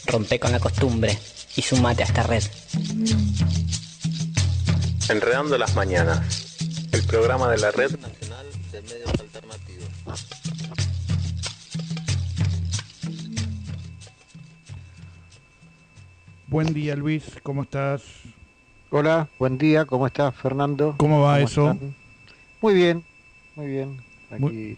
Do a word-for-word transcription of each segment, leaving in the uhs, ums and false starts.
Rompe con la costumbre y sumate a esta red. Enredando las mañanas, el programa de la Red Nacional de Medios Alternativos. Buen día, Luis, ¿cómo estás? Hola, buen día, ¿cómo estás, Fernando? ¿Cómo va ¿Cómo eso? están? Muy bien, muy bien. Aquí, Muy-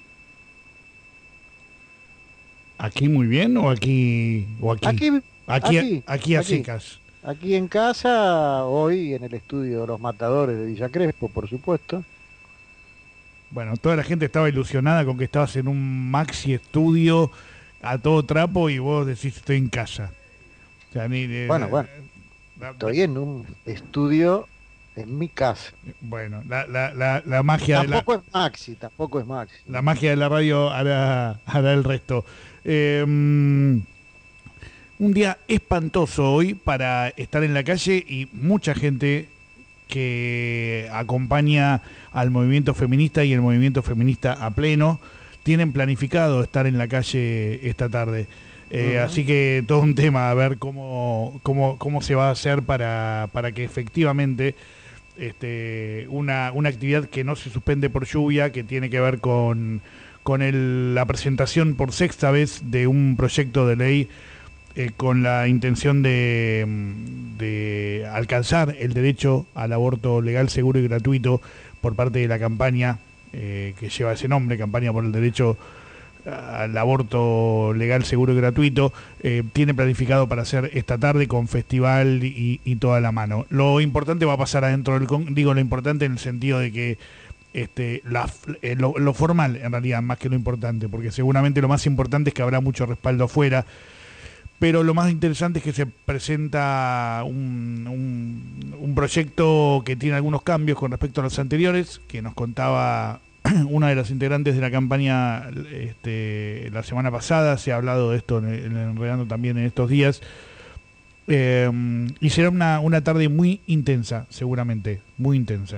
¿Aquí muy bien o aquí o aquí? aquí, aquí, aquí, aquí a aquí. secas. aquí en casa, hoy en el estudio de los Matadores de Villa Crespo, por supuesto. Bueno, toda la gente estaba ilusionada con que estabas en un maxi estudio a todo trapo y vos decís estoy en casa. O sea, ni, eh, Bueno, bueno, la- Estoy en un estudio en mi casa. Bueno, la, la, la, la magia de la, Tampoco es Maxi, tampoco es Maxi. la magia de la radio hará, hará el resto. Eh, mm, un día espantoso hoy para estar en la calle y mucha gente que acompaña al movimiento feminista y el movimiento feminista a pleno tienen planificado estar en la calle esta tarde. Eh, Ujú. Así que todo un tema a ver cómo, cómo, cómo se va a hacer para, para que efectivamente este, una, una actividad que no se suspende por lluvia, que tiene que ver con, con el- la presentación por sexta vez de un proyecto de ley eh, con la intención de, mm, de alcanzar el derecho al aborto legal, seguro y gratuito por parte de la campaña eh, que lleva ese nombre, campaña por el derecho al aborto legal, seguro y gratuito, eh, tiene planificado para hacer esta tarde con festival y, y toda la mano. Lo importante va a pasar adentro del... con- Digo lo importante en el sentido de que este, la, eh, lo, lo formal, en realidad, más que lo importante, porque seguramente lo más importante es que habrá mucho respaldo afuera, pero lo más interesante es que se presenta un, un, un proyecto que tiene algunos cambios con respecto a los anteriores, que nos contaba una de las integrantes de la campaña este, la semana pasada. Se ha hablado de esto en, en Enredando también en estos días. Eh, y será una, una tarde muy intensa, seguramente, muy intensa.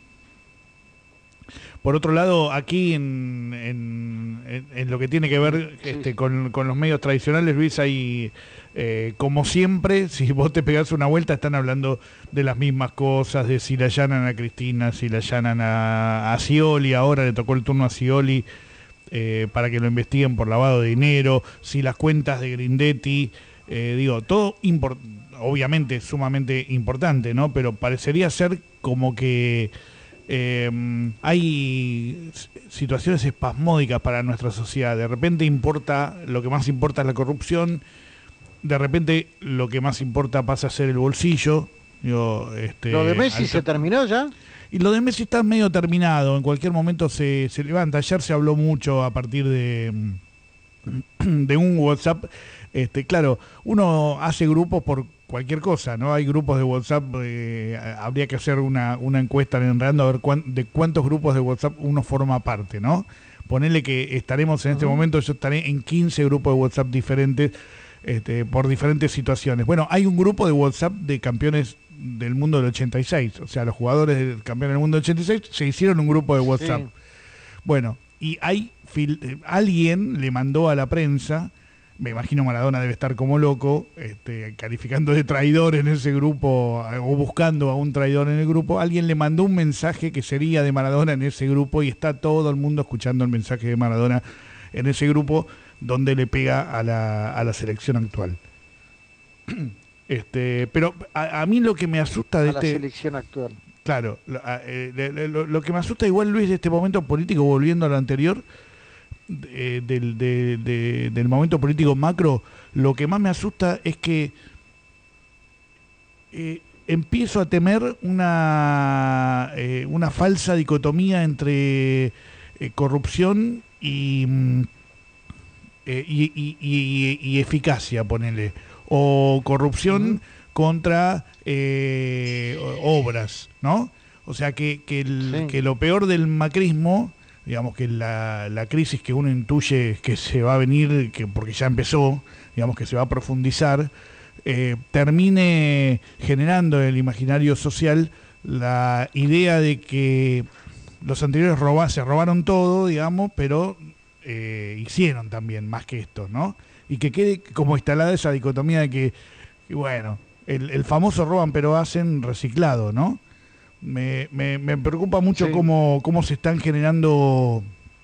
Por otro lado, aquí en, en, en- en lo que tiene que ver este, con, con los medios tradicionales, Luis, hay, eh, como siempre, si vos te pegás una vuelta, están hablando de las mismas cosas, de si la allanan a Cristina, si la allanan a, a Scioli, ahora le tocó el turno a Scioli eh, para que lo investiguen por lavado de dinero, si las cuentas de Grindetti, eh, digo, todo import- obviamente sumamente importante, ¿no? Pero parecería ser como que eh, hay s- situaciones espasmódicas para nuestra sociedad. De repente importa, lo que más importa es la corrupción, de repente lo que más importa pasa a ser el bolsillo. Digo, este, ¿Lo de Messi al- se terminó ya? y lo de Messi está medio terminado, en cualquier momento se, se levanta. Ayer se habló mucho a partir de, de un WhatsApp. Este, claro, uno hace grupos por cualquier cosa, ¿no? Hay grupos de WhatsApp, eh, habría que hacer una, una encuesta en Enredando a ver cuán- de cuántos grupos de WhatsApp uno forma parte, ¿no? Ponerle que estaremos en este Ujú. momento, yo estaré en quince grupos de WhatsApp diferentes, este, por diferentes situaciones. Bueno, hay un grupo de WhatsApp de campeones del mundo del ochenta y seis, o sea, los jugadores del campeón del mundo del ochenta y seis se hicieron un grupo de WhatsApp. Sí. Bueno, y hay fil- eh, alguien le mandó a la prensa, me imagino Maradona debe estar como loco, este, calificando de traidor en ese grupo eh, o buscando a un traidor en el grupo. Alguien le mandó un mensaje que sería de Maradona en ese grupo y está todo el mundo escuchando el mensaje de Maradona en ese grupo donde le pega a la, a la selección actual. Este, pero a, a mí lo que me asusta de A la este... selección actual. Claro, lo, a- eh, le- le- lo- lo que me asusta igual, Luis, de este momento político, volviendo a lo anterior, de- del, de- de- del momento político macro, lo que más me asusta es que eh, empiezo a temer una, eh, una falsa dicotomía entre eh, corrupción y, mm, eh, y, y- y- y eficacia, ponele, o corrupción Ujú. contra eh, o- obras, ¿no? O sea, que, que, el- Sí. que lo peor del macrismo, digamos que la, la crisis que uno intuye que se va a venir, que porque ya empezó, digamos que se va a profundizar, eh, termine generando en el imaginario social la idea de que los anteriores roba, se robaron todo, digamos, pero eh, hicieron también, más que estos, ¿no? Y que quede como instalada esa dicotomía de que, que bueno, el, el famoso roban pero hacen reciclado, ¿no? Me, me, me preocupa mucho sí. cómo, cómo se están generando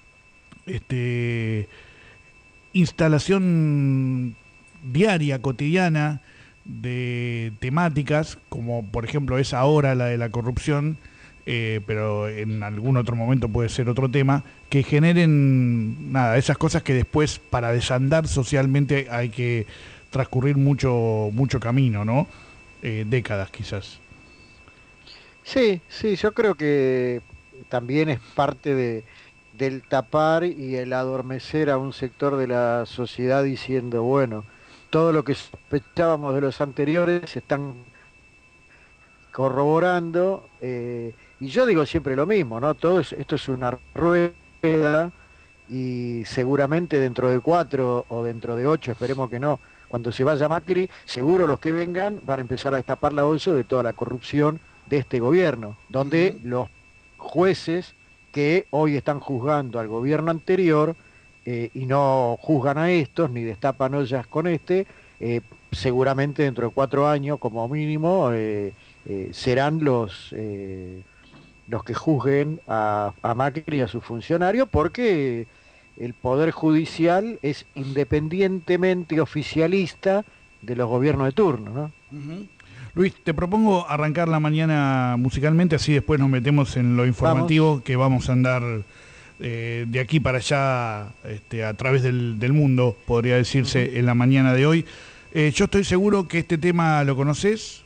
este instalación diaria, cotidiana, de temáticas, como por ejemplo es ahora la de la corrupción, eh, pero en algún otro momento puede ser otro tema, que generen, nada, esas cosas que después para desandar socialmente hay que transcurrir mucho, mucho camino, ¿no? Eh, décadas quizás. Sí, sí, yo creo que también es parte de, del tapar y el adormecer a un sector de la sociedad diciendo, bueno, todo lo que sospechábamos de los anteriores se están corroborando, eh, y yo digo siempre lo mismo, ¿no? Todo es, esto es una rueda y seguramente dentro de cuatro o dentro de ocho, esperemos que no, cuando se vaya Macri, seguro los que vengan van a empezar a destapar la bolsa de toda la corrupción de este gobierno, donde uh-huh. los jueces que hoy están juzgando al gobierno anterior eh, y no juzgan a estos, ni destapan ollas con este, eh, seguramente dentro de cuatro años como mínimo eh, eh, serán los eh, los que juzguen a, a Macri y a sus funcionarios, porque el Poder Judicial es independientemente oficialista de los gobiernos de turno, ¿no? Uh-huh. Luis, te propongo arrancar la mañana musicalmente, así después nos metemos en lo informativo, vamos. que vamos a andar eh, de aquí para allá este, a través del, del mundo, podría decirse, uh-huh. en la mañana de hoy. Eh, yo estoy seguro que este tema lo conoces.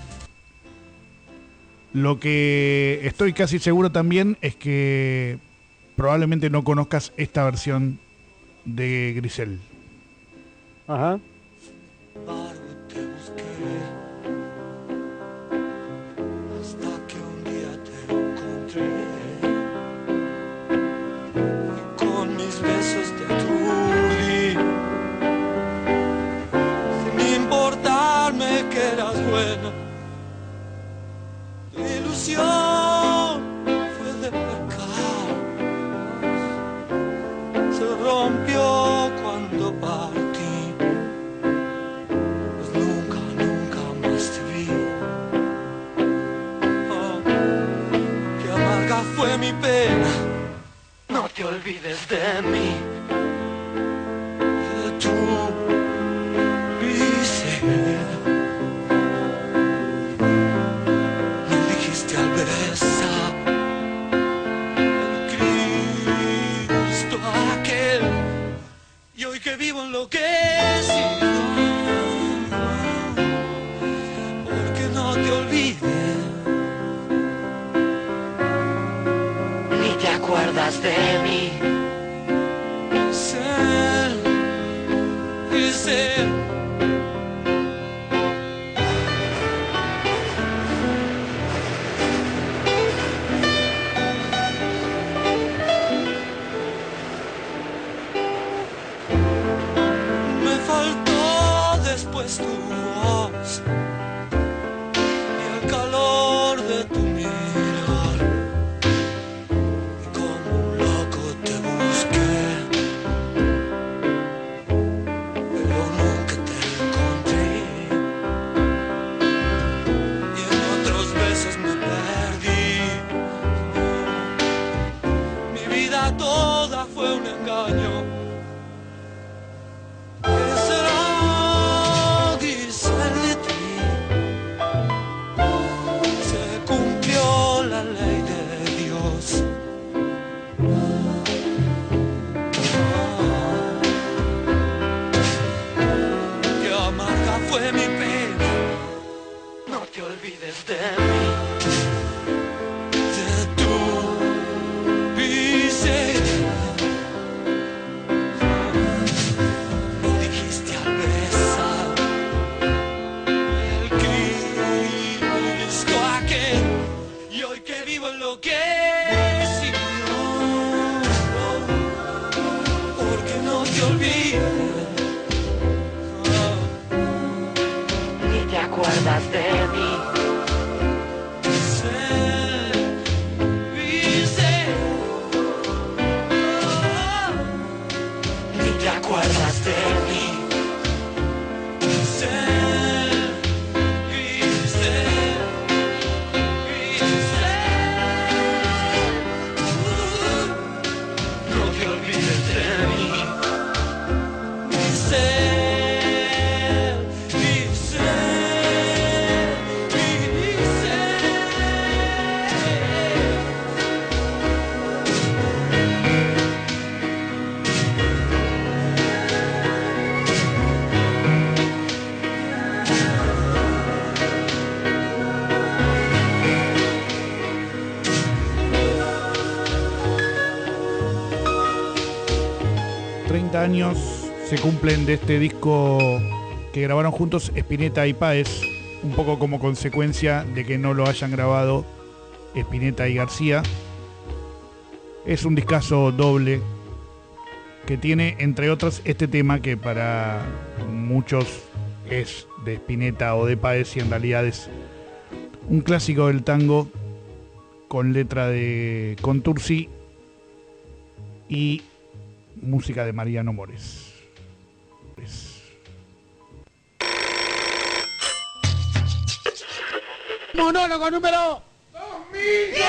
Lo que estoy casi seguro también es que probablemente no conozcas esta versión de Grisel. Ajá. Fue de pecar, se rompió cuando partí, pues nunca, nunca más te vi. Oh, qué amarga fue mi pena, no te olvides de mí, de tu Grisel. Que vivo enloquecido, porque no te olvides, ni te acuerdas de mí. Grisel, Grisel. Después tu voz y el calor de tu mirar, y como un loco te busqué, pero nunca te encontré, y en otros besos me perdí. Mi vida toda fue un engaño. años se cumplen de este disco que grabaron juntos Spinetta y Páez, un poco como consecuencia de que no lo hayan grabado Spinetta y García. Es un discazo doble que tiene, entre otros, este tema que para muchos es de Spinetta o de Páez y en realidad es un clásico del tango con letra de Contursi y música de Mariano Mores. Monólogo número dos mil diez.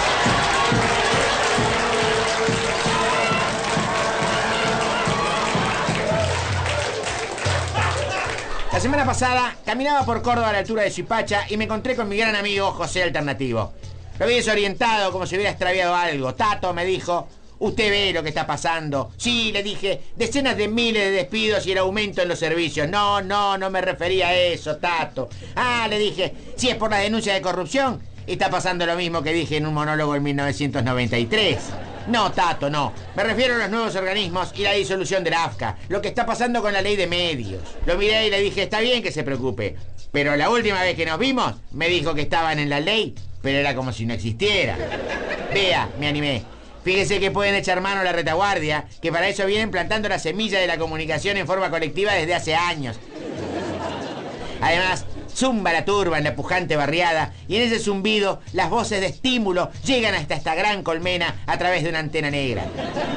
La semana pasada caminaba por Córdoba a la altura de Suipacha y me encontré con mi gran amigo José Alternativo. Lo vi desorientado, como si hubiera extraviado algo. Tato, me dijo, usted ve lo que está pasando. Sí, le dije, decenas de miles de despidos y el aumento en los servicios. No, no, no me refería a eso, Tato. Ah, le dije, si es por la denuncia de corrupción, está pasando lo mismo que dije en un monólogo en mil novecientos noventa y tres. No, Tato, no. Me refiero a los nuevos organismos y la disolución de la A F C A. Lo que está pasando con la ley de medios. Lo miré y le dije, está bien que se preocupe. Pero la última vez que nos vimos, me dijo que estaban en la ley, pero era como si no existiera. Vea, me animé. Fíjese que pueden echar mano a la retaguardia, que para eso vienen plantando la semilla de la comunicación en forma colectiva desde hace años. Además, zumba la turba en la pujante barriada y en ese zumbido las voces de estímulo llegan hasta esta gran colmena a través de una antena negra.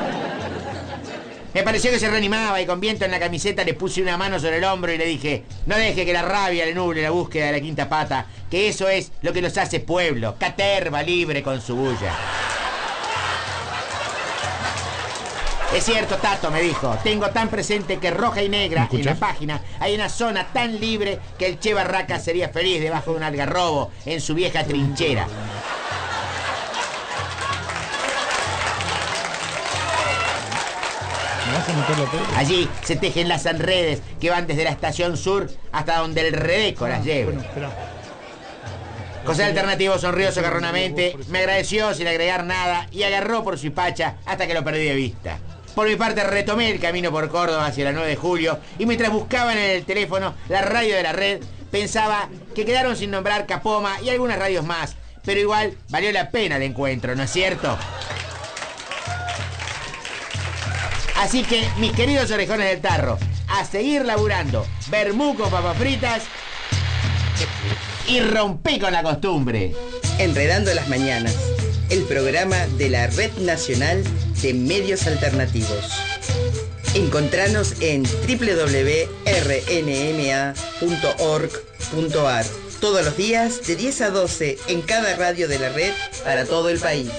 Me pareció que se reanimaba y con viento en la camiseta le puse una mano sobre el hombro y le dije, no deje que la rabia le nuble la búsqueda de la quinta pata, que eso es lo que nos hace pueblo, caterva libre con su bulla. Es cierto, Tato, me dijo, tengo tan presente que roja y negra en la página hay una zona tan libre que el Che Barraca sería feliz debajo de un algarrobo en su vieja trinchera. Allí se tejen las redes que van desde la estación sur hasta donde el Redeco las lleve. José Alternativo sonrió socarronamente, me agradeció sin agregar nada y agarró por su hipacha hasta que lo perdí de vista. Por mi parte retomé el camino por Córdoba hacia la nueve de julio y mientras buscaban en el teléfono la radio de la red, pensaba que quedaron sin nombrar Capoma y algunas radios más, pero igual valió la pena el encuentro, ¿no es cierto? Así que, mis queridos orejones del tarro, a seguir laburando, vermú con papas fritas y rompí con la costumbre. Enredando las Mañanas, el programa de la Red Nacional de Medios Alternativos. Encontranos en doble u doble u doble u punto r n m a punto org punto a r todos los días de diez a doce en cada radio de la red para todo el país.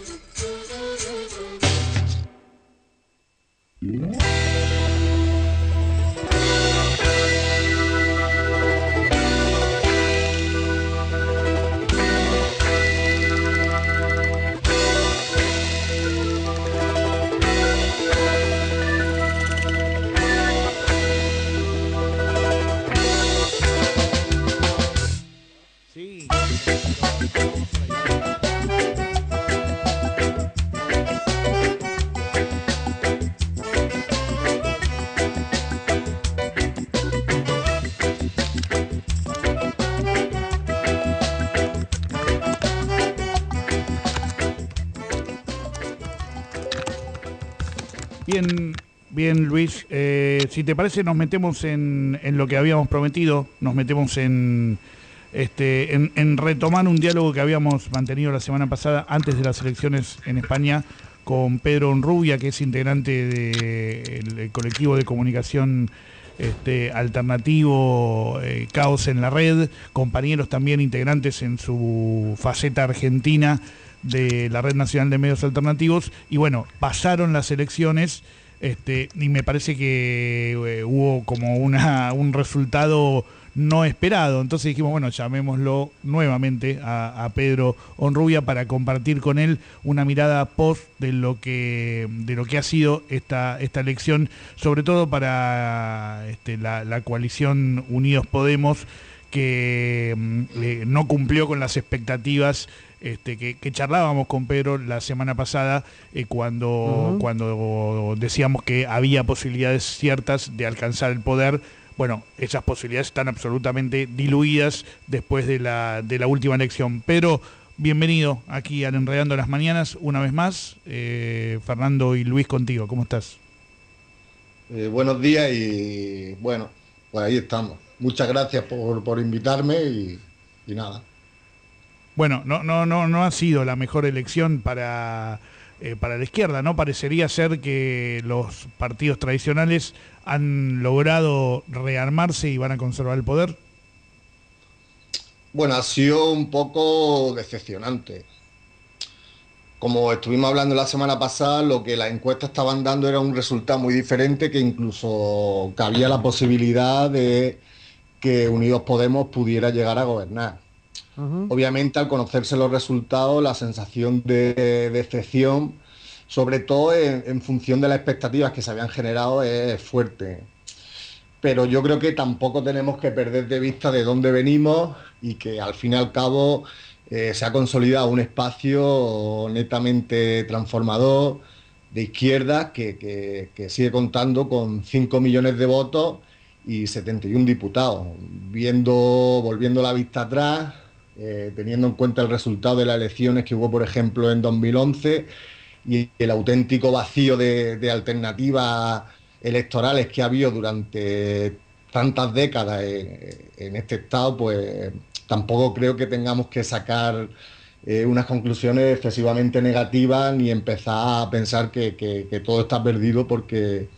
Bien, bien Luis, eh, si te parece nos metemos en, en lo que habíamos prometido, nos metemos en, este, en, en retomar un diálogo que habíamos mantenido la semana pasada antes de las elecciones en España con Pedro Onrubia, que es integrante del colectivo de comunicación este, alternativo eh, Caos en la Red, compañeros también integrantes en su faceta argentina de la Red Nacional de Medios Alternativos, y bueno, pasaron las elecciones este, y me parece que eh, hubo como una, un resultado no esperado, entonces dijimos, bueno, llamémoslo nuevamente a, a Pedro Onrubia para compartir con él una mirada post de lo que de lo que ha sido esta, esta elección, sobre todo para este, la, la coalición Unidos Podemos, que eh, no cumplió con las expectativas este, que, que charlábamos con Pedro la semana pasada eh, cuando, uh-huh. cuando decíamos que había posibilidades ciertas de alcanzar el poder. Bueno, esas posibilidades están absolutamente diluidas después de la, de la última elección. Pero bienvenido aquí a Enredando las Mañanas una vez más. Eh, Fernando y Luis contigo, ¿cómo estás? Eh, buenos días y bueno, pues ahí estamos. Muchas gracias por, por invitarme y, y nada. Bueno, no, no, no, no ha sido la mejor elección para, eh, para la izquierda, ¿no? Parecería ser que los partidos tradicionales han logrado rearmarse y van a conservar el poder. Bueno, ha sido un poco decepcionante. Como estuvimos hablando la semana pasada, lo que las encuestas estaban dando era un resultado muy diferente, que incluso cabía la posibilidad de que Unidos Podemos pudiera llegar a gobernar. Uh-huh. Obviamente, al conocerse los resultados, la sensación de decepción, sobre todo en, en función de las expectativas que se habían generado, es fuerte. Pero yo creo que tampoco tenemos que perder de vista de dónde venimos y que al fin y al cabo eh, se ha consolidado un espacio netamente transformador de izquierda que, que, que sigue contando con cinco millones de votos y setenta y uno diputados. Viendo, volviendo la vista atrás, eh, teniendo en cuenta el resultado de las elecciones que hubo, por ejemplo, en dos mil once y el auténtico vacío de, de alternativas electorales que ha habido durante tantas décadas en, en este estado, pues tampoco creo que tengamos que sacar eh, unas conclusiones excesivamente negativas ni empezar a pensar que, que, que todo está perdido, porque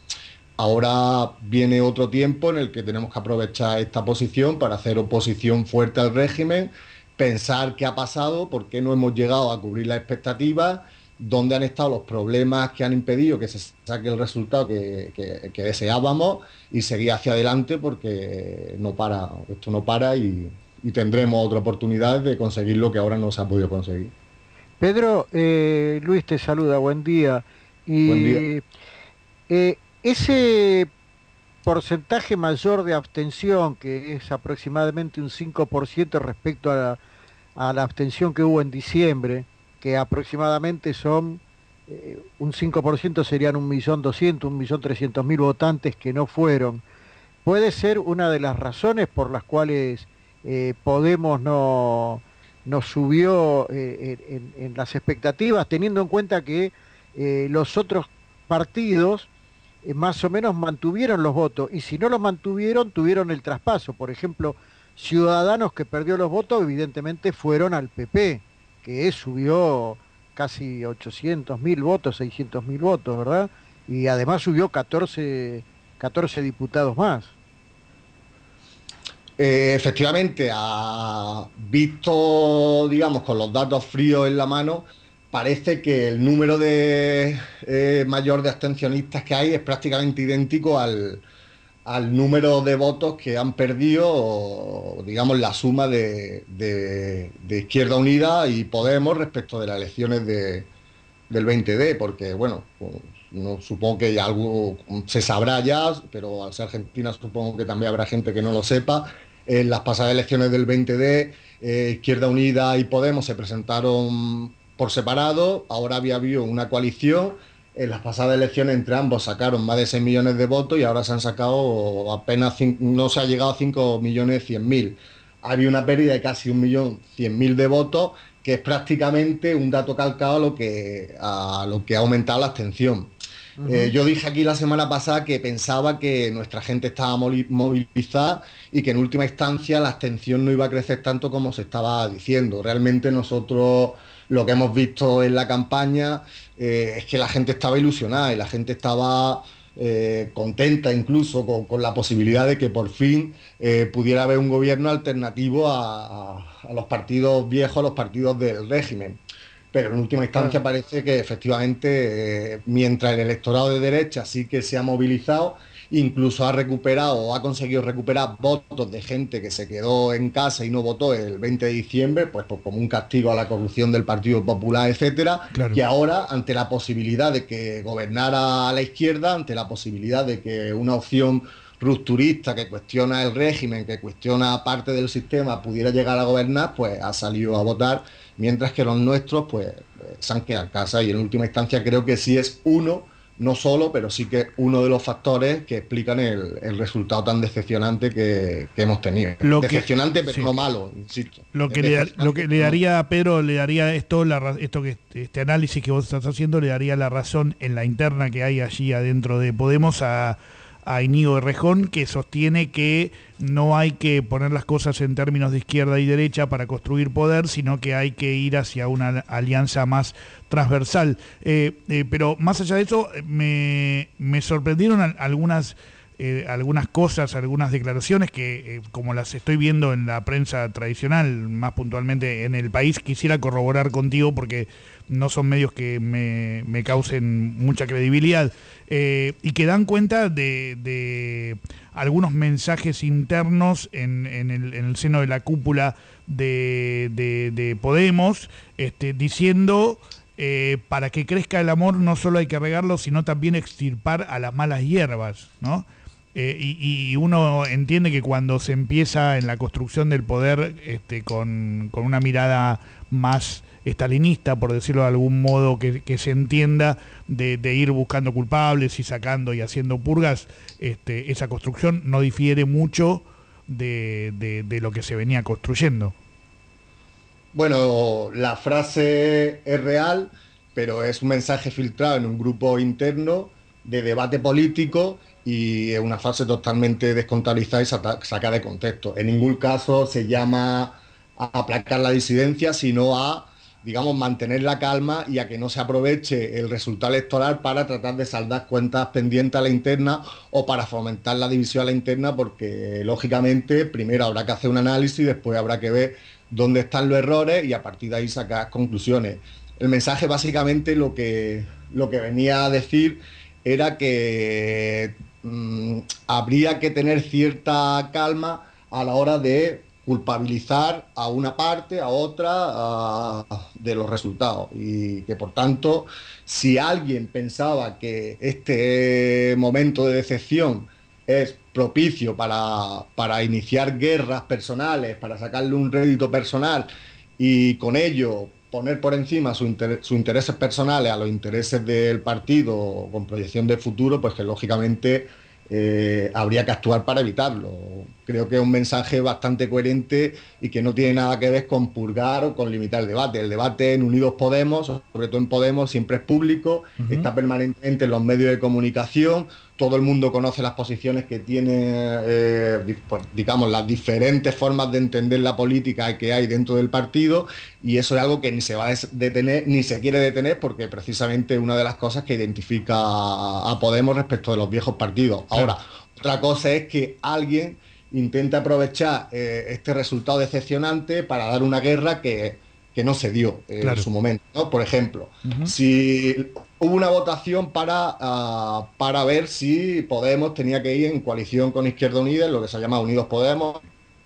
ahora viene otro tiempo en el que tenemos que aprovechar esta posición para hacer oposición fuerte al régimen, pensar qué ha pasado, por qué no hemos llegado a cubrir las expectativas, dónde han estado los problemas que han impedido que se saque el resultado que, que, que deseábamos, y seguir hacia adelante, porque no para, esto no para y, y tendremos otra oportunidad de conseguir lo que ahora no se ha podido conseguir. Pedro, eh, Luis te saluda, buen día. Y, buen día. Eh, ese porcentaje mayor de abstención, que es aproximadamente un cinco por ciento respecto a la, a la abstención que hubo en diciembre, que aproximadamente son eh, un cinco por ciento, serían un millón doscientos, un millón trescientos mil votantes que no fueron. ¿Puede ser una de las razones por las cuales eh, Podemos no, no subió eh, en, en las expectativas, teniendo en cuenta que eh, los otros partidos eh, más o menos mantuvieron los votos, y si no los mantuvieron, tuvieron el traspaso? Por ejemplo, Ciudadanos, que perdió los votos, evidentemente fueron al P P, que subió casi ochocientos mil votos, seiscientos mil votos, ¿verdad? Y además subió catorce, catorce diputados más. Eh, efectivamente, ha visto, digamos, con los datos fríos en la mano, parece que el número de eh, mayor de abstencionistas que hay es prácticamente idéntico al, al número de votos que han perdido, o, digamos, la suma de, de, de Izquierda Unida y Podemos respecto de las elecciones de, del veinte de, porque, bueno, pues, no, supongo que algo se sabrá ya, pero al ser Argentina supongo que también habrá gente que no lo sepa. En las pasadas elecciones del veinte de, eh, Izquierda Unida y Podemos se presentaron por separado, ahora había habido una coalición. En las pasadas elecciones entre ambos sacaron más de seis millones de votos y ahora se han sacado apenas, cinco, no se ha llegado a cinco millones cien mil. Había una pérdida de casi un millón cien mil de votos, que es prácticamente un dato calcado a lo que, a lo que ha aumentado la abstención. Uh-huh. Eh, yo dije aquí la semana pasada que pensaba que nuestra gente estaba movilizada y que en última instancia la abstención no iba a crecer tanto como se estaba diciendo. Realmente nosotros lo que hemos visto en la campaña eh, es que la gente estaba ilusionada y la gente estaba eh, contenta incluso con, con la posibilidad de que por fin eh, pudiera haber un gobierno alternativo a, a, a los partidos viejos, a los partidos del régimen. Pero en última instancia parece que efectivamente, eh, mientras el electorado de derecha sí que se ha movilizado incluso ha recuperado o ha conseguido recuperar votos de gente que se quedó en casa y no votó el veinte de diciembre, pues, pues como un castigo a la corrupción del Partido Popular, etcétera, claro. Que ahora, ante la posibilidad de que gobernara a la izquierda, ante la posibilidad de que una opción rupturista que cuestiona el régimen, que cuestiona parte del sistema, pudiera llegar a gobernar, pues ha salido a votar, mientras que los nuestros pues se han quedado en casa, y en última instancia creo que sí es uno, no solo, pero sí que uno de los factores que explican el, el resultado tan decepcionante que, que hemos tenido. Lo decepcionante, que, pero sí. no malo, insisto. Lo que, le, lo que le daría a Pedro, le daría esto, la, esto que este análisis que vos estás haciendo, le daría la razón en la interna que hay allí adentro de Podemos a a Íñigo Errejón, que sostiene que no hay que poner las cosas en términos de izquierda y derecha para construir poder, sino que hay que ir hacia una alianza más transversal. Eh, eh, pero más allá de eso, me, me sorprendieron algunas, eh, algunas cosas, algunas declaraciones que, eh, como las estoy viendo en la prensa tradicional, más puntualmente en El País, quisiera corroborar contigo porque no son medios que me, me causen mucha credibilidad, eh, y que dan cuenta de, de algunos mensajes internos en, en, el, en el seno de la cúpula de, de, de Podemos, este, diciendo eh, para que crezca el amor no solo hay que regarlo, sino también extirpar a las malas hierbas, ¿no? Eh, y, y uno entiende que cuando se empieza en la construcción del poder este, con, con una mirada más estalinista, por decirlo de algún modo, que, que se entienda, de, de ir buscando culpables y sacando y haciendo purgas, este, esa construcción no difiere mucho de, de, de lo que se venía construyendo. Bueno, la frase es real, pero es un mensaje filtrado en un grupo interno de debate político y es una frase totalmente descontextualizada y sacada de contexto. En ningún caso se llama a aplacar la disidencia, sino a, digamos, mantener la calma y a que no se aproveche el resultado electoral para tratar de saldar cuentas pendientes a la interna o para fomentar la división a la interna, porque lógicamente primero habrá que hacer un análisis, después habrá que ver dónde están los errores y a partir de ahí sacar conclusiones. El mensaje básicamente lo que, lo que venía a decir era que mmm, habría que tener cierta calma a la hora de culpabilizar a una parte, a otra, a, de los resultados. Y que, por tanto, si alguien pensaba que este momento de decepción es propicio para, para iniciar guerras personales, para sacarle un rédito personal y con ello poner por encima sus inter sus intereses personales a los intereses del partido con proyección de futuro, pues que lógicamente Eh, habría que actuar para evitarlo. Creo que es un mensaje bastante coherente y que no tiene nada que ver con purgar o con limitar el debate. El debate en Unidos Podemos, sobre todo en Podemos, siempre es público, uh-huh. está permanentemente en los medios de comunicación, todo el mundo conoce las posiciones que tiene, eh, digamos, las diferentes formas de entender la política que hay dentro del partido, y eso es algo que ni se va a detener, ni se quiere detener, porque precisamente es una de las cosas que identifica a Podemos respecto de los viejos partidos. Ahora, otra cosa es que alguien intente aprovechar eh, este resultado decepcionante para dar una guerra que, que no se dio eh, claro. en su momento, ¿no? Por ejemplo, uh-huh. si hubo una votación para, uh, para ver si Podemos tenía que ir en coalición con Izquierda Unida, en lo que se llama Unidos Podemos,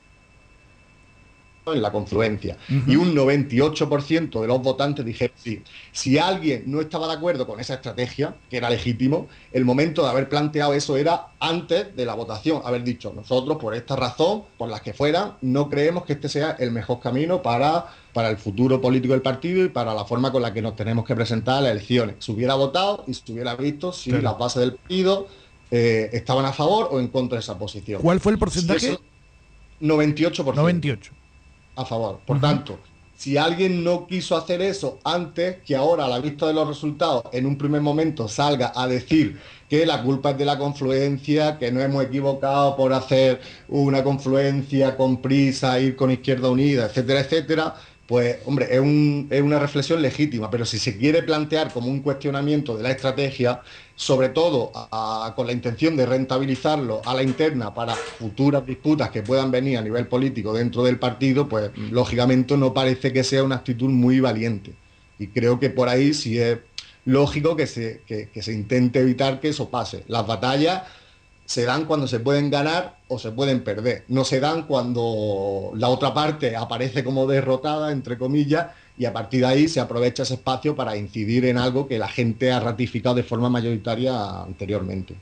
en la confluencia, uh-huh. y un noventa y ocho por ciento de los votantes dijeron sí. Si alguien no estaba de acuerdo con esa estrategia, que era legítimo, el momento de haber planteado eso era antes de la votación, haber dicho, nosotros por esta razón, por las que fueran, no creemos que este sea el mejor camino para, para el futuro político del partido y para la forma con la que nos tenemos que presentar a las elecciones. Se hubiera votado y se hubiera visto si claro. las bases del partido eh, estaban a favor o en contra de esa posición. ¿Cuál fue el porcentaje? Si eso, noventa y ocho por ciento. noventa y ocho. A favor. Por uh-huh. tanto, si alguien no quiso hacer eso antes, que ahora a la vista de los resultados en un primer momento salga a decir que la culpa es de la confluencia, que nos hemos equivocado por hacer una confluencia con prisa, ir con Izquierda Unida, etcétera, etcétera, pues hombre, es, un, es una reflexión legítima, pero si se quiere plantear como un cuestionamiento de la estrategia, sobre todo a, a, con la intención de rentabilizarlo a la interna para futuras disputas que puedan venir a nivel político dentro del partido, pues lógicamente no parece que sea una actitud muy valiente. Y creo que por ahí sí es lógico que se, que, que se intente evitar que eso pase. Las batallas se dan cuando se pueden ganar o se pueden perder. No se dan cuando la otra parte aparece como derrotada, entre comillas, y a partir de ahí se aprovecha ese espacio para incidir en algo que la gente ha ratificado de forma mayoritaria anteriormente.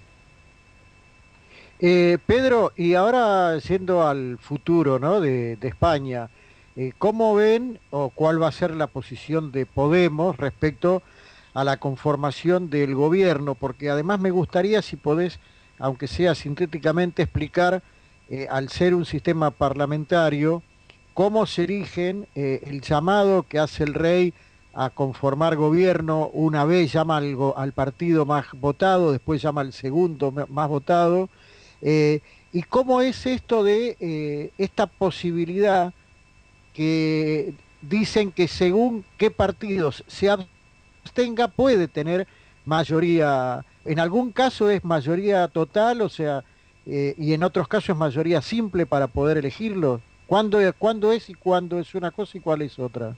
Eh, Pedro, y ahora yendo al futuro, ¿no?, de, de España, eh, ¿cómo ven o cuál va a ser la posición de Podemos respecto a la conformación del gobierno? Porque además me gustaría, si podés, aunque sea sintéticamente, explicar, eh, al ser un sistema parlamentario, cómo se erigen, eh, el llamado que hace el rey a conformar gobierno. Una vez llama al, al partido más votado, después llama al segundo más votado, eh, y cómo es esto de eh, esta posibilidad que dicen que según qué partidos se abstenga puede tener mayoría. En algún caso es mayoría total, o sea, eh, y en otros casos es mayoría simple para poder elegirlo. ¿Cuándo, ¿Cuándo es y cuándo es una cosa y cuál es otra?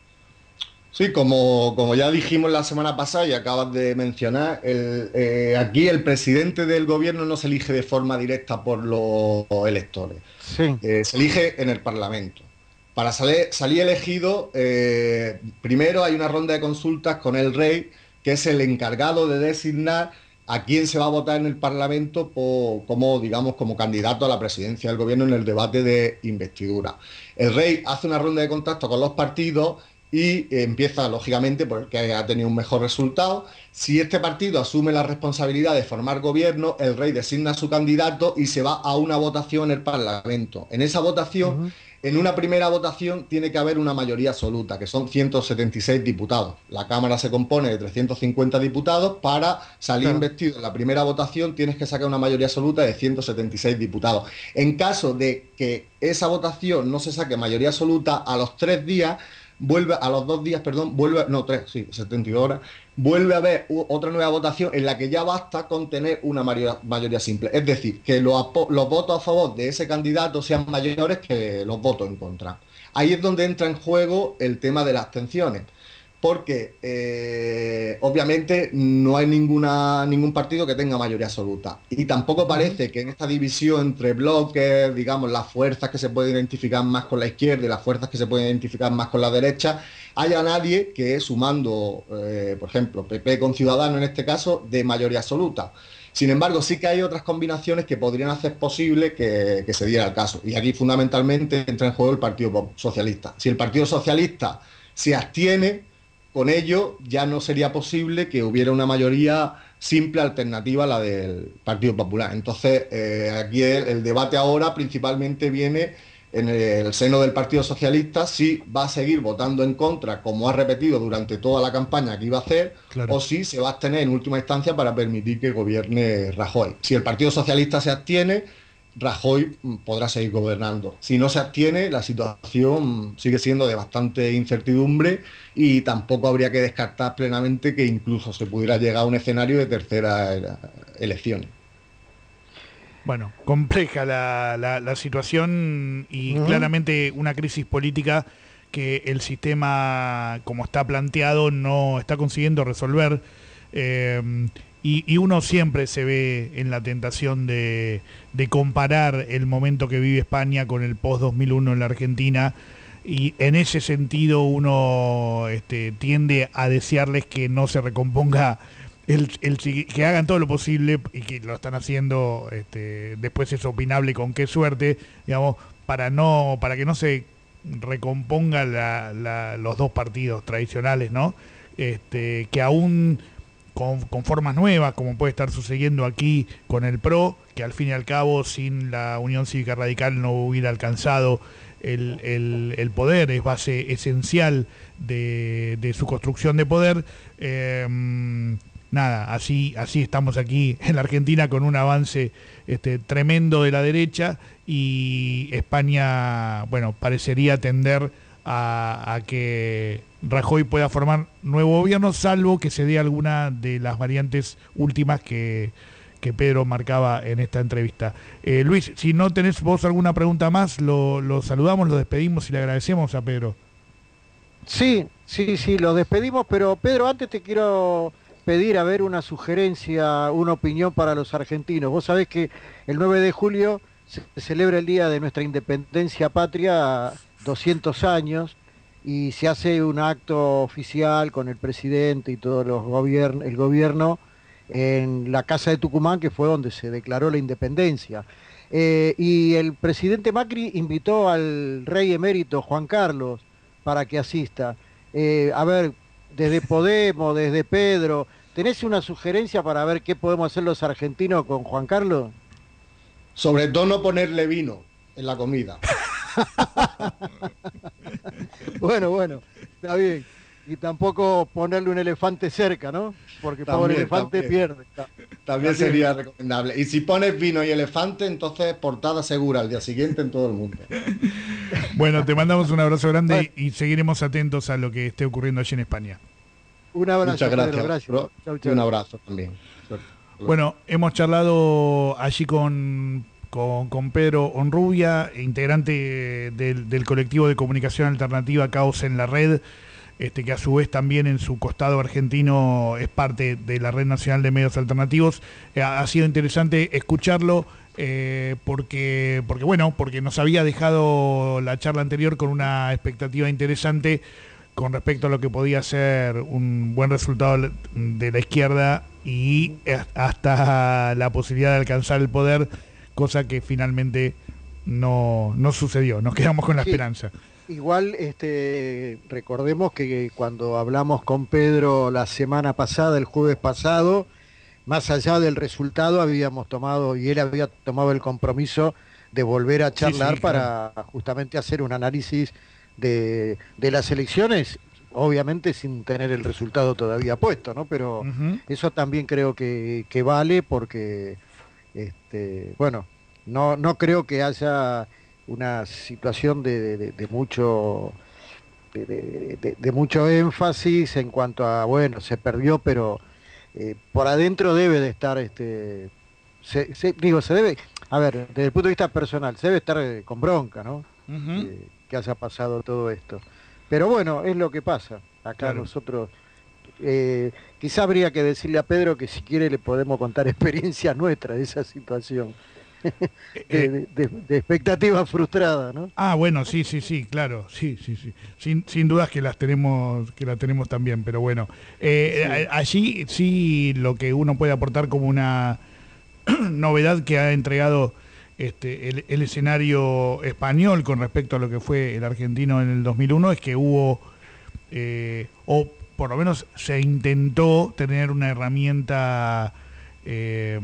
Sí, como, como ya dijimos la semana pasada y acabas de mencionar, el, eh, aquí el presidente del gobierno no se elige de forma directa por los electores. Sí. Eh, se elige en el Parlamento. Para salir, salir elegido, eh, primero hay una ronda de consultas con el rey, que es el encargado de designar a quién se va a votar en el Parlamento por, como, digamos, como candidato a la presidencia del gobierno en el debate de investidura. El rey hace una ronda de contacto con los partidos y empieza, lógicamente, por el que ha tenido un mejor resultado. Si este partido asume la responsabilidad de formar gobierno, el rey designa a su candidato y se va a una votación en el Parlamento. En esa votación, uh-huh. en una primera votación, tiene que haber una mayoría absoluta, que son ciento setenta y seis diputados. La Cámara se compone de trescientos cincuenta diputados. Para salir claro. investido en la primera votación tienes que sacar una mayoría absoluta de ciento setenta y seis diputados. En caso de que esa votación no se saque mayoría absoluta, a los tres días... vuelve a los dos días, perdón, vuelve, no, tres, sí, setenta y dos horas, vuelve a haber otra nueva votación en la que ya basta con tener una mayoría, mayoría simple. Es decir, que los, los votos a favor de ese candidato sean mayores que los votos en contra. Ahí es donde entra en juego el tema de las abstenciones, porque eh, obviamente no hay ninguna, ningún partido que tenga mayoría absoluta. Y tampoco parece que en esta división entre bloques, digamos, las fuerzas que se pueden identificar más con la izquierda y las fuerzas que se pueden identificar más con la derecha, haya nadie que, sumando, eh, por ejemplo, P P con Ciudadanos en este caso, de mayoría absoluta. Sin embargo, sí que hay otras combinaciones que podrían hacer posible que, que se diera el caso. Y aquí fundamentalmente entra en juego el Partido Socialista. Si el Partido Socialista se abstiene, con ello ya no sería posible que hubiera una mayoría simple alternativa a la del Partido Popular. Entonces, eh, aquí el, el debate ahora principalmente viene en el seno del Partido Socialista, si va a seguir votando en contra, como ha repetido durante toda la campaña que iba a hacer, claro. o si se va a abstener en última instancia para permitir que gobierne Rajoy. Si el Partido Socialista se abstiene, Rajoy podrá seguir gobernando. Si no se abstiene, la situación sigue siendo de bastante incertidumbre y tampoco habría que descartar plenamente que incluso se pudiera llegar a un escenario de terceras elecciones. Bueno, compleja la, la, la situación y uh-huh. claramente una crisis política que el sistema, como está planteado, no está consiguiendo resolver. Eh, Y, y uno siempre se ve en la tentación de, de comparar el momento que vive España con el post dos mil uno en la Argentina, y en ese sentido uno este, tiende a desearles que no se recomponga, el, el, que hagan todo lo posible, y que lo están haciendo, este, después es opinable con qué suerte, digamos, para no para que no se recomponga la, la, los dos partidos tradicionales, ¿no? Este, que aún... Con, con formas nuevas, como puede estar sucediendo aquí con el P R O, que al fin y al cabo sin la Unión Cívica Radical no hubiera alcanzado el, el, el poder, es base esencial de, de su construcción de poder. Eh, nada, así, así estamos aquí en la Argentina con un avance este, tremendo de la derecha, y España, bueno, parecería tender a, a que Rajoy pueda formar nuevo gobierno, salvo que se dé alguna de las variantes últimas que, que Pedro marcaba en esta entrevista. Eh, Luis, si no tenés vos alguna pregunta más, lo, lo saludamos, lo despedimos y le agradecemos a Pedro. Sí, sí, sí, lo despedimos, pero Pedro, antes te quiero pedir a ver una sugerencia, una opinión para los argentinos. Vos sabés que el nueve de julio se celebra el día de nuestra independencia patria, doscientos años, y se hace un acto oficial con el presidente y todos los gobiernos, el gobierno en la Casa de Tucumán, que fue donde se declaró la independencia. Eh, y el presidente Macri invitó al rey emérito Juan Carlos para que asista. Eh, a ver, desde Podemos, desde Pedro, ¿tenés una sugerencia para ver qué podemos hacer los argentinos con Juan Carlos? Sobre todo no ponerle vino en la comida. Bueno, bueno, está bien. Y tampoco ponerle un elefante cerca, ¿no? Porque también, pobre elefante también. pierde. También, también sería recomendable. Y si pones vino y elefante, entonces portada segura al día siguiente en todo el mundo. Bueno, te mandamos un abrazo grande y seguiremos atentos a lo que esté ocurriendo allí en España. Un abrazo. Muchas gracias. Pedro, gracias. Chau, chau. Un abrazo también. Bueno, hemos charlado allí con, con, con Pedro Honrubia, integrante del, del colectivo de comunicación alternativa Caos en la Red, este, que a su vez también en su costado argentino es parte de la Red Nacional de Medios Alternativos. Eh, ha sido interesante escucharlo eh, porque, porque, bueno, porque nos había dejado la charla anterior con una expectativa interesante con respecto a lo que podía ser un buen resultado de la izquierda y hasta la posibilidad de alcanzar el poder, cosa que finalmente no, no sucedió. Nos quedamos con la sí. esperanza. Igual, este, recordemos que cuando hablamos con Pedro la semana pasada, el jueves pasado, más allá del resultado habíamos tomado, y él había tomado el compromiso de volver a charlar sí, sí, claro. para justamente hacer un análisis de, de las elecciones, obviamente sin tener el resultado todavía puesto, ¿no? Pero uh-huh. eso también creo que, que vale porque, este, bueno, no, no creo que haya una situación de, de, de mucho de, de, de mucho énfasis en cuanto a, bueno, se perdió, pero eh, por adentro debe de estar, este se, se, digo, se debe, a ver, desde el punto de vista personal, se debe estar eh, con bronca, ¿no? Uh-huh. Eh, que haya pasado todo esto. Pero bueno, es lo que pasa. Acá claro. nosotros, eh, quizá habría que decirle a Pedro que si quiere le podemos contar experiencias nuestras de esa situación. De, de, de, de expectativas frustradas, ¿no? Ah, bueno, sí, sí, sí, claro, sí, sí, sí, sin, sin dudas que las tenemos, que las tenemos también, pero bueno, eh, sí. allí sí lo que uno puede aportar como una novedad que ha entregado este el, el escenario español con respecto a lo que fue el argentino en el dos mil uno es que hubo, eh, o por lo menos se intentó tener una herramienta eh,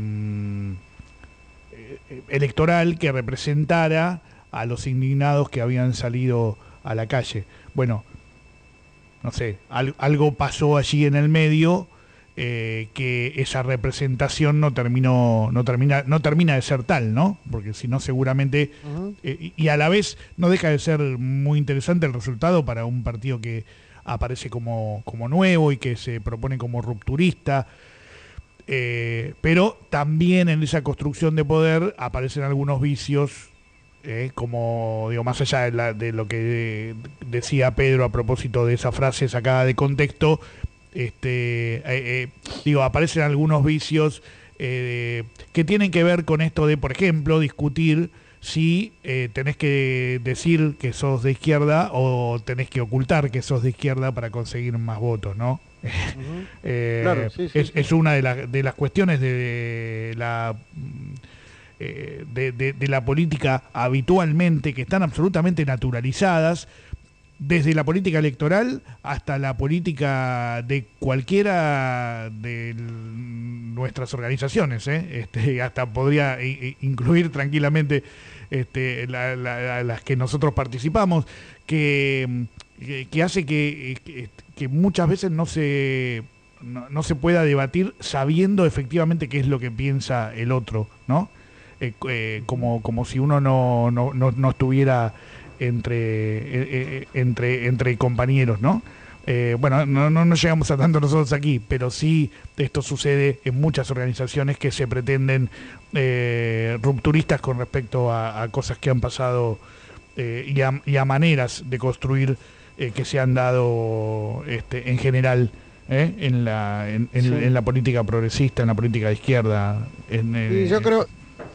electoral que representara a los indignados que habían salido a la calle. Bueno, no sé, al, algo pasó allí en el medio eh, que esa representación no terminó, no termina, no termina de ser tal, ¿no? Porque si no seguramente uh-huh. eh, y a la vez no deja de ser muy interesante el resultado para un partido que aparece como, como nuevo y que se propone como rupturista. Eh, pero también en esa construcción de poder aparecen algunos vicios, eh, como digo, más allá de, la, de lo que decía Pedro a propósito de esa frase sacada de contexto, este, eh, eh, digo, aparecen algunos vicios eh, que tienen que ver con esto de, por ejemplo, discutir si eh, tenés que decir que sos de izquierda o tenés que ocultar que sos de izquierda para conseguir más votos, ¿no? Uh-huh. eh, claro, sí, sí, es, sí. es una de, la, de las cuestiones de la eh, de, de, de la política habitualmente que están absolutamente naturalizadas, desde la política electoral hasta la política de cualquiera de nuestras organizaciones, ¿eh? este, hasta podría i- incluir tranquilamente este, la, la, las que nosotros participamos, que, que, que hace que, que, que muchas veces no se, no, no se pueda debatir sabiendo efectivamente qué es lo que piensa el otro, ¿no? Eh, eh, como, como si uno no, no, no, no estuviera entre eh, entre entre compañeros, ¿no? Eh, bueno, no, no, no llegamos a tanto nosotros aquí, pero sí esto sucede en muchas organizaciones que se pretenden eh, rupturistas con respecto a, a cosas que han pasado eh, y, a, y a maneras de construir eh, que se han dado este, en general ¿eh? en, la, en, en, Sí. en la política progresista, en la política de izquierda. En, Y yo creo,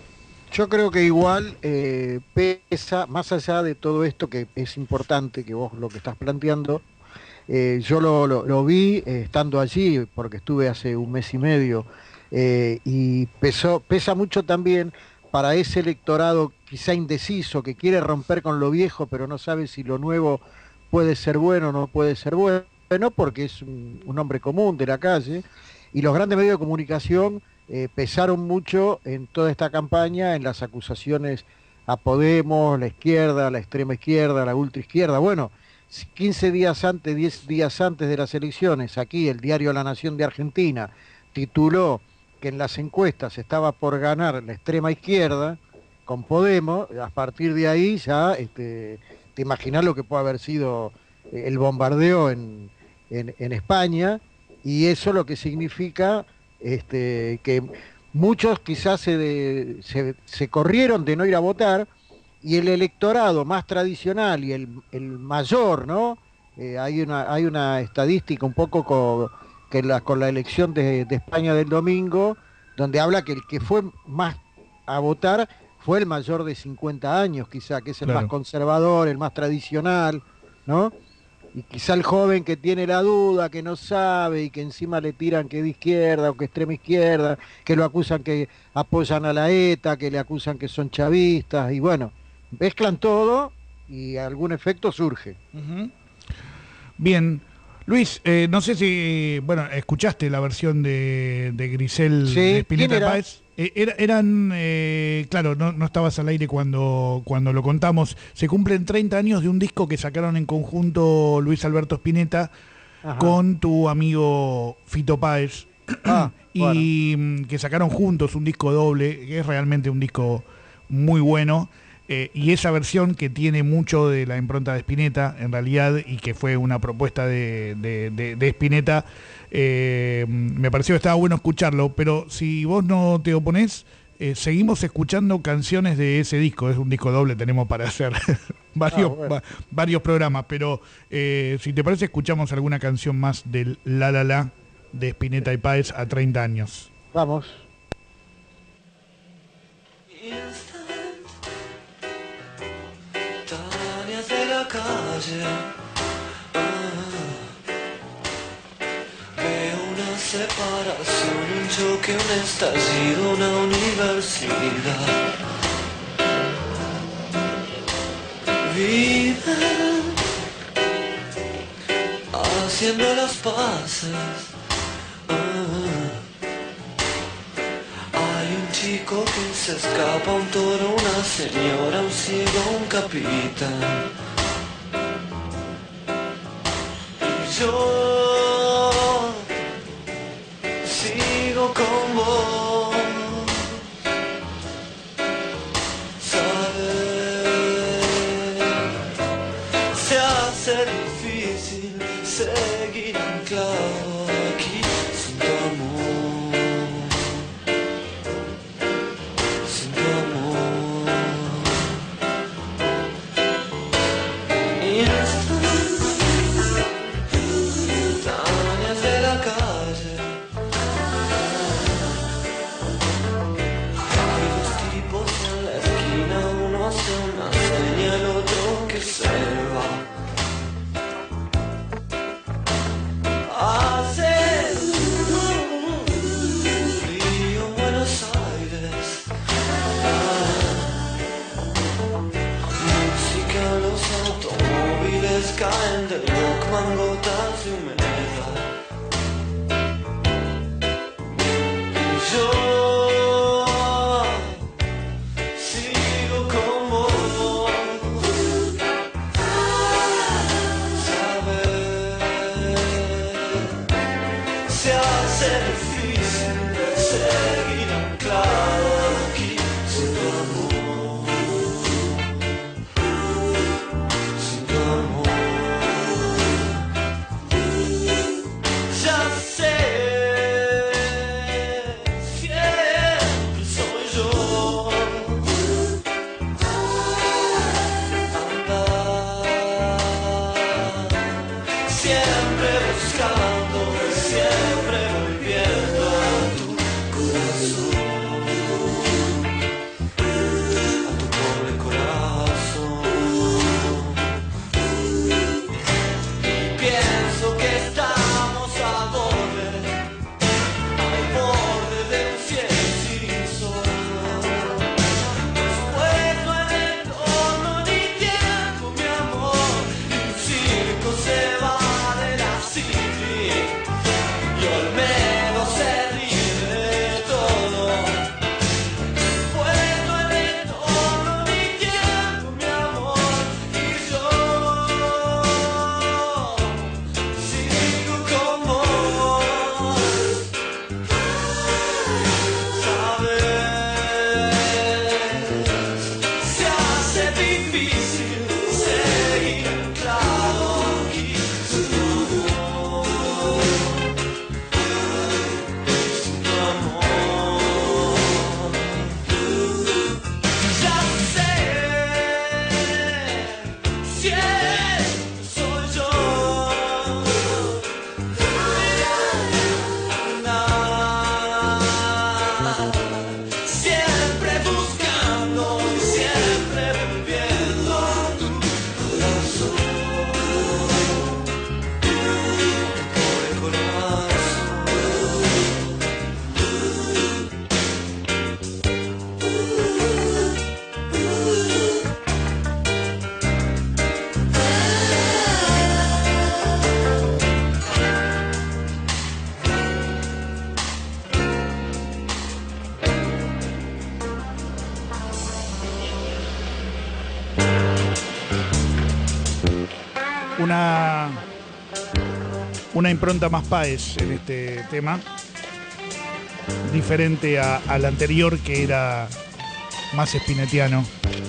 yo creo que igual eh, pesa, más allá de todo esto que es importante, que vos lo que estás planteando, eh, yo lo, lo, lo vi eh, estando allí, porque estuve hace un mes y medio, eh, y pesó, pesa mucho también para ese electorado quizá indeciso, que quiere romper con lo viejo, pero no sabe si lo nuevo puede ser bueno o no puede ser bueno, porque es un, un hombre común de la calle, y los grandes medios de comunicación eh, pesaron mucho en toda esta campaña, en las acusaciones a Podemos, la izquierda, la extrema izquierda, la ultraizquierda. Bueno, quince días antes, diez días antes de las elecciones, aquí el diario La Nación de Argentina tituló que en las encuestas estaba por ganar la extrema izquierda con Podemos. A partir de ahí ya este, te imaginás lo que puede haber sido el bombardeo en, en, en España, y eso lo que significa este, que muchos quizás se, de, se, se corrieron de no ir a votar, y el electorado más tradicional y el, el mayor, ¿no? Eh, hay una hay una estadística un poco con, que la, con la elección de, de España del domingo, donde habla que el que fue más a votar fue el mayor de cincuenta años, quizá, que es el Claro. más conservador, el más tradicional, ¿no? Y quizá el joven que tiene la duda, que no sabe, y que encima le tiran que de izquierda o que extrema izquierda, que lo acusan que apoyan a la ETA, que le acusan que son chavistas, y bueno, mezclan todo y algún efecto surge. Uh-huh. Bien. Luis, eh, no sé si, bueno, escuchaste la versión de, de Grisel Sí, de Spinetta ¿quién era? Páez. Eh, era, eran, eh, claro, no, no estabas al aire cuando, cuando lo contamos. Se cumplen treinta años de un disco que sacaron en conjunto Luis Alberto Spinetta Ajá. con tu amigo Fito Páez. Ah, y mm, que sacaron juntos un disco doble, que es realmente un disco muy bueno. Eh, y esa versión que tiene mucho de la impronta de Spinetta, en realidad, y que fue una propuesta de, de, de, de Spinetta, eh, me pareció que estaba bueno escucharlo, pero si vos no te oponés, eh, seguimos escuchando canciones de ese disco. Es un disco doble, tenemos para hacer varios, Ah, bueno. va- varios programas, pero eh, si te parece, escuchamos alguna canción más del La La La de Spinetta y Páez a treinta años. Vamos. Instantáneas de la calle. Ah. Veo una separación, un choque, un estallido, una universidad. Viven haciendo las paces. Hay un chico que se escapa, un toro, una señora, un ciego, un capitán. Y yo sigo con vos. Saber se hace difícil seguir anclado aquí sin tu amor. Sin tu amor. Instantáneas de la calle. Hay dos tipos en la esquina, uno hace una seña, el otro que se va. Hace frío en Buenos Aires. Música, los automóviles caen del Walkman, gotas de humedad. Y yo sigo con vos. Saber se hace difícil seguir anclado aquí sin tu amor. Sin tu amor. una, una impronta más Páez en este tema, diferente a, al anterior que era más spinettiano.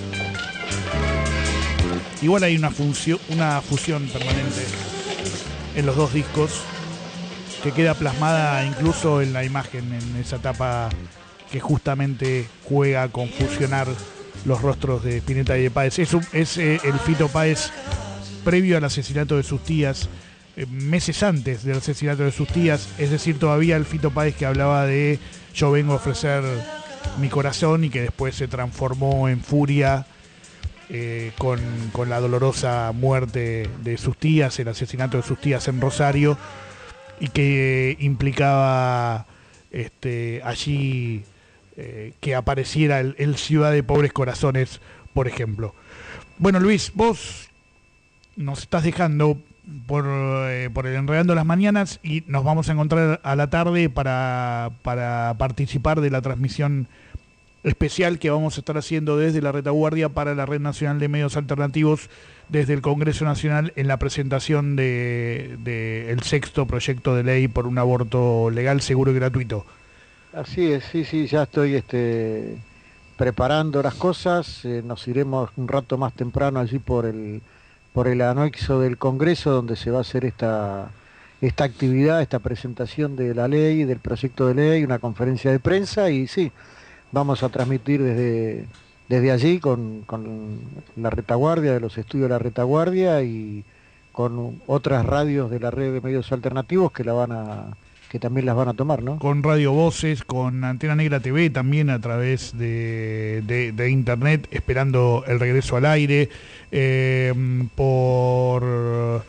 Igual hay una, función, una fusión permanente en los dos discos que queda plasmada incluso en la imagen, en esa tapa que justamente juega con fusionar los rostros de Spinetta y de Páez. Es, un, es eh, el Fito Páez previo al asesinato de sus tías, eh, meses antes del asesinato de sus tías, es decir, todavía el Fito Páez que hablaba de yo vengo a ofrecer mi corazón y que después se transformó en furia eh, con, con la dolorosa muerte de sus tías, el asesinato de sus tías en Rosario, y que implicaba este, allí eh, que apareciera el, el Ciudad de Pobres Corazones, por ejemplo. Bueno, Luis, vos nos estás dejando por, eh, por el Enredando las Mañanas y nos vamos a encontrar a la tarde para, para participar de la transmisión especial que vamos a estar haciendo desde la retaguardia para la Red Nacional de Medios Alternativos desde el Congreso Nacional en la presentación de, de el sexto proyecto de ley por un aborto legal, seguro y gratuito. Así es, sí, sí, ya estoy este, preparando las cosas, eh, nos iremos un rato más temprano allí por el por el anexo del Congreso donde se va a hacer esta, esta actividad, esta presentación de la ley, del proyecto de ley, una conferencia de prensa y sí, vamos a transmitir desde, desde allí con, con la retaguardia, de los estudios de la retaguardia y con otras radios de la red de medios alternativos que la van a que también las van a tomar, ¿no? Con Radio Voces, con Antena Negra T V también a través de, de, de internet, esperando el regreso al aire, eh, por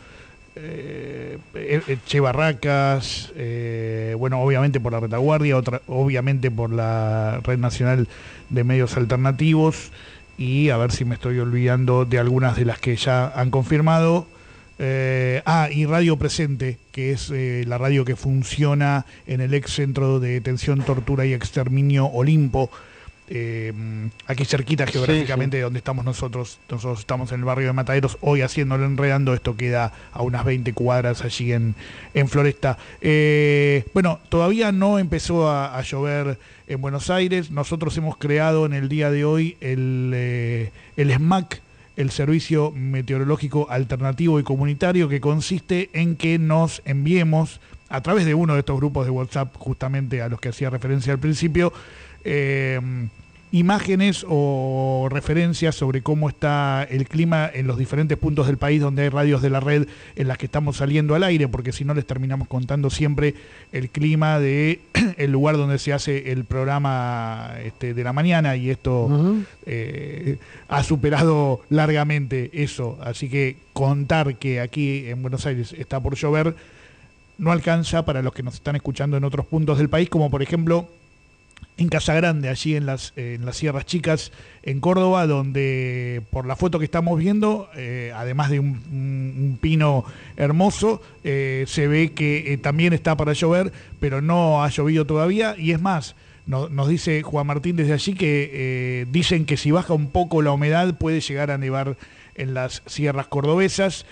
eh, Che Barracas, eh, bueno, obviamente por la retaguardia, otra, obviamente por la Red Nacional de Medios Alternativos, y a ver si me estoy olvidando de algunas de las que ya han confirmado. Eh, ah, y Radio Presente, que es eh, la radio que funciona en el ex Centro de Detención, Tortura y Exterminio Olimpo, eh, aquí cerquita geográficamente, sí, sí, de donde estamos nosotros. Nosotros estamos en el barrio de Mataderos, hoy haciéndolo Enredando, esto queda a unas veinte cuadras allí en, en Floresta. Eh, bueno, todavía no empezó a, a llover en Buenos Aires. Nosotros hemos creado en el día de hoy el, eh, el S M A C, el Servicio Meteorológico Alternativo y Comunitario, que consiste en que nos enviemos a través de uno de estos grupos de WhatsApp, justamente a los que hacía referencia al principio, eh, imágenes o referencias sobre cómo está el clima en los diferentes puntos del país donde hay radios de la red en las que estamos saliendo al aire, porque si no les terminamos contando siempre el clima de el lugar donde se hace el programa este, de la mañana, y esto uh-huh. eh, ha superado largamente eso, así que contar que aquí en Buenos Aires está por llover no alcanza para los que nos están escuchando en otros puntos del país, como por ejemplo en Casa Grande, allí en las, eh, en las Sierras Chicas, en Córdoba, donde por la foto que estamos viendo, eh, además de un, un, un pino hermoso, eh, se ve que eh, también está para llover, pero no ha llovido todavía, y es más, no, nos dice Juan Martín desde allí que eh, dicen que si baja un poco la humedad puede llegar a nevar en las sierras cordobesas,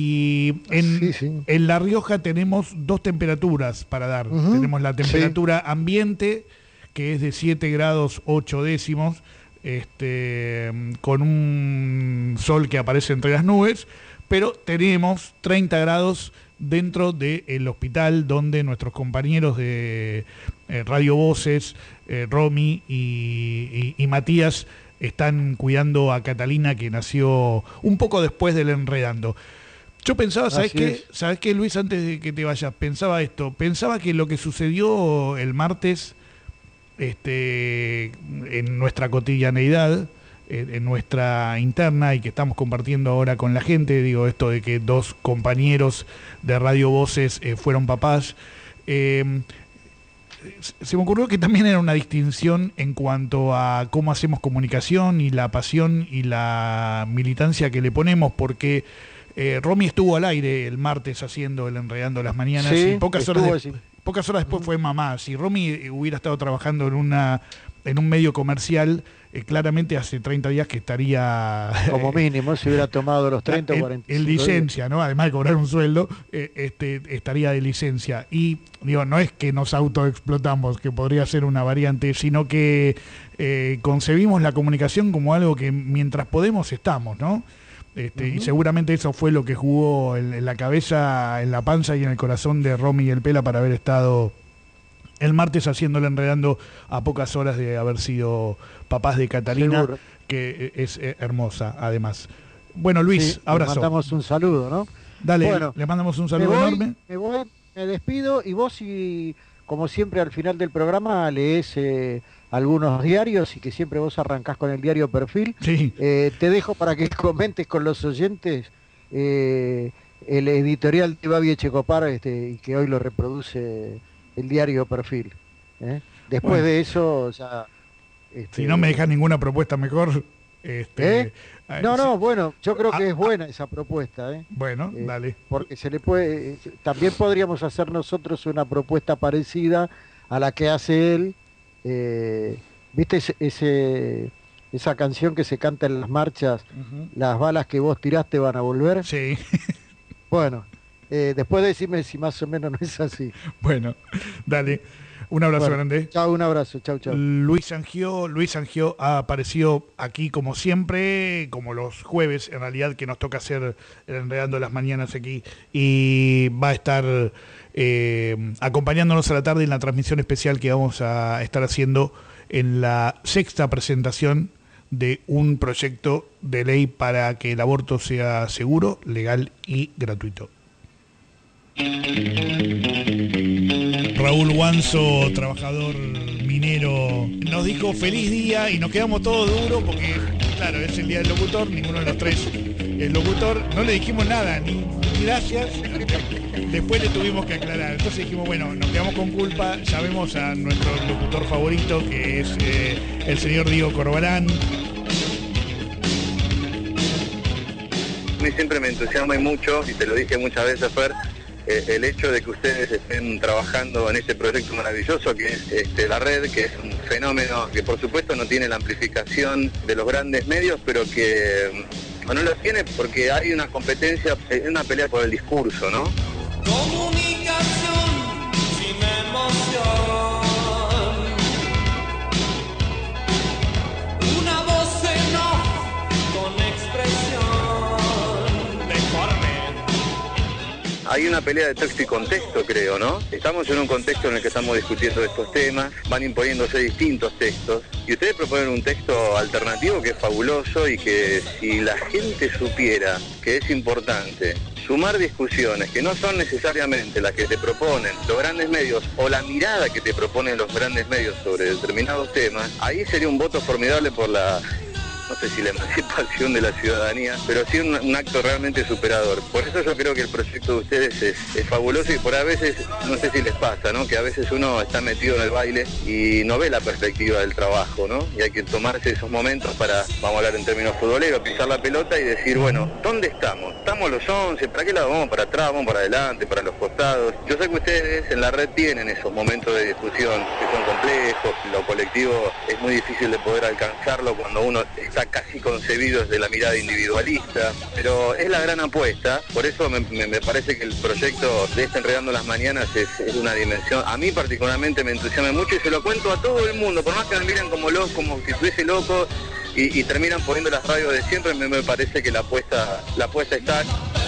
y en, sí, sí. en La Rioja tenemos dos temperaturas para dar. Uh-huh. Tenemos la temperatura sí. ambiente, que es de siete grados ocho décimos, este, con un sol que aparece entre las nubes, pero tenemos treinta grados dentro del hospital donde nuestros compañeros de eh, Radio Voces, eh, Romy y, y, y Matías, están cuidando a Catalina, que nació un poco después del Enredando. Yo pensaba, ¿sabes qué? ¿Sabes qué, Luis? Antes de que te vayas, pensaba esto. Pensaba que lo que sucedió el martes este, en nuestra cotidianeidad, en, en nuestra interna, y que estamos compartiendo ahora con la gente, digo, esto de que dos compañeros de Radio Voces eh, fueron papás, eh, se me ocurrió que también era una distinción en cuanto a cómo hacemos comunicación y la pasión y la militancia que le ponemos, porque eh, Romy estuvo al aire el martes haciendo el Enredando las Mañanas, sí, y pocas horas, de, pocas horas después fue mamá. Si Romy hubiera estado trabajando en una en un medio comercial, eh, claramente hace treinta días que estaría... Como mínimo, si hubiera tomado los treinta o cuarenta. En licencia, ¿no? Además de cobrar un sueldo, eh, este, estaría de licencia. Y digo, no es que nos autoexplotamos, que podría ser una variante, sino que eh, concebimos la comunicación como algo que mientras podemos estamos, ¿no? Este, uh-huh. Y seguramente eso fue lo que jugó en, en la cabeza, en la panza y en el corazón de Romy y el Pela para haber estado el martes haciéndole enredando a pocas horas de haber sido papás de Catalina, seguro, que es, es hermosa además. Bueno, Luis, sí, abrazo. Le mandamos un saludo, ¿no? Dale, bueno, le mandamos un saludo me voy, enorme. Me voy, me despido y vos, y, como siempre al final del programa, lees eh, algunos diarios y que siempre vos arrancás con el diario Perfil. Sí. Eh, te dejo para que comentes con los oyentes eh, el editorial de Babi Echecopar, este, y que hoy lo reproduce el diario Perfil. ¿eh? Después bueno. de eso ya... Este, si no me dejas ninguna propuesta mejor... Este, ¿Eh? No, no, bueno, yo creo que es buena esa propuesta. ¿eh? Bueno, eh, dale. Porque se le puede... También podríamos hacer nosotros una propuesta parecida a la que hace él. Eh, ¿Viste ese, ese, esa canción que se canta en las marchas? Uh-huh. Las balas que vos tiraste van a volver. Sí. Bueno... Eh, después decime si más o menos no es así. Bueno, dale. Un abrazo bueno, grande. Chao, un abrazo. Chao, chao. Luis Sangió, Luis Sangió ha aparecido aquí como siempre, como los jueves, en realidad, que nos toca hacer Enredando las Mañanas aquí. Y va a estar eh, acompañándonos a la tarde en la transmisión especial que vamos a estar haciendo en la sexta presentación de un proyecto de ley para que el aborto sea seguro, legal y gratuito. Raúl Guanzo, trabajador minero, nos dijo feliz día y nos quedamos todos duros porque, claro, es el día del locutor, ninguno de los tres es locutor, no le dijimos nada, ni, ni gracias, después le tuvimos que aclarar, entonces dijimos, bueno, nos quedamos con culpa, llamemos a nuestro locutor favorito, que es eh, el señor Diego Corbalán. A mí siempre me entusiasma mucho, y te lo dije muchas veces, Fer, el hecho de que ustedes estén trabajando en este proyecto maravilloso que es este, la red, que es un fenómeno que por supuesto no tiene la amplificación de los grandes medios, pero que no lo tiene porque hay una competencia, una pelea por el discurso, ¿no? Comunicación sin emoción, una voz en off con expresión. Hay una pelea de texto y contexto, creo, ¿no? Estamos en un contexto en el que estamos discutiendo estos temas, van imponiéndose distintos textos, y ustedes proponen un texto alternativo que es fabuloso y que si la gente supiera que es importante sumar discusiones que no son necesariamente las que te proponen los grandes medios o la mirada que te proponen los grandes medios sobre determinados temas, ahí sería un voto formidable por la... no sé si la emancipación de la ciudadanía, pero sí un, un acto realmente superador. Por eso yo creo que el proyecto de ustedes es, es fabuloso y por a veces, no sé si les pasa, ¿no? Que a veces uno está metido en el baile y no ve la perspectiva del trabajo, ¿no? Y hay que tomarse esos momentos para, vamos a hablar en términos futboleros, pisar la pelota y decir, bueno, ¿dónde estamos? ¿Estamos los once? ¿Para qué lado vamos? ¿Para atrás? ¿Vamos para adelante? ¿Para los costados? Yo sé que ustedes en la red tienen esos momentos de discusión que son complejos, lo colectivo es muy difícil de poder alcanzarlo cuando uno está casi concebido desde la mirada individualista, pero es la gran apuesta, por eso me, me, me parece que el proyecto de este Enredando las Mañanas es, es una dimensión, a mí particularmente me entusiasma mucho y se lo cuento a todo el mundo, por más que me miren como loco, como si estuviese loco y, y terminan poniendo las radios de siempre, me, me parece que la apuesta, la apuesta está...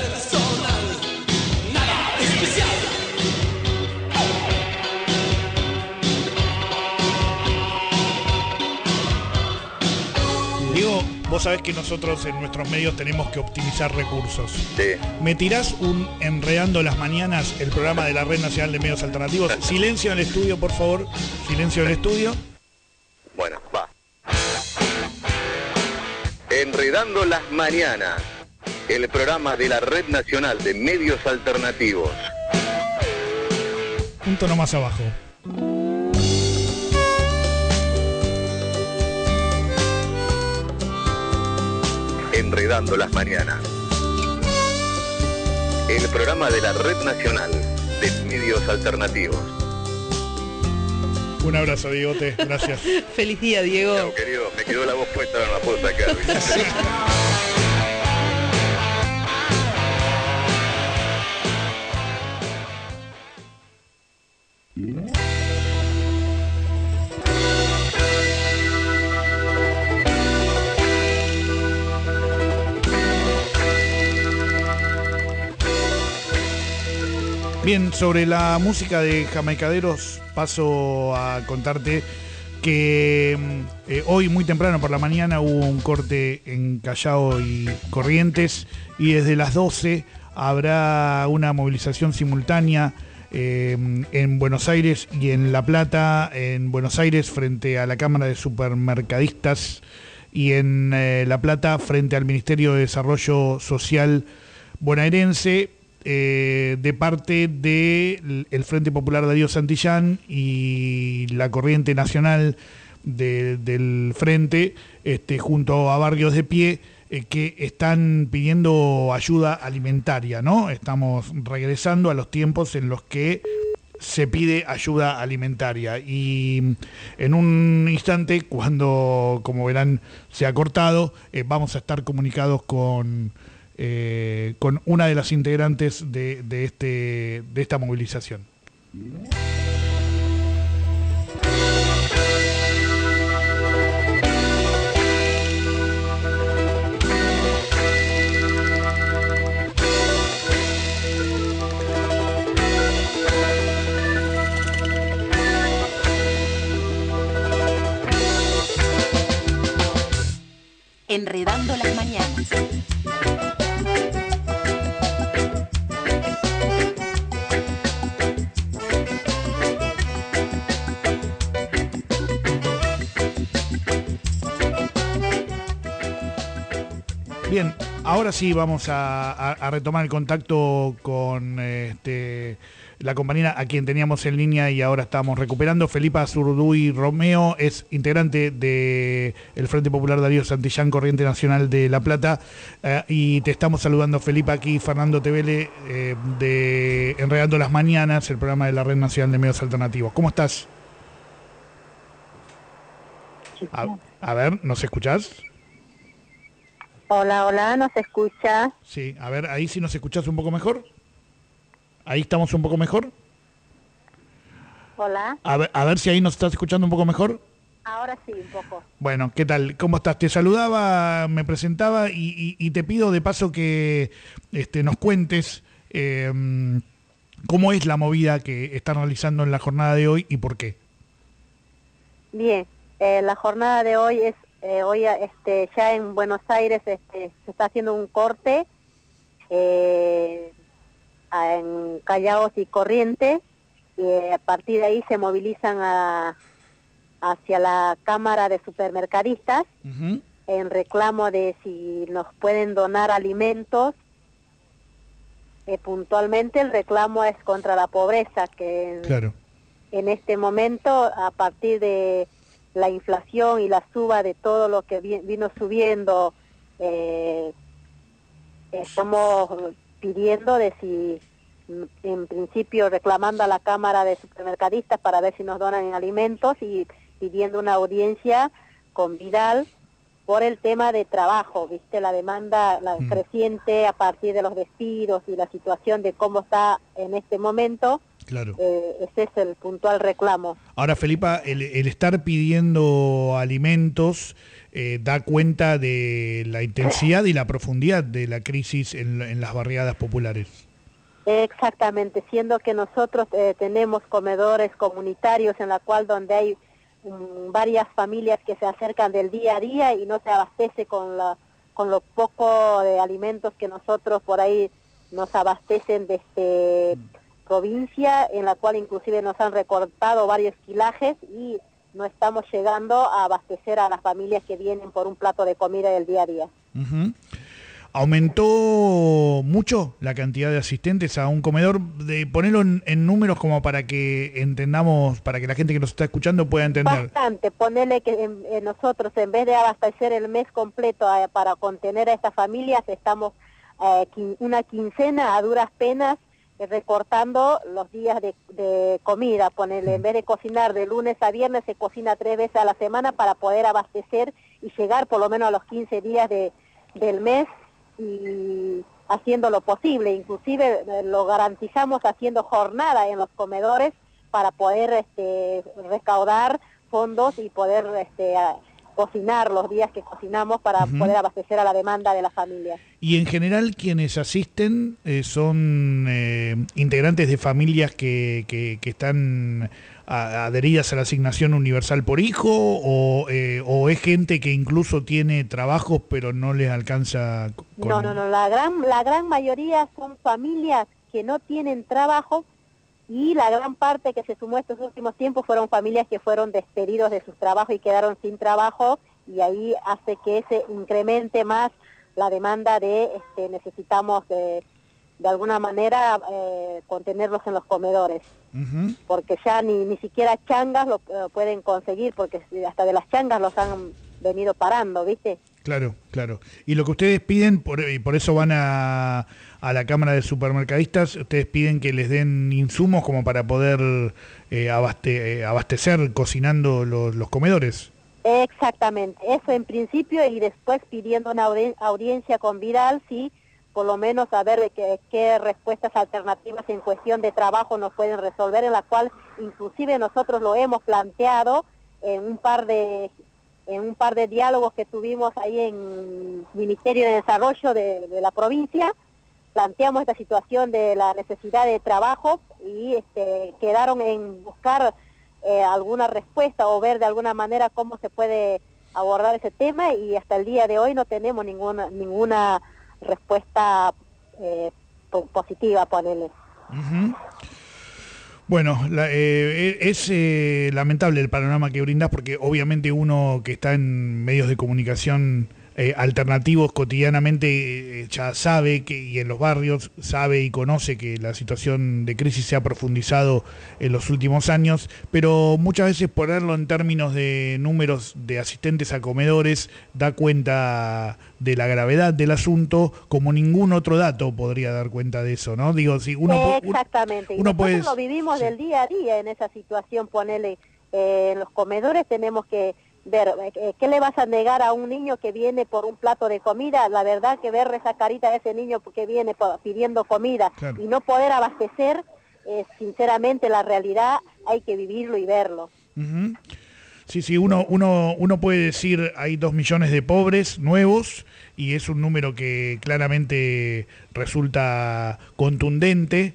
Diego, vos sabés que nosotros en nuestros medios tenemos que optimizar recursos. Sí. ¿Me tirás un Enredando las Mañanas, el programa de la Red Nacional de Medios Alternativos? Silencio en el estudio, por favor. Silencio en el estudio. Bueno, va. Enredando las Mañanas, el programa de la Red Nacional de Medios Alternativos. Un tono más abajo. Enredando las Mañanas, el programa de la Red Nacional de Medios Alternativos. Un abrazo, Diegote, gracias. Feliz día, Diego. No, querido, me quedó la voz puesta, no la puedo sacar. Bien, sobre la música de Jamaicaderos paso a contarte que eh, hoy muy temprano por la mañana hubo un corte en Callao y Corrientes y desde las doce habrá una movilización simultánea eh, en Buenos Aires y en La Plata. En Buenos Aires frente a la Cámara de Supermercadistas y en eh, La Plata frente al Ministerio de Desarrollo Social bonaerense. Eh, de parte del de Frente Popular Darío Santillán y la Corriente Nacional de, del Frente, este, junto a Barrios de Pie, eh, que están pidiendo ayuda alimentaria, ¿no? Estamos regresando a los tiempos en los que se pide ayuda alimentaria y en un instante, cuando, como verán, se ha cortado, eh, vamos a estar comunicados con... Eh, con una de las integrantes de, de, este, de esta movilización. Enredando las mañanas. Bien, ahora sí vamos a, a, a retomar el contacto con este, la compañera a quien teníamos en línea y ahora estamos recuperando. Felipa Zurduy Romeo es integrante del Frente Popular Darío Santillán, Corriente Nacional de La Plata. Eh, y te estamos saludando, Felipa, aquí Fernando Tevele eh, de Enredando las Mañanas, el programa de la Red Nacional de Medios Alternativos. ¿Cómo estás? A, a ver, ¿nos escuchás? Hola, hola, ¿nos escucha? Sí, a ver, ahí sí nos escuchás un poco mejor. Ahí estamos un poco mejor. Hola. A ver, a ver si ahí nos estás escuchando un poco mejor. Ahora sí, un poco. Bueno, ¿qué tal? ¿Cómo estás? Te saludaba, me presentaba y, y, y te pido de paso que este, nos cuentes eh, cómo es la movida que están realizando en la jornada de hoy y por qué. Bien, eh, la jornada de hoy es Eh, hoy este, ya en Buenos Aires este, se está haciendo un corte eh, en Callao y Corrientes y eh, a partir de ahí se movilizan a, hacia la Cámara de Supermercadistas uh-huh. en reclamo de si nos pueden donar alimentos. Eh, puntualmente el reclamo es contra la pobreza, que en, claro. en este momento a partir de la inflación y la suba de todo lo que vino subiendo, eh, estamos pidiendo de si, en principio reclamando a la Cámara de Supermercadistas para ver si nos donan alimentos y pidiendo una audiencia con Vidal por el tema de trabajo, viste, la demanda la mm. creciente a partir de los despidos y la situación de cómo está en este momento. Claro. Eh, ese es el puntual reclamo. Ahora, Felipa, el, el estar pidiendo alimentos eh, da cuenta de la intensidad y la profundidad de la crisis en, en las barriadas populares. Exactamente, siendo que nosotros eh, tenemos comedores comunitarios en la cual donde hay um, varias familias que se acercan del día a día y no se abastece con, la, con lo poco de alimentos que nosotros por ahí nos abastecen de este... provincia, en la cual inclusive nos han recortado varios kilajes y no estamos llegando a abastecer a las familias que vienen por un plato de comida del día a día. Uh-huh. ¿Aumentó mucho la cantidad de asistentes a un comedor? De ponerlo en, en números como para que entendamos, para que la gente que nos está esquivando pueda entender. Bastante, ponerle que en, en nosotros en vez de abastecer el mes completo eh, para contener a estas familias, estamos eh, quin, una quincena a duras penas recortando los días de, de comida, ponerle, en vez de cocinar de lunes a viernes, se cocina tres veces a la semana para poder abastecer y llegar por lo menos a los quince días de, del mes, y haciendo lo posible, inclusive lo garantizamos haciendo jornada en los comedores para poder este, recaudar fondos y poder este, a, cocinar los días que cocinamos para uh-huh. poder abastecer a la demanda de la familia. Y en general quienes asisten eh, son eh, integrantes de familias que, que, que están a, adheridas a la asignación universal por hijo, o, eh, o es gente que incluso tiene trabajos pero no les alcanza con... No, no, no, la gran, la gran mayoría son familias que no tienen trabajo, y la gran parte que se sumó estos últimos tiempos fueron familias que fueron despedidos de sus trabajos y quedaron sin trabajo, y ahí hace que se incremente más la demanda de este, necesitamos de, de alguna manera eh, contenerlos en los comedores, uh-huh. porque ya ni, ni siquiera changas lo uh, pueden conseguir, porque hasta de las changas los han venido parando, ¿viste? Claro, claro. Y lo que ustedes piden, por, y por eso van a, a la Cámara de Supermercadistas, ustedes piden que les den insumos como para poder eh, abaste, eh, abastecer cocinando los, los comedores. Exactamente, eso en principio, y después pidiendo una audi- audiencia con Vidal, sí, por lo menos saber qué, qué respuestas alternativas en cuestión de trabajo nos pueden resolver, en la cual inclusive nosotros lo hemos planteado en un par de... en un par de diálogos que tuvimos ahí en Ministerio de Desarrollo de, de la provincia, planteamos esta situación de la necesidad de trabajo, y este, quedaron en buscar eh, alguna respuesta o ver de alguna manera cómo se puede abordar ese tema, y hasta el día de hoy no tenemos ninguna ninguna respuesta eh, positiva, ponele. Uh-huh. Bueno, la, eh, es eh, lamentable el panorama que brindás, porque obviamente uno que está en medios de comunicación eh, alternativos cotidianamente eh, ya sabe que, y en los barrios sabe y conoce que la situación de crisis se ha profundizado en los últimos años, pero muchas veces ponerlo en términos de números de asistentes a comedores da cuenta de la gravedad del asunto, como ningún otro dato podría dar cuenta de eso, ¿no? Digo, si uno exactamente, uno y nosotros puede... lo vivimos sí. del día a día en esa situación, ponele, eh, en los comedores tenemos que ver, eh, ¿qué le vas a negar a un niño que viene por un plato de comida? La verdad que ver esa carita de ese niño que viene pidiendo comida, claro, y no poder abastecer, eh, sinceramente la realidad hay que vivirlo y verlo. Uh-huh. Sí, sí, uno, uno, uno puede decir hay dos millones de pobres nuevos, y es un número que claramente resulta contundente,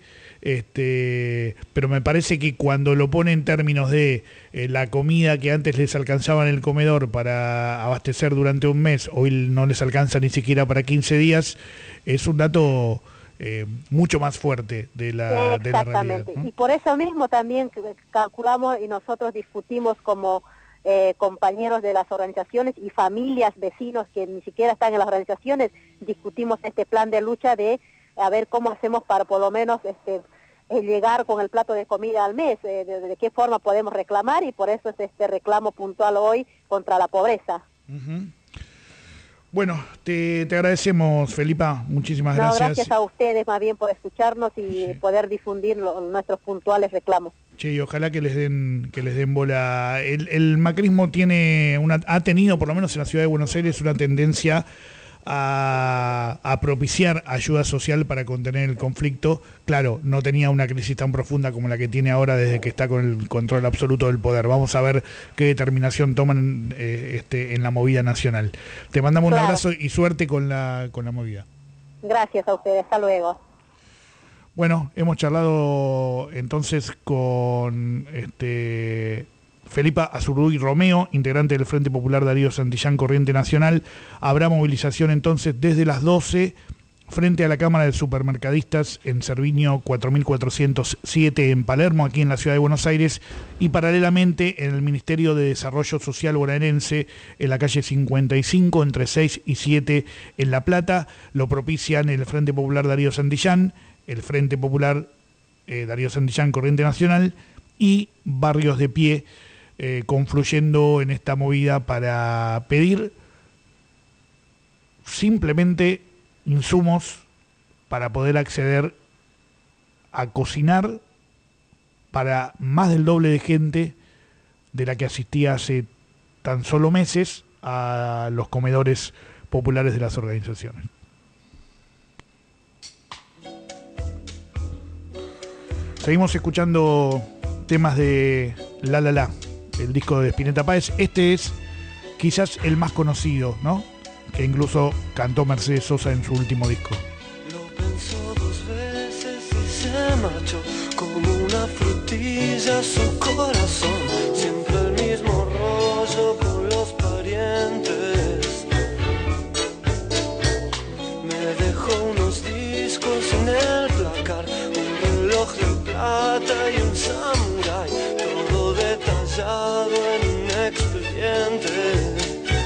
este, pero me parece que cuando lo pone en términos de eh, la comida que antes les alcanzaba en el comedor para abastecer durante un mes, hoy no les alcanza ni siquiera para quince días, es un dato eh, mucho más fuerte de la, de la realidad, ¿no? Y por eso mismo también calculamos y nosotros discutimos como eh, compañeros de las organizaciones y familias, vecinos que ni siquiera están en las organizaciones, discutimos este plan de lucha de a ver cómo hacemos para por lo menos este eh, llegar con el plato de comida al mes, eh, de, de qué forma podemos reclamar, y por eso es este reclamo puntual hoy contra la pobreza. Uh-huh. Bueno, te, te agradecemos, Felipa, muchísimas no, gracias. Gracias a ustedes más bien por escucharnos y sí. poder difundir lo, nuestros puntuales reclamos. Che, y ojalá que les den que les den bola. El, el macrismo tiene una ha tenido, por lo menos en la ciudad de Buenos Aires, una tendencia a, a propiciar ayuda social para contener el conflicto. Claro, no tenía una crisis tan profunda como la que tiene ahora desde que está con el control absoluto del poder. Vamos a ver qué determinación toman eh, este, en la movida nacional. Te mandamos claro. un abrazo y suerte con la, con la movida. Gracias a ustedes, hasta luego. Bueno, hemos charlado entonces con este Felipa Azurduy Romeo, integrante del Frente Popular Darío Santillán Corriente Nacional. Habrá movilización entonces desde las doce frente a la Cámara de Supermercadistas en Cerviño cuatro mil cuatrocientos siete en Palermo, aquí en la Ciudad de Buenos Aires, y paralelamente en el Ministerio de Desarrollo Social bonaerense en la calle cincuenta y cinco entre seis y siete en La Plata. Lo propician el Frente Popular Darío Santillán, el Frente Popular eh, Darío Santillán Corriente Nacional y Barrios de Pie, eh, confluyendo en esta movida para pedir simplemente insumos para poder acceder a cocinar para más del doble de gente de la que asistía hace tan solo meses a los comedores populares de las organizaciones. Seguimos escuchando temas de La La La, el disco de Spinetta Páez. Este es quizás el más conocido, ¿no? Que incluso cantó Mercedes Sosa en su último disco. Lo pensó dos veces y se marchó como una frutilla su corazón. Siempre el mismo rollo con los parientes. Me dejó unos discos en el placar, un reloj de plata y un samurái, todo detallado en un expediente.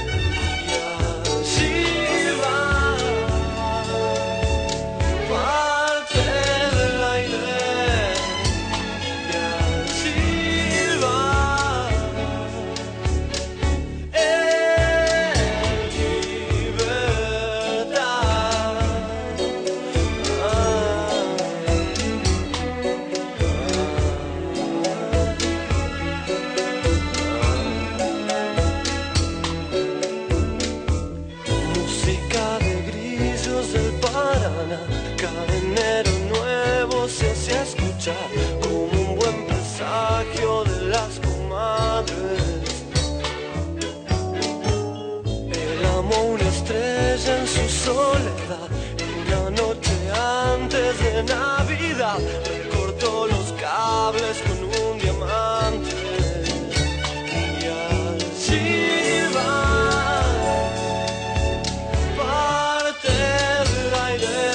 Como un buen presagio de las comadres. Él amó una estrella en su soledad, una noche antes de Navidad. Recortó los cables con un diamante. Y allí va parte del aire.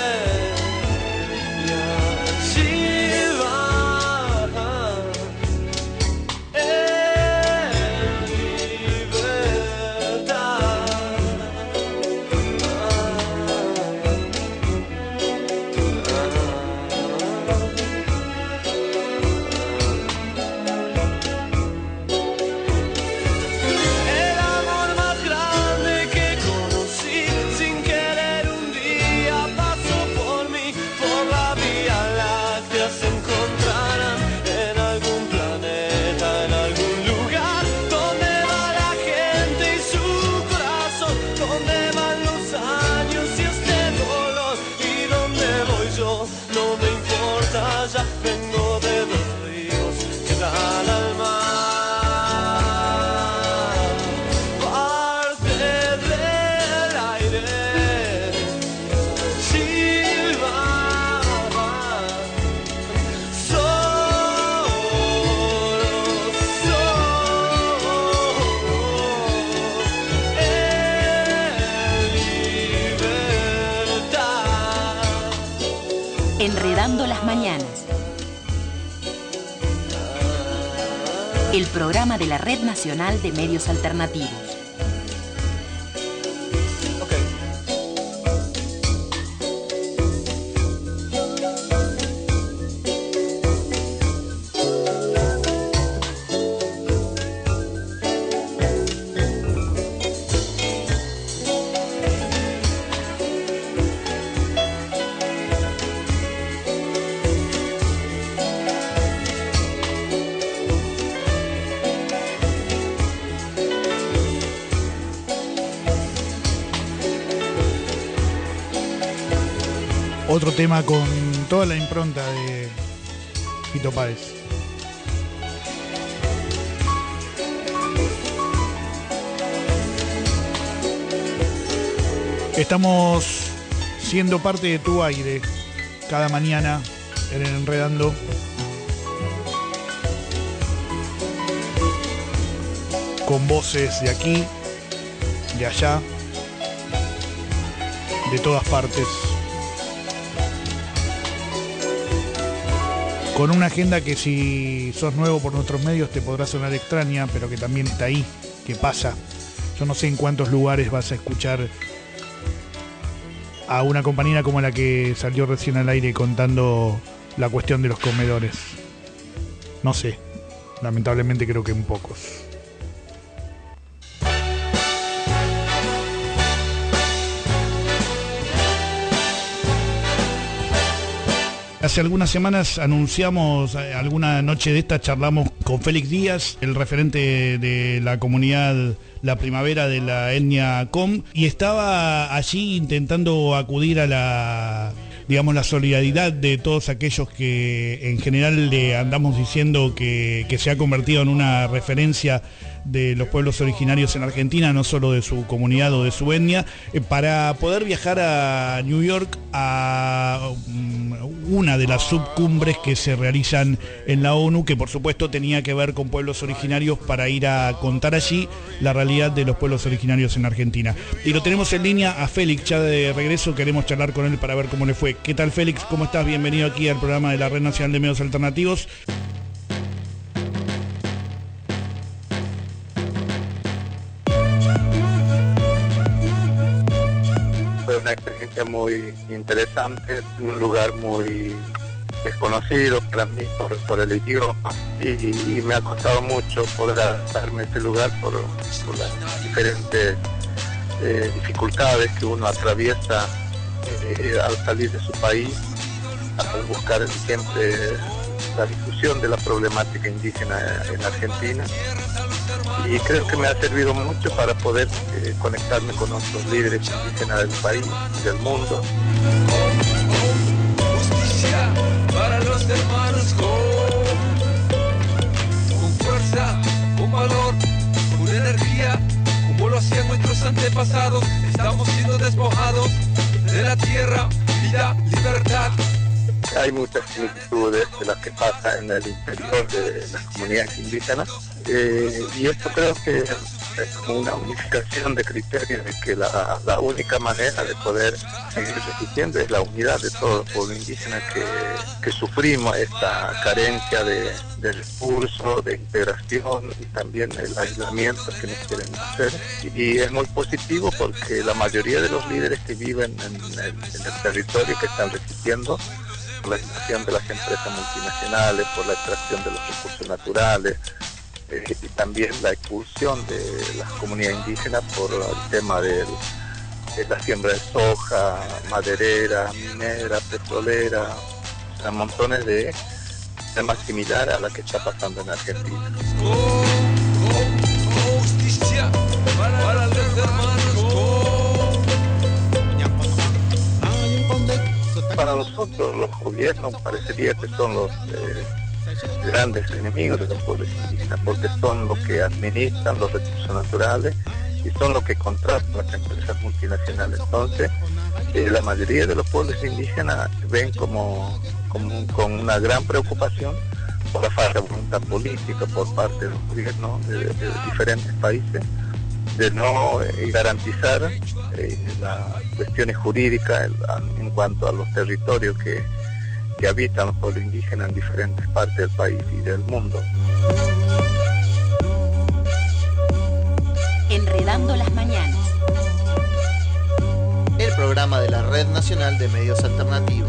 Vengo de dos ríos que dan al mar, parte del aire, silba, solo, solo, en libertad. Enredando las mañanas. El programa de la Red Nacional de Medios Alternativos. Otro tema con toda la impronta de Fito Páez. Estamos siendo parte de tu aire cada mañana en el Enredando. Con voces de aquí, de allá, de todas partes. Con una agenda que si sos nuevo por nuestros medios te podrá sonar extraña, pero que también está ahí, que pasa. Yo no sé en cuántos lugares vas a escuchar a una compañera como la que salió recién al aire contando la cuestión de los comedores. No sé, lamentablemente creo que en pocos. Hace algunas semanas anunciamos, eh, alguna noche de esta charlamos con Félix Díaz, el referente de la comunidad La Primavera de la etnia Com, y estaba allí intentando acudir a la, digamos, la solidaridad de todos aquellos que en general le andamos diciendo que, que se ha convertido en una referencia de los pueblos originarios en Argentina, no solo de su comunidad o de su etnia, eh, para poder viajar a New York a um, una de las subcumbres que se realizan en la ONU, que por supuesto tenía que ver con pueblos originarios, para ir a contar allí la realidad de los pueblos originarios en Argentina. Y lo tenemos en línea a Félix, ya de regreso, queremos charlar con él para ver cómo le fue. ¿Qué tal, Félix? ¿Cómo estás? Bienvenido aquí al programa de la Red Nacional de Medios Alternativos. Fue una experiencia muy interesante, un lugar muy desconocido para mí por, por el idioma, y, y me ha costado mucho poder adaptarme a este lugar por, por las diferentes eh, dificultades que uno atraviesa eh, al salir de su país, al buscar siempre la discusión de la problemática indígena en Argentina. Y creo que me ha servido mucho para poder eh, conectarme con otros líderes indígenas del país y del mundo. Justicia para los hermanos con, con fuerza, con valor, con energía, como lo hacían nuestros antepasados. Estamos siendo despojados de la tierra, vida, libertad. Hay muchas similitudes de las que pasa en el interior de las comunidades indígenas, eh, y esto creo que es como una unificación de criterios de que la, la única manera de poder seguir resistiendo es la unidad de todo el pueblo indígena que, que sufrimos esta carencia de, de recursos, de integración y también el aislamiento que nos quieren hacer. Y, y es muy positivo porque la mayoría de los líderes que viven en el, en el territorio que están resistiendo por la extracción de las empresas multinacionales, por la extracción de los recursos naturales, eh, y también la expulsión de las comunidades indígenas por el tema del, de la siembra de soja, maderera, minera, petrolera, o sea, montones de temas similares a la que está pasando en Argentina. Justicia para los hermanos. Para nosotros los gobiernos parecería que son los eh, grandes enemigos de los pueblos indígenas, porque son los que administran los recursos naturales y son los que contratan las empresas multinacionales. Entonces, eh, la mayoría de los pueblos indígenas ven como, como con una gran preocupación por la falta de voluntad política por parte de los gobiernos de, de, de diferentes países, de no eh, garantizar eh, las cuestiones jurídicas en, en cuanto a los territorios que, que habitan los pueblos indígenas en diferentes partes del país y del mundo. Enredando las mañanas. El programa de la Red Nacional de Medios Alternativos.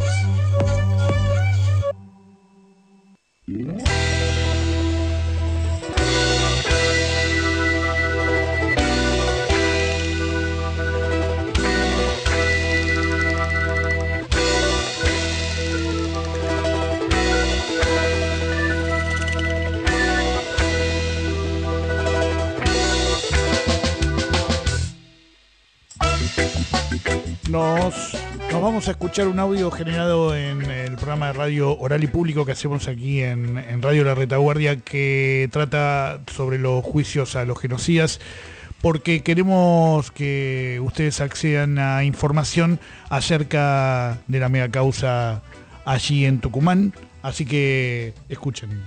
Nos, nos vamos a escuchar un audio generado en el programa de radio oral y público que hacemos aquí en, en Radio La Retaguardia, que trata sobre los juicios a los genocidas, porque queremos que ustedes accedan a información acerca de la megacausa allí en Tucumán, así que escuchen.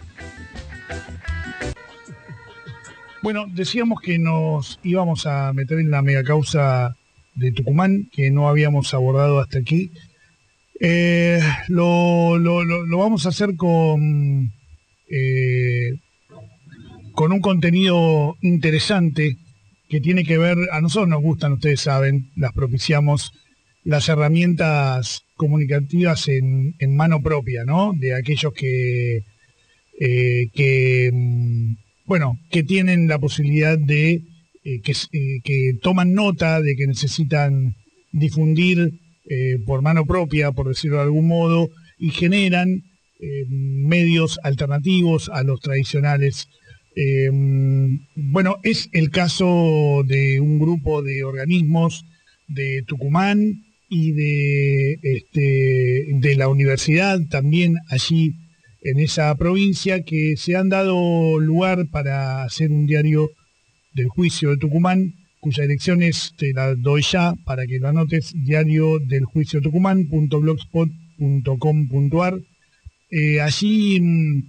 Bueno, decíamos que nos íbamos a meter en la megacausa de Tucumán, que no habíamos abordado hasta aquí. Eh, lo, lo, lo, lo vamos a hacer con, eh, con un contenido interesante que tiene que ver, a nosotros nos gustan, ustedes saben, las propiciamos, las herramientas comunicativas en, en mano propia, ¿no? De aquellos que, eh, que, bueno, que tienen la posibilidad de Eh, que, eh, que toman nota de que necesitan difundir eh, por mano propia, por decirlo de algún modo, y generan eh, medios alternativos a los tradicionales. Eh, bueno, es el caso de un grupo de organismos de Tucumán y de, este, de la universidad también allí en esa provincia, que se han dado lugar para hacer un diario del juicio de Tucumán, cuya dirección es, te la doy ya para que lo anotes, diario del juicio tucumán punto blogspot punto com punto ar. Eh, allí,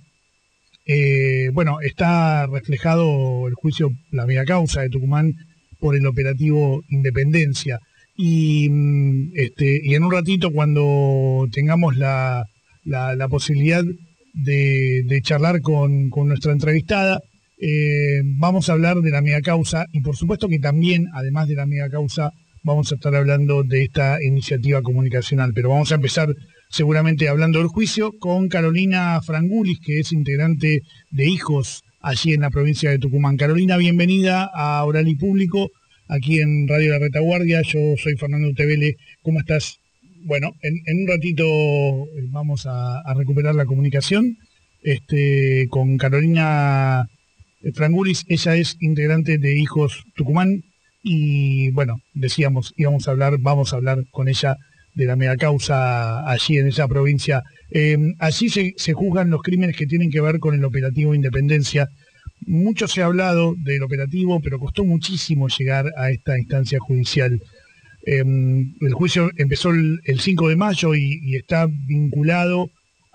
eh, bueno, está reflejado el juicio, la mega causa de Tucumán por el operativo Independencia. Y, este, y en un ratito, cuando tengamos la, la, la posibilidad de, de charlar con, con nuestra entrevistada, eh, vamos a hablar de la mega causa, y por supuesto que también, además de la mega causa, vamos a estar hablando de esta iniciativa comunicacional. Pero vamos a empezar seguramente hablando del juicio con Carolina Frangulis, que es integrante de Hijos allí en la provincia de Tucumán. Carolina, bienvenida a Oral y Público, aquí en Radio La Retaguardia. Yo soy Fernando Tevele. ¿Cómo estás? Bueno, en, en un ratito vamos a, a recuperar la comunicación este, con Carolina Frangulis. Ella es integrante de Hijos Tucumán y, bueno, decíamos, íbamos a hablar, vamos a hablar con ella de la mega causa allí en esa provincia. Eh, allí se, se juzgan los crímenes que tienen que ver con el operativo Independencia. Mucho se ha hablado del operativo, pero costó muchísimo llegar a esta instancia judicial. Eh, el juicio empezó el, el cinco de mayo y, y está vinculado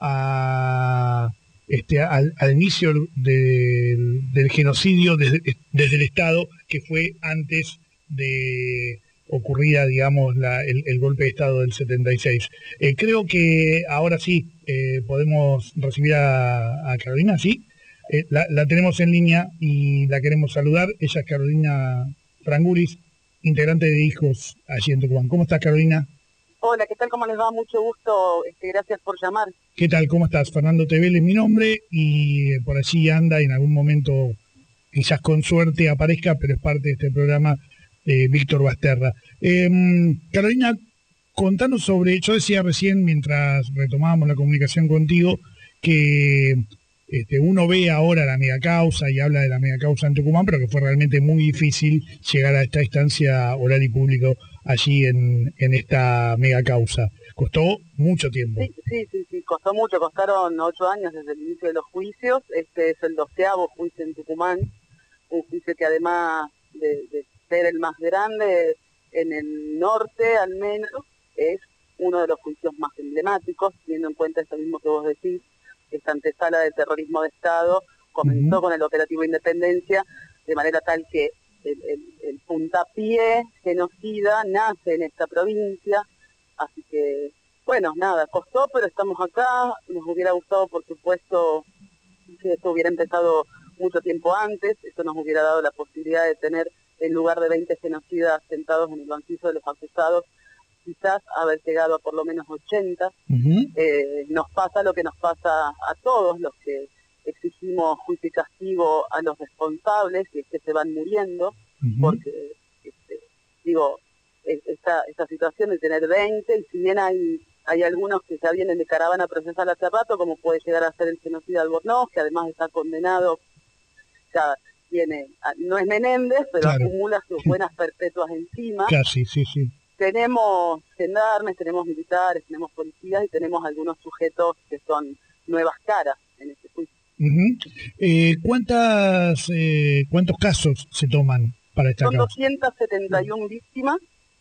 a, este, al, al inicio de, del genocidio desde, desde el Estado, que fue antes de ocurrida, digamos, la, el, el golpe de Estado del setenta y seis. Eh, creo que ahora sí eh, podemos recibir a, a Carolina, ¿sí? Eh, la, la tenemos en línea y la queremos saludar. Ella es Carolina Frangulis, integrante de Hijos allí en Tucumán. ¿Cómo estás, Carolina? Hola, ¿qué tal? ¿Cómo les va? Mucho gusto. Este, gracias por llamar. ¿Qué tal? ¿Cómo estás? Fernando Tevele es mi nombre y eh, por allí anda, y en algún momento, quizás con suerte aparezca, pero es parte de este programa, eh, Víctor Basterra. Eh, Carolina, contanos sobre, yo decía recién, mientras retomábamos la comunicación contigo, que Este, uno ve ahora la mega causa y habla de la mega causa en Tucumán, pero que fue realmente muy difícil llegar a esta instancia oral y público allí en, en esta mega causa. Costó mucho tiempo. Sí, sí, sí, sí, costó mucho, costaron ocho años desde el inicio de los juicios. Este es el doceavo juicio en Tucumán, un juicio que además de, de ser el más grande en el norte al menos, es uno de los juicios más emblemáticos, teniendo en cuenta esto mismo que vos decís. Esta antesala de terrorismo de Estado comenzó uh-huh. con el operativo Independencia, de manera tal que el, el, el puntapié genocida nace en esta provincia, así que, bueno, nada, costó, pero estamos acá. Nos hubiera gustado, por supuesto, que esto hubiera empezado mucho tiempo antes. Esto nos hubiera dado la posibilidad de tener, en lugar de veinte genocidas sentados en el banquillo de los acusados, quizás haber llegado a por lo menos ochenta. Uh-huh. Eh, nos pasa lo que nos pasa a todos los que exigimos juicio y castigo a los responsables, y es que se van muriendo, uh-huh. porque, este, digo, esta, esta situación de tener veinte, y si bien hay, hay algunos que ya vienen de caravana a procesar hace rato, como puede llegar a ser el genocida Albornoz, que además está condenado, ya tiene, no es Menéndez, pero claro, acumula sus buenas perpetuas encima. Casi, sí, sí. Tenemos gendarmes, tenemos militares, tenemos policías y tenemos algunos sujetos que son nuevas caras en este juicio. Uh-huh. eh, ¿cuántas, eh, ¿Cuántos casos se toman para esta causa? Son doscientas setenta y una víctimas.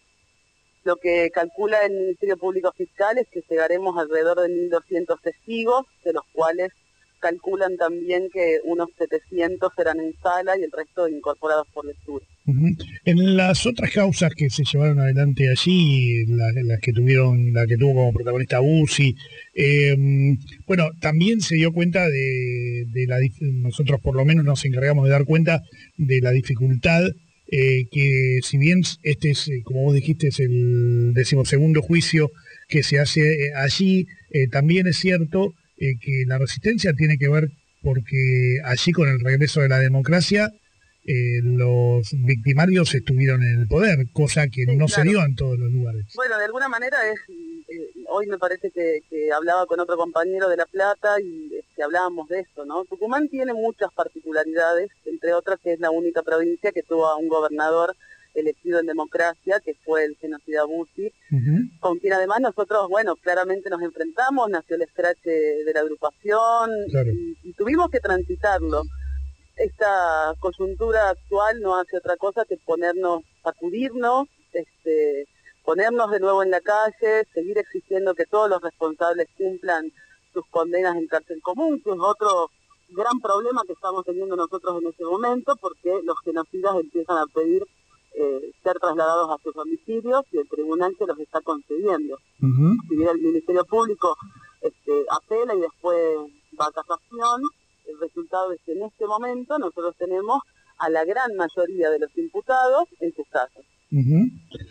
Lo que calcula el Ministerio Público Fiscal es que llegaremos alrededor de mil doscientos testigos, de los cuales calculan también que unos setecientos serán en sala y el resto incorporados por lectura. Uh-huh. En las otras causas que se llevaron adelante allí, las la que tuvieron, la que tuvo como protagonista Bussi, eh, bueno, también se dio cuenta de, de la, nosotros por lo menos nos encargamos de dar cuenta de la dificultad eh, que, si bien este es, como vos dijiste, es el decimosegundo juicio que se hace allí, eh, también es cierto eh, que la resistencia tiene que ver porque allí, con el regreso de la democracia, Eh, los victimarios estuvieron en el poder, cosa que sí, no claro. se dio en todos los lugares. Bueno, de alguna manera es eh, hoy me parece que, que hablaba con otro compañero de La Plata y este, hablábamos de esto, ¿no? Tucumán tiene muchas particularidades, entre otras que es la única provincia que tuvo a un gobernador elegido en democracia, que fue el genocida Bussi, uh-huh. con quien además nosotros, bueno, claramente nos enfrentamos, nació el escrache de la agrupación, claro. y, y tuvimos que transitarlo. Esta coyuntura actual no hace otra cosa que ponernos, sacudirnos, este, ponernos de nuevo en la calle, seguir exigiendo que todos los responsables cumplan sus condenas en cárcel común, que es otro gran problema que estamos teniendo nosotros en este momento, porque los genocidas empiezan a pedir eh, ser trasladados a sus domicilios y el tribunal se los está concediendo. Uh-huh. Si bien el Ministerio Público este, apela y después va a casación, el resultado es que en este momento nosotros tenemos a la gran mayoría de los imputados en sus casas. Uh-huh.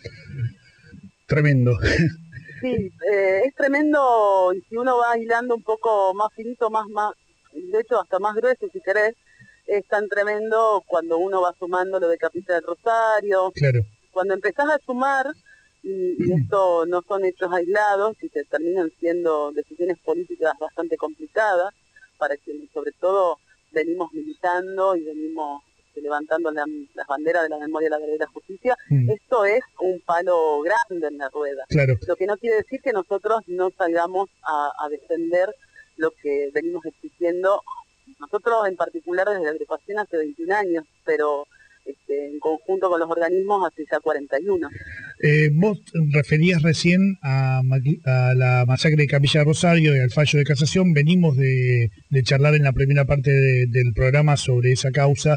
Tremendo. Sí, eh, es tremendo, y si uno va hilando un poco más finito, más, más, de hecho hasta más grueso si querés, es tan tremendo cuando uno va sumando lo de Capilla del Rosario. Claro. Cuando empezás a sumar, y, y esto no son hechos aislados, y que terminan siendo decisiones políticas bastante complicadas, para quienes sobre todo venimos militando y venimos levantando la, las banderas de la memoria, la verdad y la justicia, mm. esto es un palo grande en la rueda. Claro. Lo que no quiere decir que nosotros no salgamos a, a defender lo que venimos exigiendo, nosotros en particular desde la agrupación hace veintiún años, pero este, en conjunto con los organismos hace ya cuarenta y uno. Eh, vos referías recién a, a la masacre de Capilla de Rosario y al fallo de casación. Venimos de, de charlar en la primera parte de, del programa sobre esa causa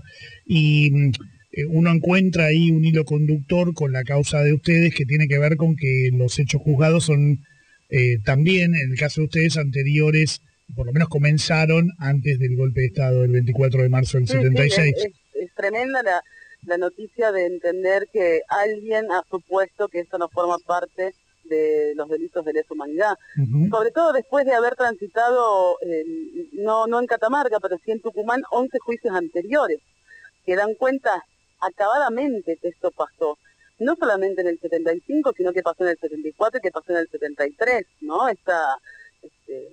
y eh, uno encuentra ahí un hilo conductor con la causa de ustedes que tiene que ver con que los hechos juzgados son eh, también, en el caso de ustedes, anteriores, por lo menos comenzaron antes del golpe de Estado del veinticuatro de marzo del sí, setenta y seis. Sí, es, es, es tremenda la... la noticia de entender que alguien ha supuesto que esto no forma parte de los delitos de lesa humanidad. Uh-huh. Sobre todo después de haber transitado, eh, no, no en Catamarca, pero sí en Tucumán, once juicios anteriores, que dan cuenta acabadamente que esto pasó. No solamente en el setenta y cinco, sino que pasó en el setenta y cuatro y que pasó en el setenta y tres, ¿no? Esta este,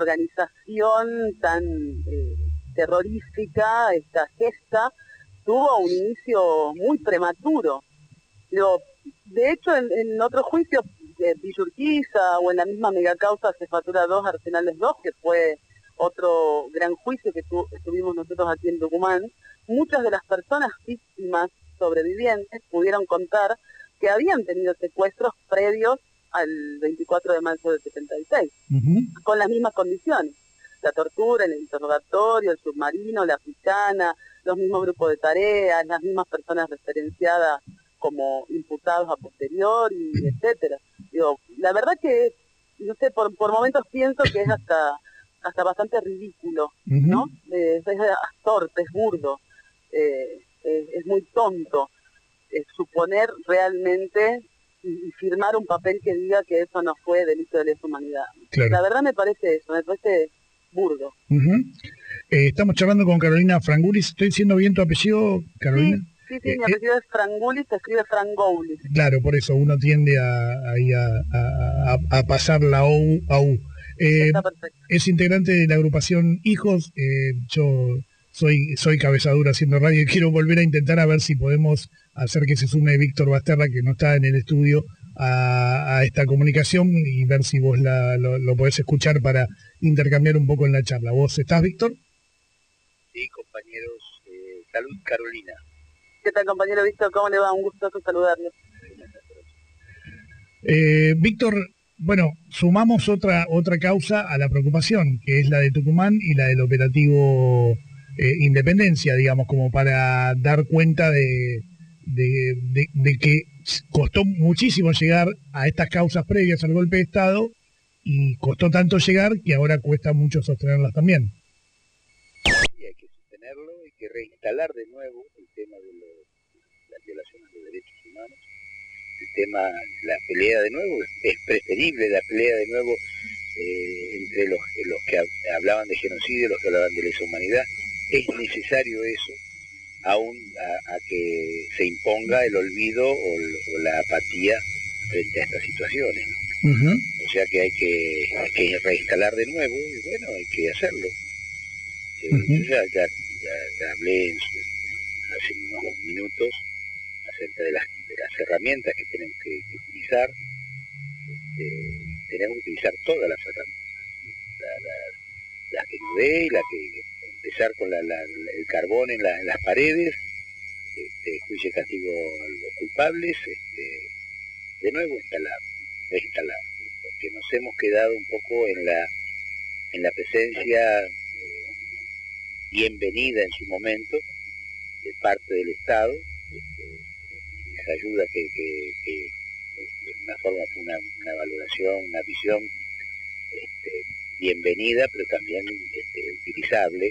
organización tan eh, terrorífica, esta gesta, tuvo un inicio muy prematuro. Lo, de hecho, en, en otro juicio, de Villurquiza o en la misma megacausa Jefatura dos, Arsenales dos, que fue otro gran juicio que, tu, que tuvimos nosotros aquí en Tucumán, muchas de las personas víctimas sobrevivientes pudieron contar que habían tenido secuestros previos al veinticuatro de marzo del setenta y seis, uh-huh. con las mismas condiciones. La tortura, el interrogatorio, el submarino, la africana, los mismos grupos de tareas, las mismas personas referenciadas como imputados a posteriori, etcétera. Digo, la verdad que, no sé, por, por momentos pienso que es hasta hasta bastante ridículo, ¿no? Uh-huh. Es, es torpe, es burdo, eh, es, es muy tonto eh, suponer realmente y, y firmar un papel que diga que eso no fue delito de lesa humanidad. Claro. La verdad me parece eso, me parece burdo. Uh-huh. eh, estamos charlando con Carolina Frangulis. ¿Estoy diciendo bien tu apellido, Carolina? Sí, sí, sí, eh, mi apellido eh, es Frangulis, se escribe Frangoulis. Claro, por eso uno tiende a, a, a, a, a pasar la O a U. Eh, es integrante de la agrupación Hijos. Eh, yo soy soy cabezadura haciendo radio y quiero volver a intentar a ver si podemos hacer que se sume Víctor Basterra, que no está en el estudio, a, a esta comunicación y ver si vos la, lo, lo podés escuchar para intercambiar un poco en la charla. ¿Vos estás, Víctor? Sí, compañeros. Eh, salud, Carolina. ¿Qué tal, compañero Víctor? ¿Cómo le va? Un gusto saludarlo. Eh, Víctor, bueno, sumamos otra otra causa a la preocupación, que es la de Tucumán y la del operativo eh, Independencia, digamos, como para dar cuenta de, de, de, de que costó muchísimo llegar a estas causas previas al golpe de Estado y costó tanto llegar que ahora cuesta mucho sostenerlas también. Y hay que sostenerlo, hay que reinstalar de nuevo el tema de los, las violaciones de derechos humanos. El tema, la pelea de nuevo, es preferible la pelea de nuevo eh, entre los, los que hablaban de genocidio y los que hablaban de lesa humanidad. Es necesario eso, aún a, a que se imponga el olvido o, o la apatía frente a estas situaciones, ¿no? Uh-huh. O o sea que hay que, hay que reinstalar de nuevo, y bueno, hay que hacerlo. Eh, Uh-huh. Yo ya, ya, ya, ya hablé en su- hace unos minutos acerca de las, de las herramientas que tenemos que, que utilizar. Eh, tenemos que utilizar todas las herramientas, la, la, la que nos dé, y la que empezar con la, la- la- el carbón en, la- en las paredes, este, juicio y castigo a los culpables, este, de nuevo instalar, reinstalar, porque nos hemos quedado un poco en la en la presencia eh, bienvenida en su momento de parte del Estado, este, esa ayuda que, que, que, este, de una forma fue una, una valoración, una visión este, bienvenida, pero también este, utilizable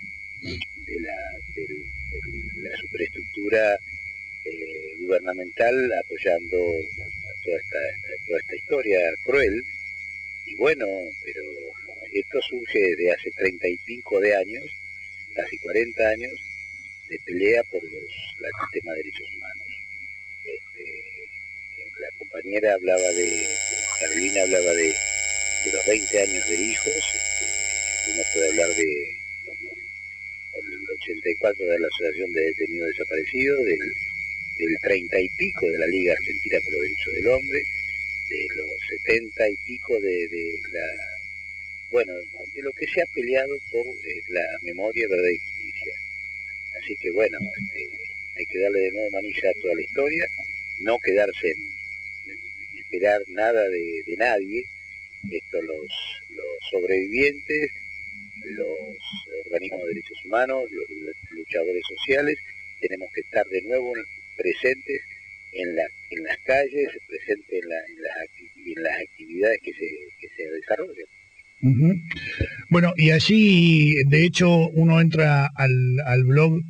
de la, del- de la superestructura eh, gubernamental apoyando toda esta, toda esta historia cruel. Y bueno, pero esto surge de hace treinta y pico de años, casi cuarenta años, de pelea por los, el tema de derechos humanos. Este, la compañera hablaba de, Carolina hablaba de, de los veinte años de hijos, este, uno puede hablar de el ochenta y cuatro de la Asociación de Detenidos Desaparecidos, del, del treinta y pico de la Liga Argentina por los Derechos del Hombre, de los setenta y pico de, de la, bueno, de lo que se ha peleado por eh, la memoria, verdad y justicia. Así que bueno, este, hay que darle de nuevo manilla a toda la historia, no quedarse en, en esperar nada de, de nadie. Esto los, los sobrevivientes, los organismos de derechos humanos, los, los luchadores sociales, tenemos que estar de nuevo presentes en, la, en las calles, presentes en, la, en, las, acti- en las actividades que se, que se desarrollan. Uh-huh. Bueno, y allí, de hecho, uno entra al, al blog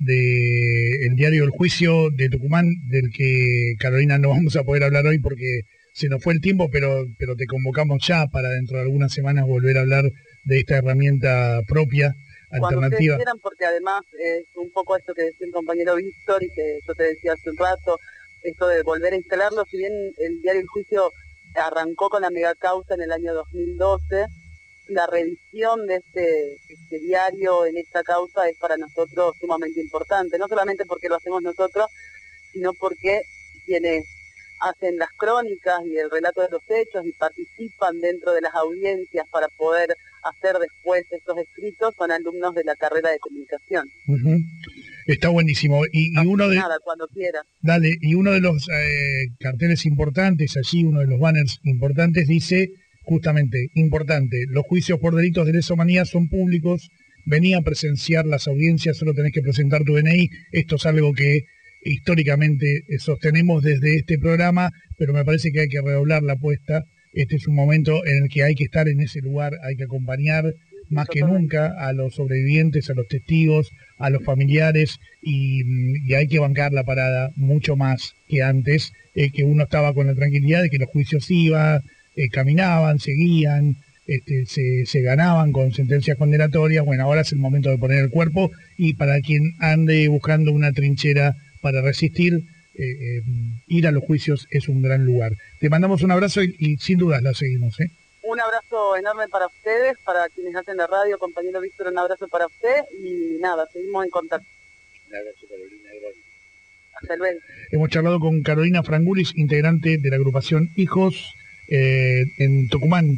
de el diario El Juicio de Tucumán, del que, Carolina, no vamos a poder hablar hoy porque se nos fue el tiempo, pero, pero te convocamos ya para dentro de algunas semanas volver a hablar de esta herramienta propia, Cuando ustedes alternativa. quieran, porque además es un poco esto que decía el compañero Víctor y que yo te decía hace un rato, esto de volver a instalarlo, si bien el diario El Juicio arrancó con la megacausa en el año dos mil doce, la revisión de este, este diario en esta causa es para nosotros sumamente importante, no solamente porque lo hacemos nosotros, sino porque quienes hacen las crónicas y el relato de los hechos y participan dentro de las audiencias para poder hacer después estos escritos son alumnos de la carrera de comunicación. Uh-huh. Está buenísimo. Y, y uno de Nada, cuando quiera. Dale, y uno de los eh, carteles importantes allí, uno de los banners importantes dice justamente, importante, los juicios por delitos de lesa humanidad son públicos, vení a presenciar las audiencias, solo tenés que presentar tu D N I. Esto es algo que históricamente eh, sostenemos desde este programa, pero me parece que hay que redoblar la apuesta. Este es un momento en el que hay que estar en ese lugar, hay que acompañar más que nunca a los sobrevivientes, a los testigos, a los familiares, y, y hay que bancar la parada mucho más que antes, eh, que uno estaba con la tranquilidad de que los juicios iban, eh, caminaban, seguían, este, se, se ganaban con sentencias condenatorias. Bueno, ahora es el momento de poner el cuerpo, y para quien ande buscando una trinchera para resistir, eh, eh, ir a los juicios es un gran lugar. Te mandamos un abrazo y, y sin dudas la seguimos, ¿eh? Un abrazo enorme para ustedes, para quienes hacen la radio, compañero Víctor, un abrazo para usted y nada, seguimos en contacto. Un abrazo, Carolina. Hasta luego. Hemos charlado con Carolina Frangulis, integrante de la agrupación Hijos eh, en Tucumán.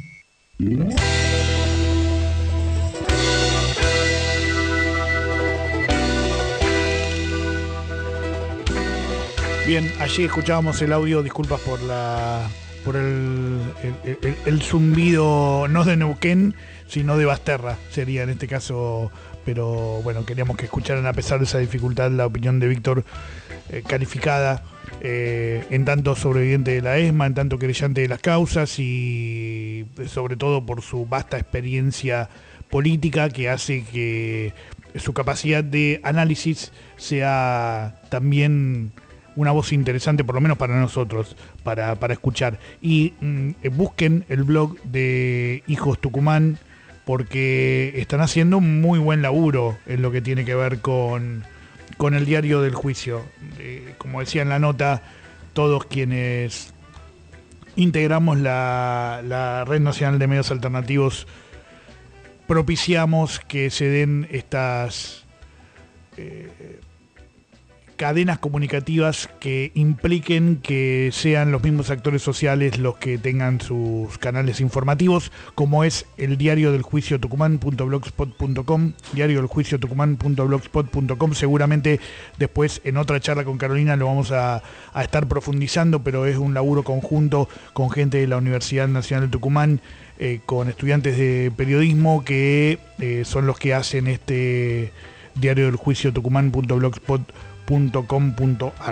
Bien, allí escuchábamos el audio, disculpas por la por el, el, el, el zumbido, no de Neuquén, sino de Basterra, sería en este caso, pero bueno, queríamos que escucharan, a pesar de esa dificultad, la opinión de Víctor, eh, calificada, eh, en tanto sobreviviente de la ESMA, en tanto querellante de las causas, y sobre todo por su vasta experiencia política, que hace que su capacidad de análisis sea también una voz interesante, por lo menos para nosotros, para, para escuchar. Y mm, busquen el blog de Hijos Tucumán, porque están haciendo un muy buen laburo en lo que tiene que ver con, con el diario del juicio. Eh, como decía en la nota, todos quienes integramos la, la Red Nacional de Medios Alternativos, propiciamos que se den estas eh, cadenas comunicativas que impliquen que sean los mismos actores sociales los que tengan sus canales informativos, como es el diario del juicio tucumán punto blogspot punto com, diario del juicio tucumán punto blogspot punto com. Seguramente después en otra charla con Carolina lo vamos a, a estar profundizando, pero es un laburo conjunto con gente de la Universidad Nacional de Tucumán, eh, con estudiantes de periodismo que eh, son los que hacen este diario del juicio tucumán punto blogspot punto com punto ar.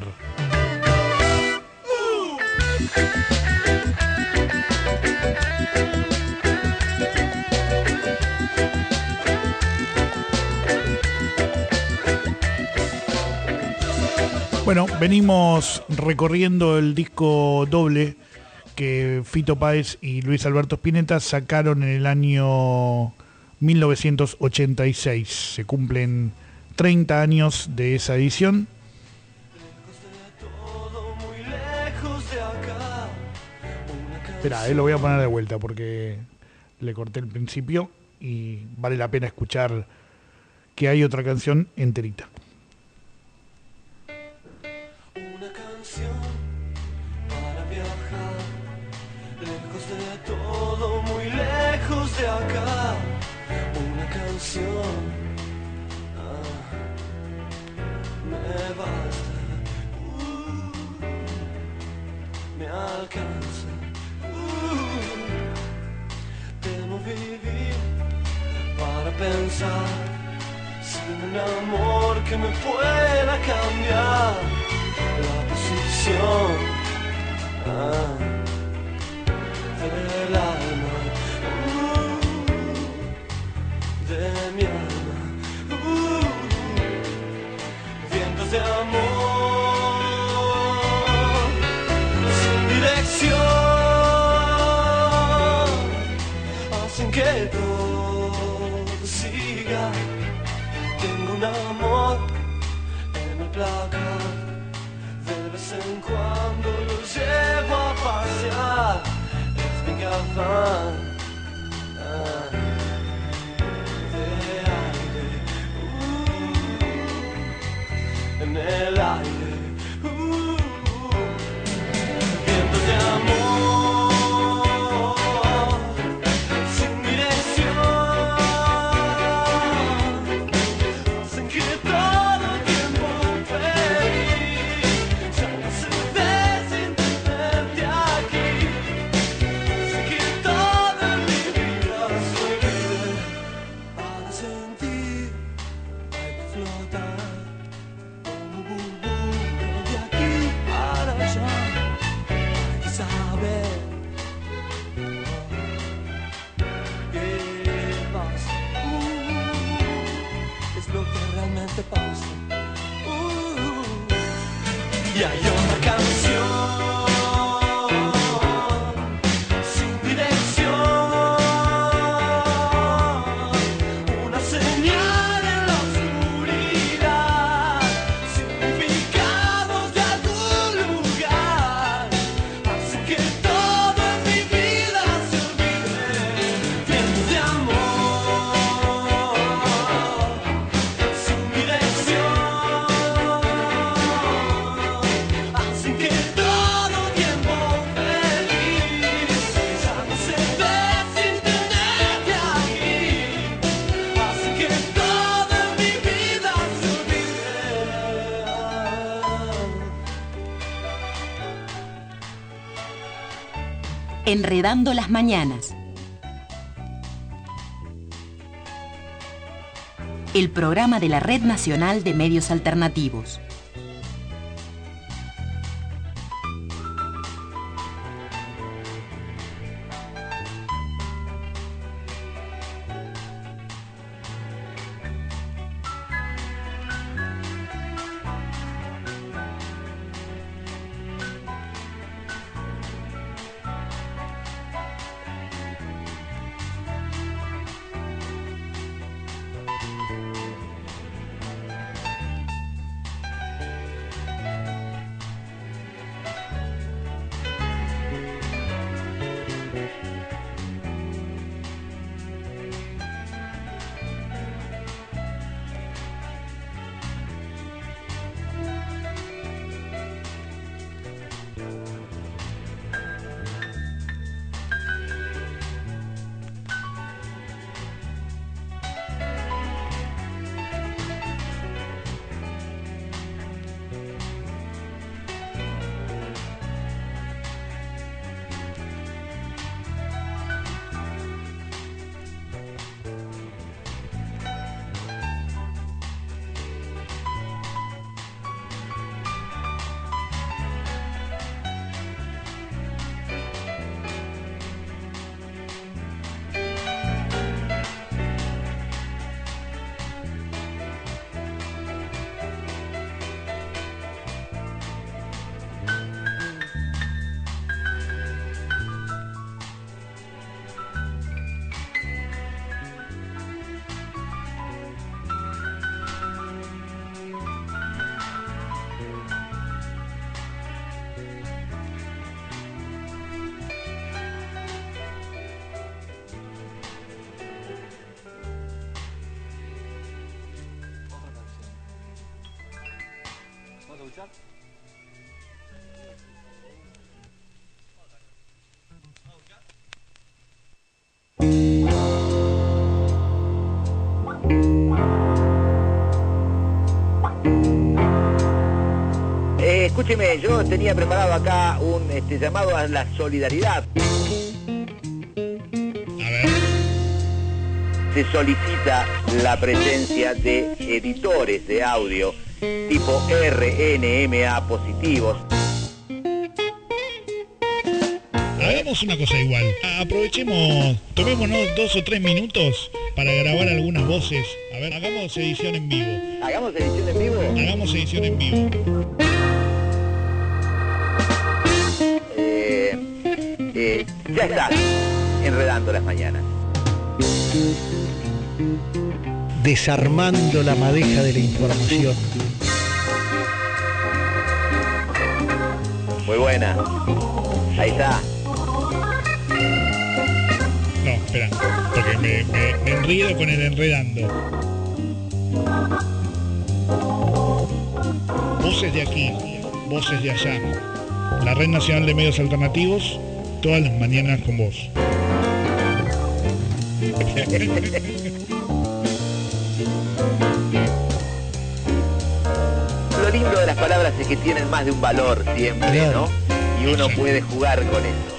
Bueno, venimos recorriendo el disco doble que Fito Páez y Luis Alberto Spinetta sacaron en el año mil novecientos ochenta y seis. Se cumplen treinta años de esa edición. Espera, eh, lo voy a poner de vuelta porque le corté el principio y vale la pena escuchar que hay otra canción enterita. Una canción para viajar, lejos de todo, muy lejos de acá. Una canción me basta, uh, me alcanza, uh, temo vivir para pensar sin un amor que me pueda cambiar la posición ah, del alma, uh, de mi alma, uh, vientos de amor sin dirección hacen que todo siga. Tengo un amor en el placar, de vez en cuando lo llevo a pasear, es mi afán ah, de aire. Uh, en el aire, uh, uh, vientos de amor sin dirección hacen que todo el tiempo feliz ya no se ve sin tenerte aquí. Sé que toda mi vida se olvide para sentir, hay que flotar como burbuja de aquí para allá. Hay que saber qué pasa, uh, es lo que realmente pasa. Uh, y hay otra canción sin dirección, una señal en la oscuridad, significados de algún lugar, hacen que todo en mi vida se olvide. Vientos de amor sin dirección hacen que todo tiempo feliz ya no se ve sin tenerte aquí. Hacen que todo en mi vida se olvide. Enredando las mañanas. El programa de la Red Nacional de Medios Alternativos. Eh, escúcheme, yo tenía preparado acá un este, llamado a la solidaridad. A ver. Se solicita la presencia de editores de audio tipo R N M A positivos. Hagamos una cosa igual. Aprovechemos, tomémonos dos o tres minutos para grabar algunas voces. A ver, hagamos edición en vivo. ¿Hagamos edición en vivo? Hagamos edición en vivo. Eh, eh, ya está, enredando las mañanas. Desarmando la madeja de la información. Muy buena. Ahí está. No, espera, porque me, me, me enredo con el enredando. Voces de aquí, voces de allá. La Red Nacional de Medios Alternativos, todas las mañanas con vos. Lo lindo de las palabras es que tienen más de un valor siempre, Claro. ¿no? Y uno puede jugar con eso.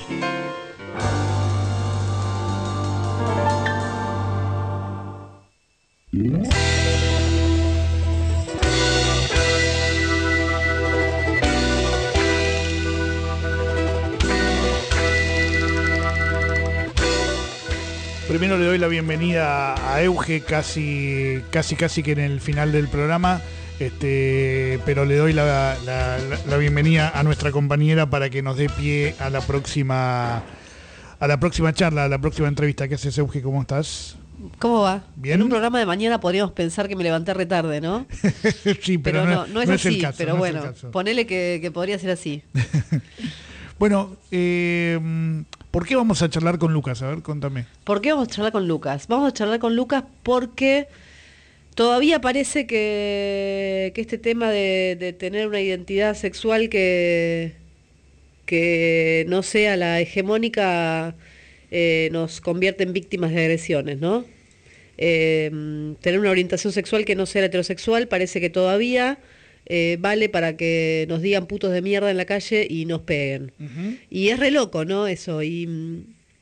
Primero le doy la bienvenida a Euge, casi, casi, casi que en el final del programa, este, pero le doy la, la, la bienvenida a nuestra compañera para que nos dé pie a la próxima, a la próxima charla, a la próxima entrevista. ¿Qué haces, Euge? ¿Cómo estás? ¿Cómo va? Bien. En un programa de mañana podríamos pensar que me levanté retarde, ¿no? Sí, pero, pero no, no, no es no así, es el caso. pero no bueno, es el caso. ponele que, que podría ser así. Bueno, eh, ¿por qué vamos a charlar con Lucas? A ver, contame. ¿Por qué vamos a charlar con Lucas? Vamos a charlar con Lucas porque todavía parece que, que este tema de, de tener una identidad sexual que, que no sea la hegemónica eh, nos convierte en víctimas de agresiones, ¿no? Eh, tener una orientación sexual que no sea la heterosexual parece que todavía eh, vale para que nos digan putos de mierda en la calle y nos peguen. Uh-huh. Y es re loco, ¿no? Eso. Y mm,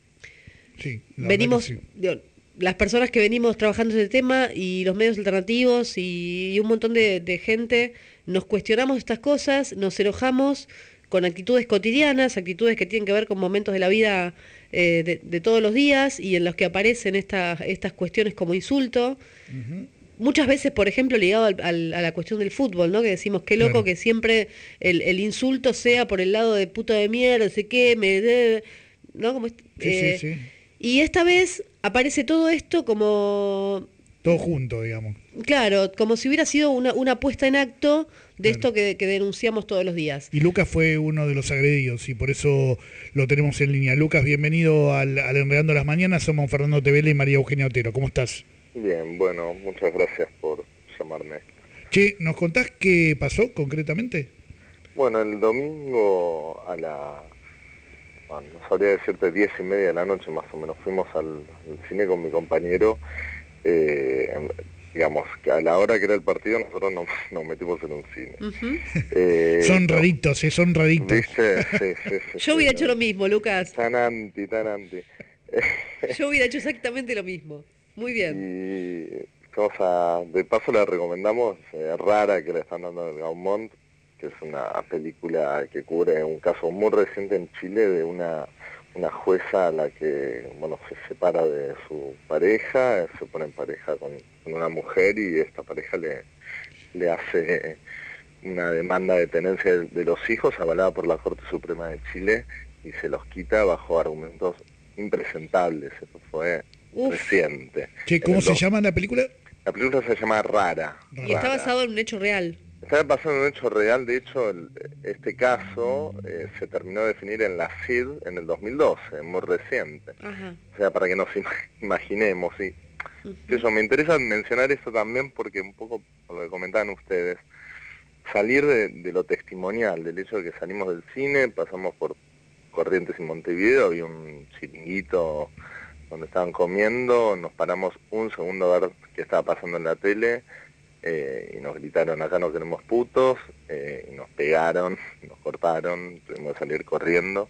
Sí, la venimos, verdad que sí. digo, las personas que venimos trabajando ese tema y los medios alternativos y, y un montón de, de gente, nos cuestionamos estas cosas, nos enojamos con actitudes cotidianas, actitudes que tienen que ver con momentos de la vida eh, de, de todos los días y en los que aparecen estas estas cuestiones como insulto. Uh-huh. Muchas veces, por ejemplo, ligado al, al, a la cuestión del fútbol, ¿no? Que decimos, qué loco Claro. que siempre el, el insulto sea por el lado de puta de mierda, no sé qué, me de, ¿no? Como, Sí, eh, sí, sí. Y esta vez aparece todo esto como, Todo junto, digamos. claro, como si hubiera sido una, una puesta en acto de Claro. esto que, que denunciamos todos los días. Y Lucas fue uno de los agredidos y por eso lo tenemos en línea. Lucas, bienvenido al, al Enredando las Mañanas. Somos Fernando Tevele y María Eugenia Otero. ¿Cómo estás? Bien, bueno, muchas gracias por llamarme. Che, ¿nos contás qué pasó concretamente? Bueno, el domingo a la, bueno, no sabría decirte, diez y media de la noche más o menos, fuimos al, al cine con mi compañero, eh, digamos, que a la hora que era el partido nosotros nos, nos metimos en un cine. Ujú. Eh, son raritos, eh, son raritos. ¿Viste? Sí, sí, sí. Yo hubiera hecho lo mismo, Lucas. Tan anti, tan anti. Yo hubiera hecho exactamente lo mismo. Muy bien. Y vamos a, de paso le recomendamos eh, Rara, que le están dando en Gaumont, que es una película que cubre un caso muy reciente en Chile de una, una jueza a la que, bueno, se separa de su pareja, se pone en pareja con, con una mujer y esta pareja le, le hace una demanda de tenencia de, de los hijos avalada por la Corte Suprema de Chile y se los quita bajo argumentos impresentables. Eso fue Uf. reciente. Che, ¿cómo se llama la película? La película se llama Rara. Y está basado en un hecho real. Está basado en un hecho real. De hecho, el, este caso eh, se terminó de definir en la C I D en el dos mil doce, muy reciente. Ajá. O sea, para que nos ima- imaginemos. Y eso, me interesa mencionar esto también porque un poco por lo que comentaban ustedes, salir de, de lo testimonial, del hecho de que salimos del cine, pasamos por Corrientes y Montevideo, había un chiringuito donde estaban comiendo, nos paramos un segundo a ver qué estaba pasando en la tele, eh, y nos gritaron, acá no queremos putos, eh, y nos pegaron, nos cortaron, tuvimos que salir corriendo.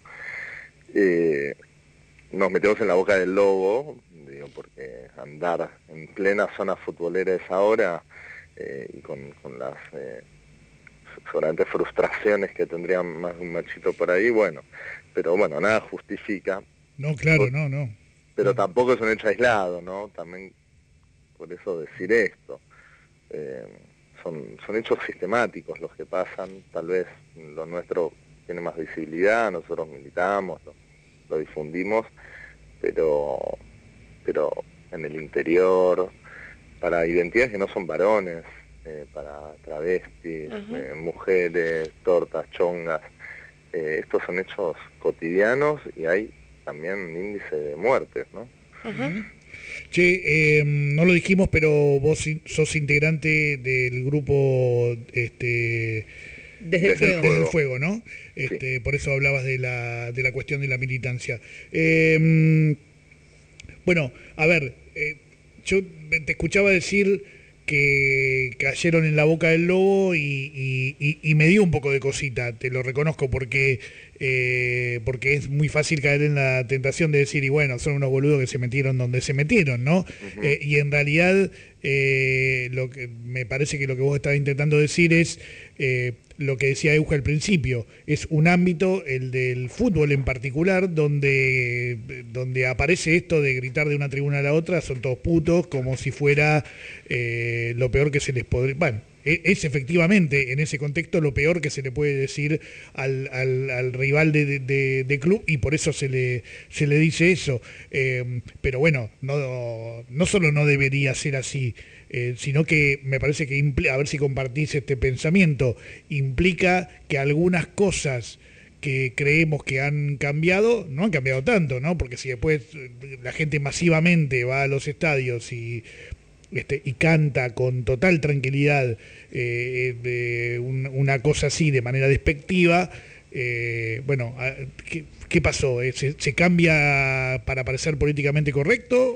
Eh, nos metemos en la boca del lobo, digo, porque andar en plena zona futbolera a esa hora, eh, y con, con las eh, seguramente frustraciones que tendrían más de un machito por ahí, bueno, pero bueno, nada justifica. No, claro, no, no. Pero tampoco es un hecho aislado, ¿no? También, por eso decir esto, eh, son, son hechos sistemáticos los que pasan, tal vez lo nuestro tiene más visibilidad, nosotros militamos, lo, lo difundimos, pero, pero en el interior, para identidades que no son varones, eh, para travestis, uh-huh. eh, mujeres, tortas, chongas, eh, estos son hechos cotidianos y hay también un índice de muertes, ¿no? Uh-huh. Che, eh, no lo dijimos, pero vos sos integrante del grupo este, Desde, el, fuego. Desde el Fuego, ¿no? Este, sí. Por eso hablabas de la, de la cuestión de la militancia. Eh, bueno, a ver, eh, yo te escuchaba decir que cayeron en la boca del lobo y, y, y, y me dio un poco de cosita, te lo reconozco, porque eh, porque es muy fácil caer en la tentación de decir, y bueno, son unos boludos que se metieron donde se metieron, ¿no? Uh-huh. Eh, y en realidad, eh, lo que me parece que lo que vos estabas intentando decir es eh, lo que decía Euge al principio, es un ámbito, el del fútbol en particular, donde, donde aparece esto de gritar de una tribuna a la otra, son todos putos, como si fuera eh, lo peor que se les podría... Bueno, es efectivamente en ese contexto lo peor que se le puede decir al, al, al rival de, de, de club, y por eso se le, se le dice eso. Eh, pero bueno, no, no solo no debería ser así, eh, sino que me parece que, impl- a ver si compartís este pensamiento, implica que algunas cosas que creemos que han cambiado, no han cambiado tanto, ¿no? Porque si después la gente masivamente va a los estadios y... Este, y canta con total tranquilidad eh, de un, una cosa así de manera despectiva, eh, bueno, ¿qué, qué pasó? ¿Se, ¿Se cambia para parecer políticamente correcto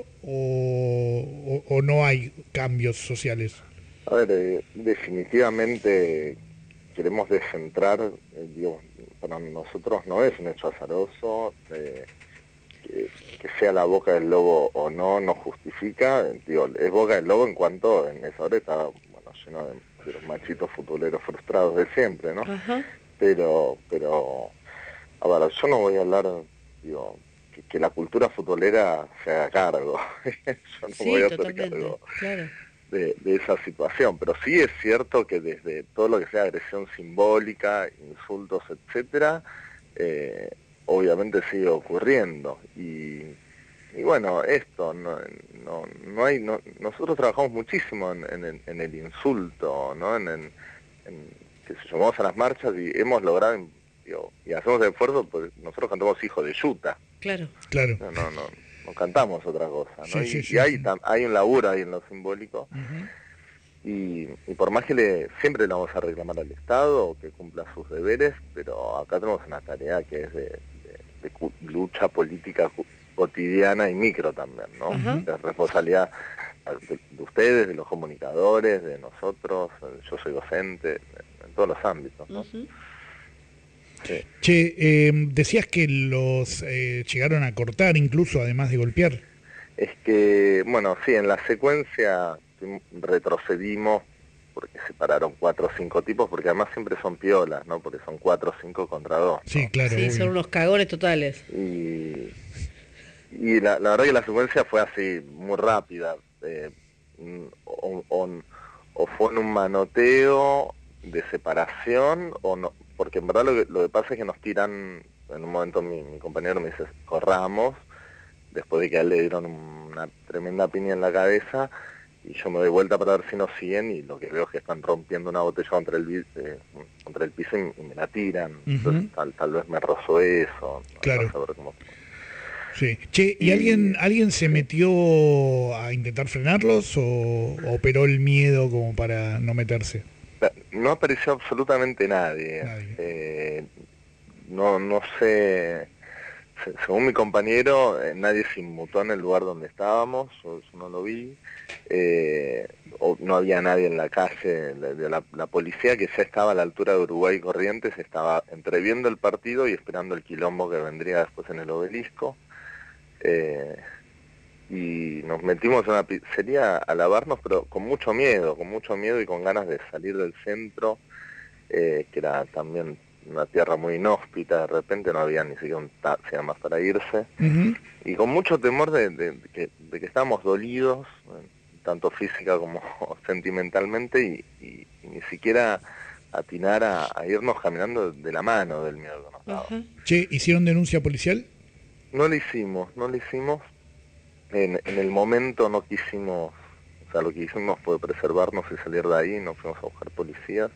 o, o, o no hay cambios sociales? A ver, eh, definitivamente queremos descentrar, eh, digo, para nosotros no es un hecho azaroso, eh, Que, que sea la boca del lobo o no, no justifica, digo, es boca del lobo en cuanto en esa hora estaba, bueno, lleno de, de los machitos futboleros frustrados de siempre, ¿no? Uh-huh. Pero, pero, a ver, yo no voy a hablar, digo, que, que la cultura futbolera se haga cargo, yo no sí, voy a hacer cargo claro. de, de esa situación, pero sí es cierto que desde todo lo que sea agresión simbólica, insultos, etcétera, eh, obviamente sigue ocurriendo y, y bueno, esto no, no, no hay no, nosotros trabajamos muchísimo en, en, el, en el insulto, ¿no? En, en, en que se llamamos a las marchas y hemos logrado, digo, y hacemos el esfuerzo, pues nosotros cantamos Hijo de Yuta. Claro. Claro. No, no, no, no cantamos otra cosa, ¿no? Sí, y sí, sí, y hay, sí. tam, hay un laburo ahí en lo simbólico. Uh-huh. Y, y por más que le, siempre le vamos a reclamar al Estado que cumpla sus deberes, pero acá tenemos una tarea que es de, de, de lucha política cotidiana y micro también, ¿no? Uh-huh. De responsabilidad de, de ustedes, de los comunicadores, de nosotros, yo soy docente, en, en todos los ámbitos, ¿no? Uh-huh. Sí. Che, eh, decías que los eh, llegaron a cortar incluso, además de golpear. Es que, bueno, sí, en la secuencia retrocedimos porque se pararon cuatro o cinco tipos, porque además siempre son piolas, ¿no? Porque son cuatro o cinco contra dos, ¿no? Sí, claro. Sí, son unos cagones totales. Y, y la, la verdad que la secuencia fue así, muy rápida. Eh, o, o, o fue en un manoteo de separación, o no, porque en verdad lo que, lo que pasa es que nos tiran, en un momento mi, mi compañero me dice, corramos, después de que a él le dieron una tremenda piña en la cabeza, y yo me doy vuelta para ver si nos siguen, y lo que veo es que están rompiendo una botella contra el, eh, contra el piso y, y me la tiran. Uh-huh. Entonces tal, tal vez me rozó eso. Claro. No saber cómo... Sí. Che, ¿y, y alguien alguien se metió a intentar frenarlos o operó el miedo como para no meterse? no apareció absolutamente nadie. Nadie. Eh, no, no sé, se- según mi compañero, eh, nadie se inmutó en el lugar donde estábamos, yo, yo no lo vi. Eh, o no había nadie en la calle, de, de la, la policía que ya estaba a la altura de Uruguay y Corrientes, estaba entreviendo el partido y esperando el quilombo que vendría después en el Obelisco. Eh, y nos metimos en una pizzería a lavarnos, pero con mucho miedo, con mucho miedo y con ganas de salir del centro, eh, que era también una tierra muy inhóspita, de repente no había ni siquiera un taxi nada más para irse, Ujú. y con mucho temor de, de- de que, de que estábamos dolidos, eh, tanto física como sentimentalmente, y, y- y ni siquiera atinar a, a irnos caminando de la mano del miedo que nos daba. Ajá. Che, ¿hicieron denuncia policial? No lo hicimos, no lo hicimos. En, en el momento no quisimos, o sea, lo que hicimos fue preservarnos y salir de ahí, no fuimos a buscar policías.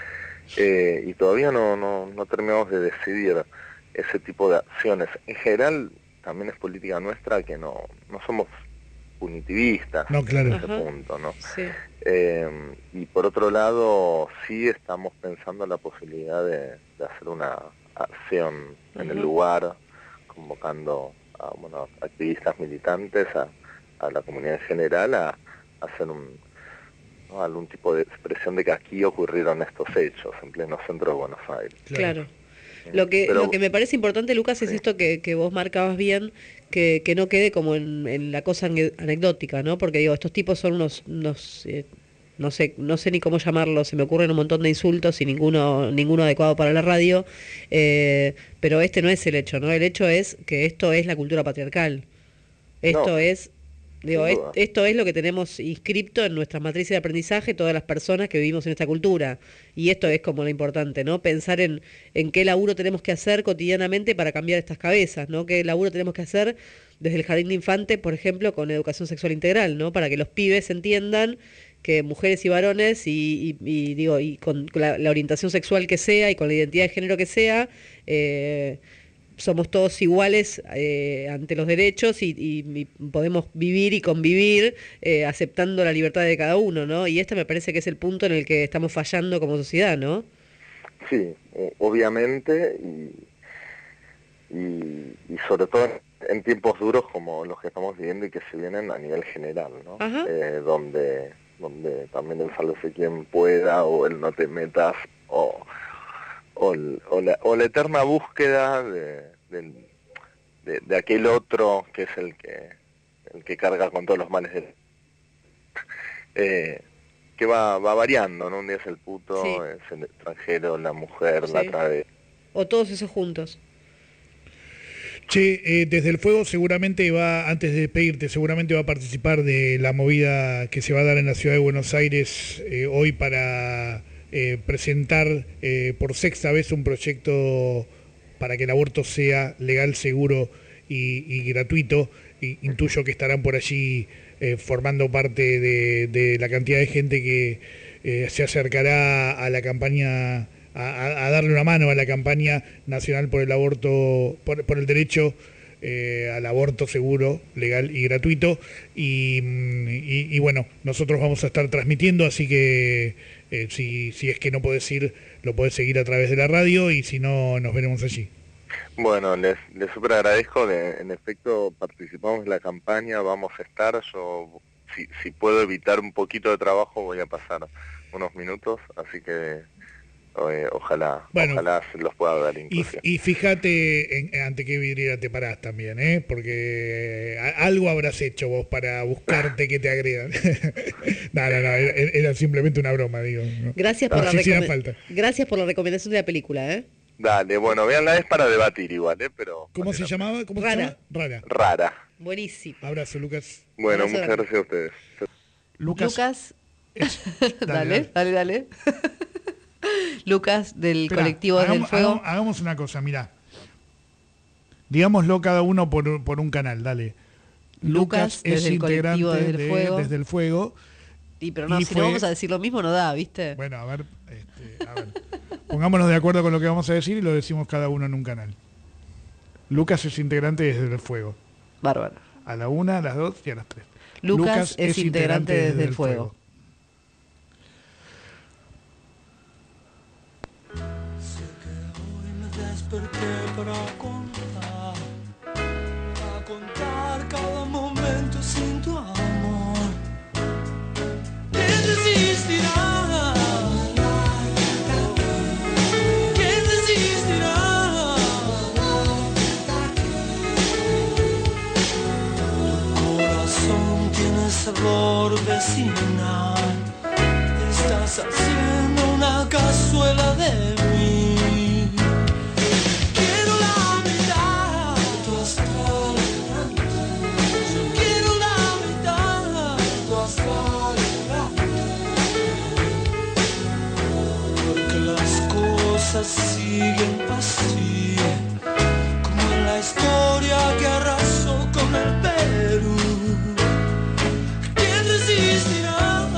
Eh, y todavía no, no, no terminamos de decidir ese tipo de acciones. En general, también es política nuestra que no, no somos punitivistas No, claro. en ese Ajá. punto, ¿no? Sí. Eh, y por otro lado, sí estamos pensando en la posibilidad de, de hacer una acción en el Ujú. lugar, convocando a bueno, activistas militantes, a, a la comunidad en general, a, a hacer un, ¿no? algún tipo de expresión de que aquí ocurrieron estos hechos en pleno centro de Buenos Aires. Claro. Lo que, Pero- lo que me parece importante, Lucas, es esto que, que vos marcabas bien, que, que no quede como en, en la cosa ane- anecdótica, ¿no? Porque digo, estos tipos son unos, unos eh, no sé, no sé ni cómo llamarlos, se me ocurren un montón de insultos y ninguno, ninguno adecuado para la radio, eh, pero este no es el hecho, ¿no? El hecho es que esto es la cultura patriarcal. Esto No, es, digo, sin es- duda. esto es lo que tenemos inscripto en nuestras matrices de aprendizaje todas las personas que vivimos en esta cultura. Y esto es como lo importante, ¿no? Pensar en, en qué laburo tenemos que hacer cotidianamente para cambiar estas cabezas, ¿no? Qué laburo tenemos que hacer desde el jardín de infante, por ejemplo, con educación sexual integral, ¿no? Para que los pibes entiendan que mujeres y varones y, y- y, digo y con la, la orientación sexual que sea y con la identidad de género que sea, eh, somos todos iguales eh, ante los derechos y, y- y podemos vivir y convivir eh, aceptando la libertad de cada uno, ¿no? Y este me parece que es el punto en el que estamos fallando como sociedad, ¿no? Sí, o- obviamente, y, y, y sobre todo en tiempos duros como los que estamos viviendo y que se vienen a nivel general, ¿no? Ajá. Eh, donde, donde también el sálvese quien pueda, o el no te metas, o, o, el- o la, o la eterna búsqueda de, del- de, de aquel otro que es el que, el que carga con todos los males del... Eh, que va, va variando, ¿no? Un día es el puto, Sí. es el extranjero, la mujer, la Sí. travesti. O todos esos juntos. Che, eh, desde el fuego seguramente va, antes de despedirte, seguramente va a participar de la movida que se va a dar en la ciudad de Buenos Aires eh, hoy para eh, presentar eh, por sexta vez un proyecto para que el aborto sea legal, seguro y, y gratuito. Y intuyo que estarán por allí eh, formando parte de, de la cantidad de gente que eh, se acercará a la campaña, a, a- a darle una mano a la campaña nacional por el aborto, por, por el derecho eh, al aborto seguro, legal y gratuito. Y, mm, y- y bueno, nosotros vamos a estar transmitiendo, así que eh, si, si es que no podés ir, lo podés seguir a través de la radio, y si no, nos veremos allí. Bueno, les, les súper agradezco, de- en efecto participamos en la campaña, vamos a estar, yo si, si puedo evitar un poquito de trabajo voy a pasar unos minutos, así que eh, ojalá, Bueno. ojalá se los pueda dar Y, inclusive. y fíjate en, ante qué vidriera te parás también, ¿eh? Porque a- algo habrás hecho vos para buscarte que te agredan. no, no, no, era, era simplemente una broma, digo. ¿no? Gracias por, No, la si hiciera recome- falta. Gracias por la recomendación de la película, ¿eh? Dale, bueno, véanla, es para debatir igual, ¿eh? Pero ¿Cómo se llamaba? ¿Cómo se Rara. llama? Rara. rara. Buenísimo. Abrazo, Lucas. Bueno, Abrazo muchas grande. gracias a ustedes. Lucas. Lucas, Dale, dale, dale, dale. Lucas del Esperá, colectivo Desde el hagamos, Fuego. hagamos- hagamos una cosa, mirá. Digámoslo cada uno por, por un canal, dale. Lucas, desde el colectivo Desde el de Fuego. Desde el Fuego. Y pero no, y si fue- no vamos a decir lo mismo no da, ¿viste? Bueno, a ver, este, a ver. Pongámonos de acuerdo con lo que vamos a decir y lo decimos cada uno en un canal. Lucas es integrante de Desde el Fuego. Bárbaro. A la una, a las dos y a las tres. Lucas es integrante de Desde el Fuego. desperté para contar, para contar cada momento sin tu amor. ¿Quién resistirá? ¿Quién resistirá? Tu corazón tiene sabor vecinal. Estás haciendo una cazuela de mí. Quiero la mitad de tu astral. Yo quiero la mitad de tu astral. Porque las cosas siguen así, como en la historia que arrasó con el Perú. ¿Quién resistirá?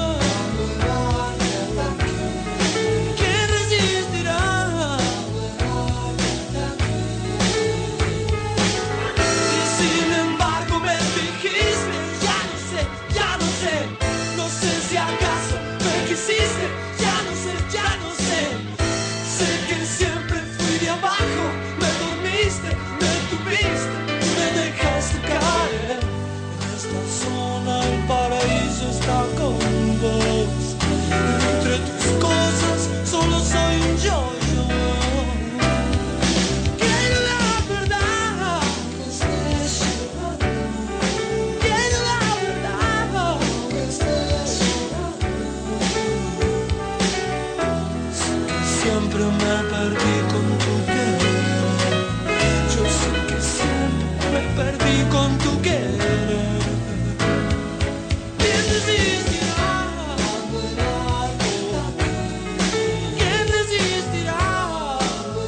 Ya no sé, ya no sé. Sé que siempre fui de abajo. Me dormiste, me tuviste, me dejaste caer. En esta zona el paraíso está con vos. Entre tus cosas solo soy un yo-yo. Quiero la verdad. Quiero la verdad. Siempre me perdí con tu querer. Yo sé que siempre me perdí con tu querer. ¿Quién resistirá? ¿Quién resistirá?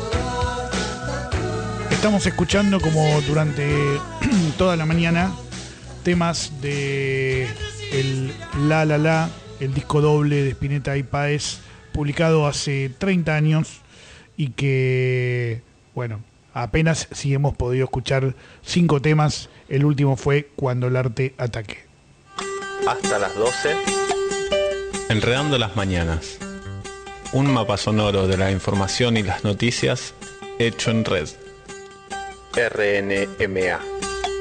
Estamos escuchando como durante toda la mañana temas de el La La La, el disco doble de Spinetta y Páez, publicado hace treinta años y que, bueno, apenas si hemos podido escuchar cinco temas. El último fue Cuando el arte ataque. Hasta las doce. Enredando las mañanas. Un mapa sonoro de la información y las noticias hecho en red. R N M A.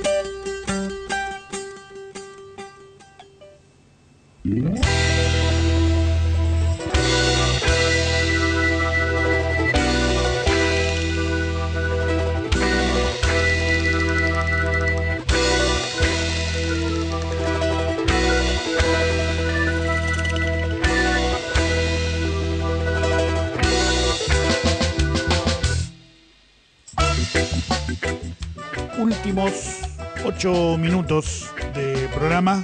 Últimos ocho minutos de programa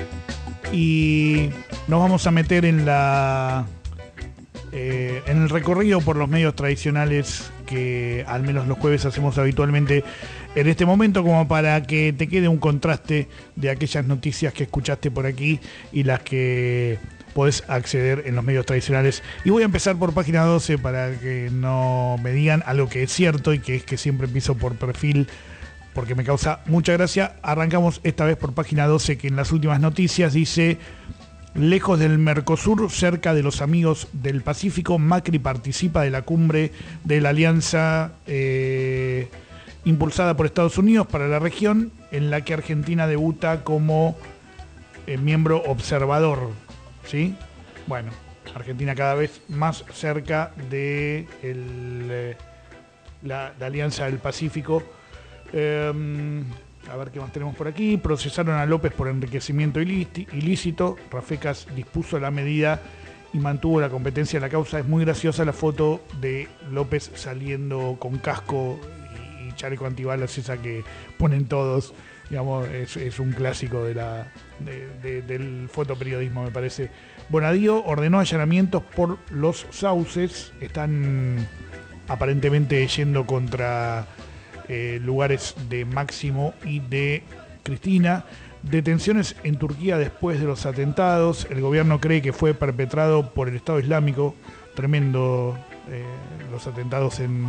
y nos vamos a meter en la eh, en el recorrido por los medios tradicionales que al menos los jueves hacemos habitualmente en este momento, como para que te quede un contraste de aquellas noticias que escuchaste por aquí y las que podés acceder en los medios tradicionales. Y voy a empezar por página doce para que no me digan algo que es cierto y que es que siempre empiezo por perfil, porque me causa mucha gracia. Arrancamos esta vez por página doce, que en las últimas noticias dice: lejos del Mercosur, cerca de los amigos del Pacífico, Macri participa de la cumbre de la alianza eh, impulsada por Estados Unidos para la región, en la que Argentina debuta como eh, miembro observador, ¿sí? Bueno, Argentina cada vez más cerca de el, eh, la, la alianza del Pacífico. Eh, a ver qué más tenemos por aquí. Procesaron a López por enriquecimiento ilícito. Rafecas dispuso la medida y mantuvo la competencia de la causa. Es muy graciosa la foto de López saliendo con casco y, y chaleco antibalas, esa que ponen todos. Digamos, es, es un clásico de la, de, de, del fotoperiodismo, me parece. Bonadío ordenó allanamientos por los sauces. Están aparentemente yendo contra Eh, lugares de Máximo y de Cristina. Detenciones en Turquía después de los atentados. El gobierno cree que fue perpetrado por el Estado Islámico. Tremendo eh, los atentados en,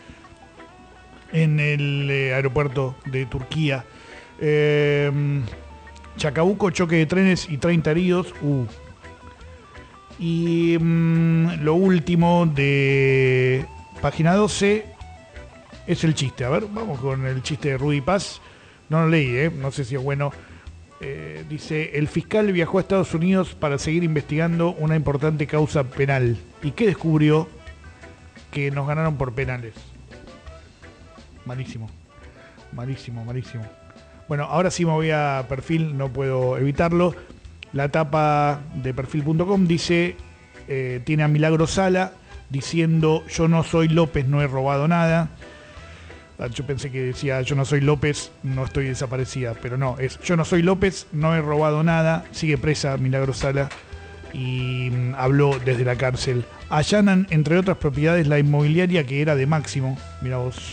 en el eh, aeropuerto de Turquía. Eh, Chacabuco, choque de trenes y treinta heridos. Uh. Y mm, lo último de página doce. es el chiste. A ver, vamos con el chiste de Rudy Paz. No lo leí, ¿eh? No sé si es bueno. Eh, dice, el fiscal viajó a Estados Unidos para seguir investigando una importante causa penal. ¿Y qué descubrió? Que nos ganaron por penales. Malísimo. Malísimo, malísimo. Bueno, ahora sí me voy a Perfil, no puedo evitarlo. La tapa de perfil punto com dice, eh, tiene a Milagro Sala diciendo, yo no soy López, no he robado nada. Yo pensé que decía, yo no soy López, no estoy desaparecida, pero no, es yo no soy López, no he robado nada. Sigue presa Milagro Sala y mm, habló desde la cárcel. Allanan, entre otras propiedades, la inmobiliaria que era de Máximo. Mirá vos.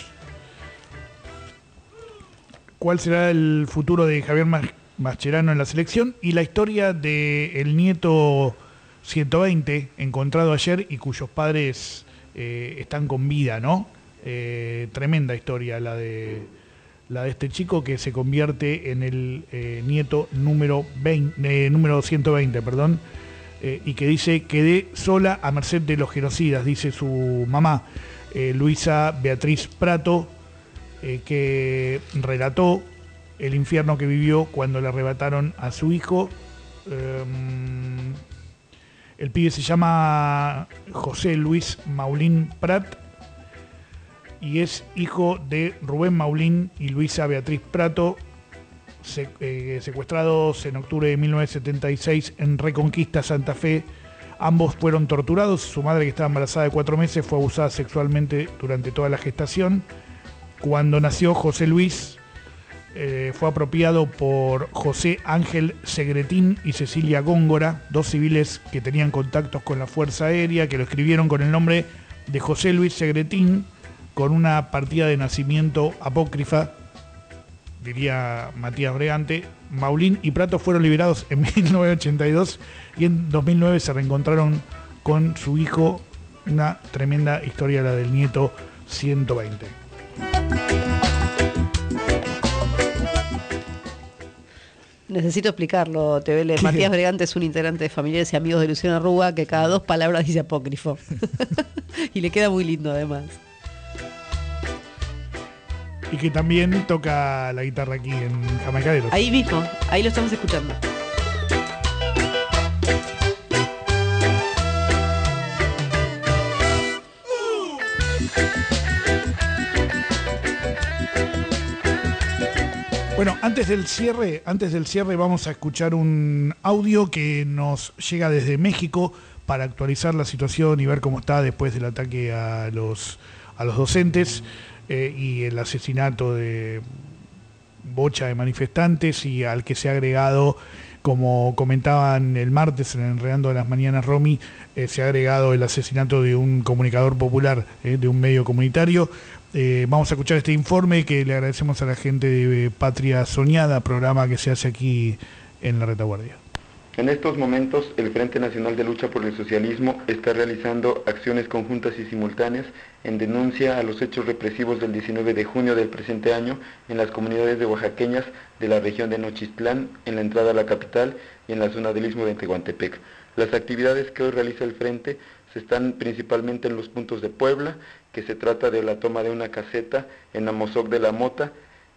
¿Cuál será el futuro de Javier Mascherano en la selección? Y la historia del nieto ciento veinte, encontrado ayer y cuyos padres eh, están con vida, ¿no? Eh, tremenda historia la de la de este chico que se convierte en el eh, nieto número veinte, eh, número ciento veinte, perdón, eh, y que dice, quedé sola a merced de los genocidas, dice su mamá, eh, Luisa Beatriz Prato, eh, que relató el infierno que vivió cuando le arrebataron a su hijo. Eh, el pibe se llama José Luis Maulín Prat y es hijo de Rubén Maulín y Luisa Beatriz Prato, se, eh, secuestrados en octubre de mil novecientos setenta y seis en Reconquista, Santa Fe. Ambos fueron torturados. Su madre, que estaba embarazada de cuatro meses, fue abusada sexualmente durante toda la gestación. Cuando nació José Luis, eh, fue apropiado por José Ángel Segretín y Cecilia Góngora, dos civiles que tenían contactos con la Fuerza Aérea, que lo escribieron con el nombre de José Luis Segretín, con una partida de nacimiento apócrifa, diría Matías Bregante. Maulín y Prato fueron liberados en mil novecientos ochenta y dos y en dos mil nueve se reencontraron con su hijo. Una tremenda historia la del nieto ciento veinte. Necesito explicarlo, T V L. Matías Bregante es un integrante de Familiares y Amigos de Luciano Arruga que cada dos palabras dice apócrifo. Y le queda muy lindo además. Y que también toca la guitarra aquí en Jamaicaderos. Ahí mismo, ahí lo estamos escuchando. Bueno, antes del cierre, antes del cierre vamos a escuchar un audio que nos llega desde México para actualizar la situación y ver cómo está después del ataque a los a los docentes. Eh, y el asesinato de bocha de manifestantes, y al que se ha agregado, como comentaban el martes en Enredando de las Mañanas Romy, eh, se ha agregado el asesinato de un comunicador popular, eh, de un medio comunitario. Eh, vamos a escuchar este informe que le agradecemos a la gente de Patria Soñada, programa que se hace aquí en la Retaguardia. En estos momentos, el Frente Nacional de Lucha por el Socialismo está realizando acciones conjuntas y simultáneas en denuncia a los hechos represivos del diecinueve de junio del presente año en las comunidades de oaxaqueñas de la región de Nochistlán, en la entrada a la capital y en la zona del Istmo de Tehuantepec. Las actividades que hoy realiza el Frente se están principalmente en los puntos de Puebla, que se trata de la toma de una caseta en Amozoc de la Mota.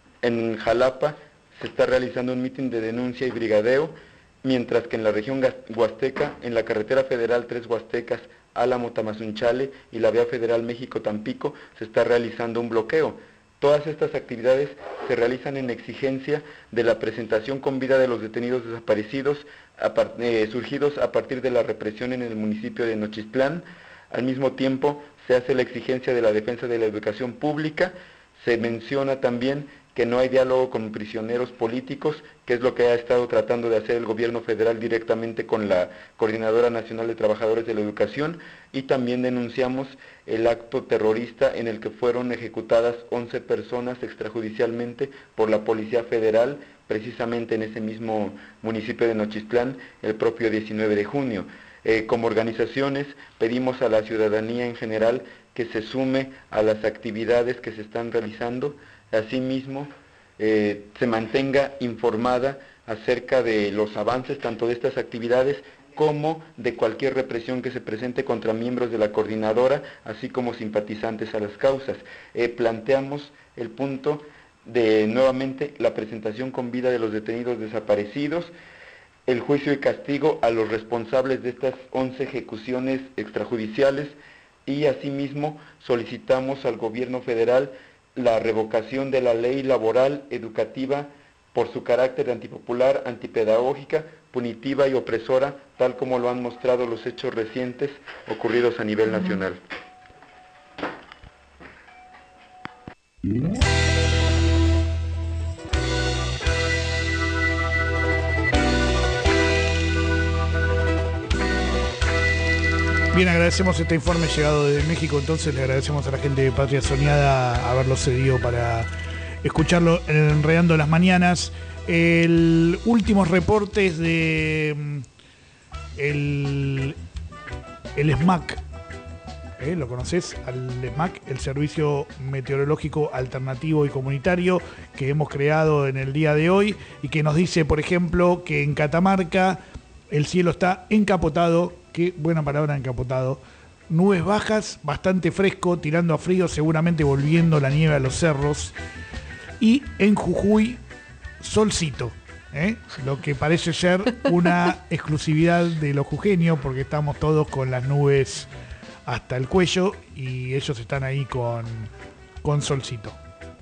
En Jalapa se está realizando un mitin de denuncia y brigadeo, mientras que en la región huasteca, en la carretera federal Tres Huastecas, Álamo Tamazunchale y la vía federal México-Tampico, se está realizando un bloqueo. Todas estas actividades se realizan en exigencia de la presentación con vida de los detenidos desaparecidos, a par eh, surgidos a partir de la represión en el municipio de Nochistlán. Al mismo tiempo, se hace la exigencia de la defensa de la educación pública. Se menciona también que no hay diálogo con prisioneros políticos, que es lo que ha estado tratando de hacer el gobierno federal directamente con la Coordinadora Nacional de Trabajadores de la Educación, y también denunciamos el acto terrorista en el que fueron ejecutadas once personas extrajudicialmente por la Policía Federal, precisamente en ese mismo municipio de Nochistlán, el propio diecinueve de junio. Eh, como organizaciones pedimos a la ciudadanía en general que se sume a las actividades que se están realizando. Asimismo, eh, se mantenga informada acerca de los avances tanto de estas actividades como de cualquier represión que se presente contra miembros de la coordinadora, así como simpatizantes a las causas. Eh, planteamos el punto de nuevamente la presentación con vida de los detenidos desaparecidos, el juicio y castigo a los responsables de estas once ejecuciones extrajudiciales y asimismo solicitamos al gobierno federal la revocación de la ley laboral educativa por su carácter antipopular, antipedagógica, punitiva y opresora, tal como lo han mostrado los hechos recientes ocurridos a nivel nacional. Bien, agradecemos este informe llegado desde México, entonces le agradecemos a la gente de Patria Soñada haberlo cedido para escucharlo en Enredando las Mañanas. El últimos reportes de el, el S M A C, ¿eh? ¿Lo conoces? Al S M A C, el Servicio Meteorológico Alternativo y Comunitario que hemos creado en el día de hoy y que nos dice, por ejemplo, que en Catamarca el cielo está encapotado. Qué buena palabra, encapotado. Nubes bajas, bastante fresco, tirando a frío, seguramente volviendo la nieve a los cerros. Y en Jujuy, solcito, ¿eh? Lo que parece ser una exclusividad de los jujeños, porque estamos todos con las nubes hasta el cuello y ellos están ahí con, con solcito.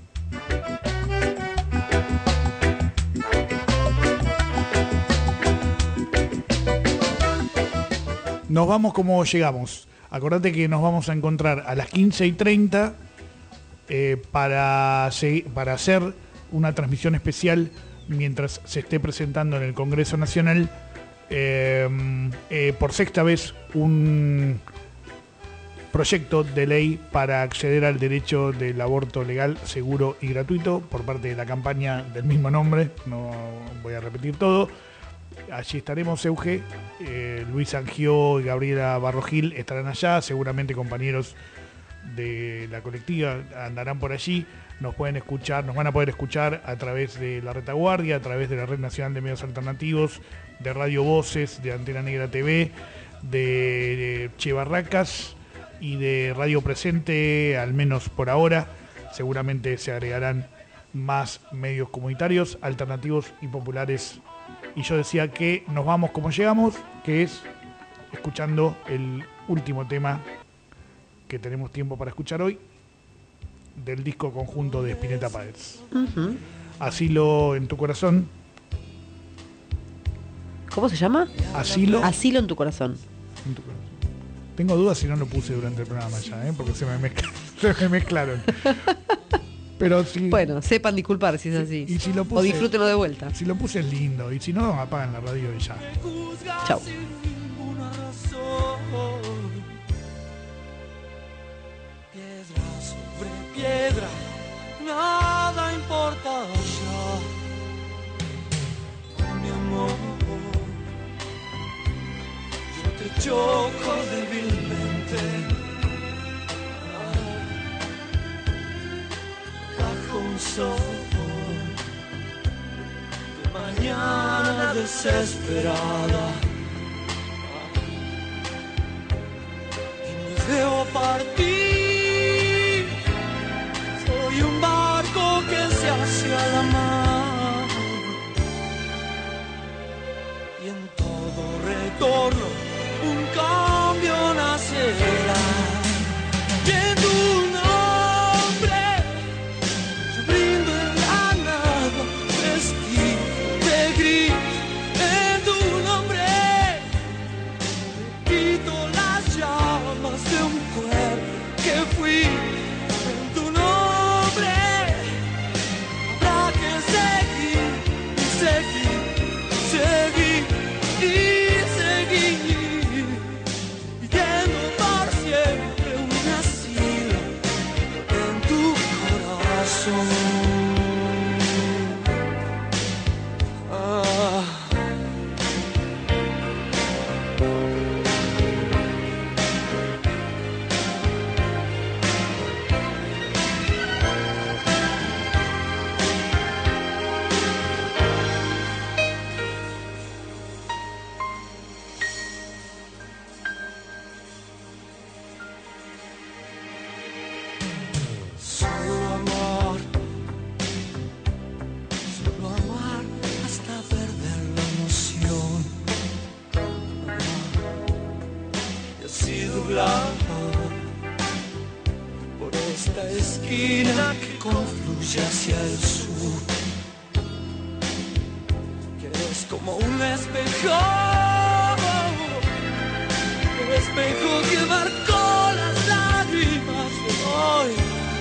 Nos vamos como llegamos. Acordate que nos vamos a encontrar a las quince y treinta eh, para, para hacer una transmisión especial mientras se esté presentando en el Congreso Nacional eh, eh, por sexta vez un proyecto de ley para acceder al derecho del aborto legal, seguro y gratuito por parte de la campaña del mismo nombre. No voy a repetir todo. Allí estaremos, Euge, eh, Luis Angió y Gabriela Barrogil estarán allá, seguramente compañeros de la colectiva andarán por allí, nos pueden escuchar, nos van a poder escuchar a través de la Retaguardia, a través de la Red Nacional de Medios Alternativos, de Radio Voces, de Antena Negra T V, de, de Che Barracas y de Radio Presente, al menos por ahora. Seguramente se agregarán más medios comunitarios, alternativos y populares. Y yo decía que nos vamos como llegamos, que es escuchando el último tema que tenemos tiempo para escuchar hoy, del disco conjunto de Spinetta Páez. Uh-huh. Asilo en tu corazón. ¿Cómo se llama? Asilo. Asilo en tu corazón. En tu corazón. Tengo dudas si no lo puse durante el programa ya, ¿eh? Porque se me, mezcla, se me mezclaron. Pero si, bueno, sepan disculpar si es así. Y si lo puse, o disfrútenlo de vuelta. Si lo puse es lindo. Y si no, apagan la radio y ya. Chau. Piedra sobre piedra, nada importa ya. Mi amor, yo te choco débilmente. Un sol de mañana desesperada y me veo partir. Soy un barco que se hace a la mar y en todo retorno un cambio nacerá. Y en tu esquina que confluye hacia el sur. Que es como un espejo, el espejo que marcó las lágrimas de hoy.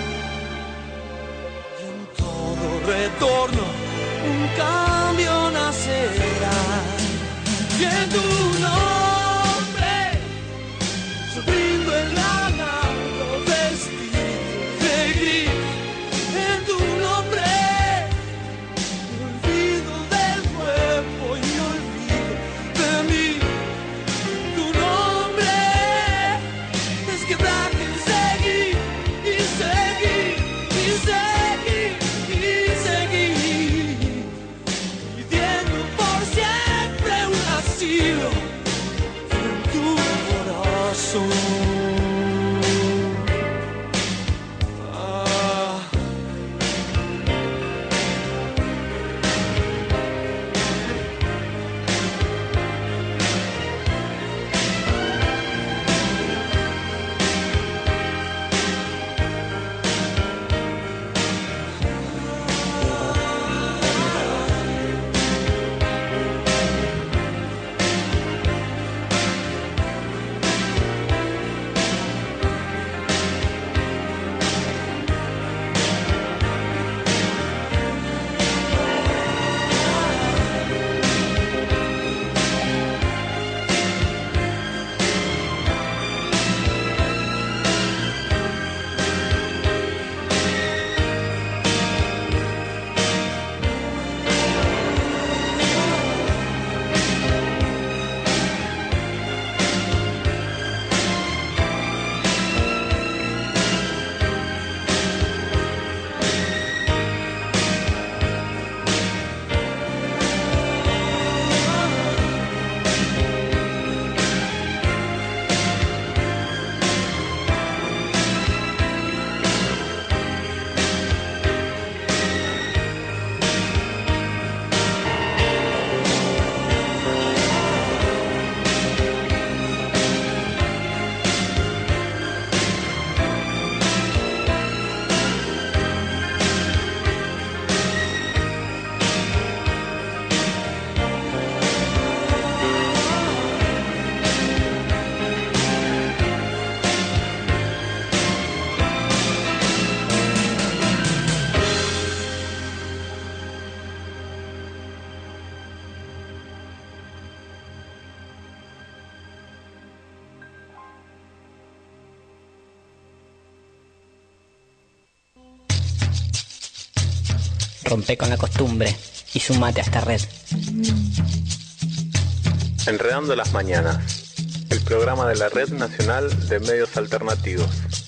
Y en todo retorno un cambio nacerá. Y en tu nombre yo brindo el ganado vestido de gris. En tu nombre me olvido del cuerpo y me olvido de mí. Tu nombre es que da que seguir y seguir y seguir y seguir, pidiendo por siempre un asilo en tu corazón. Ah. Rompe con la costumbre y sumate a esta red. Enredando las mañanas, el programa de la Red Nacional de Medios Alternativos.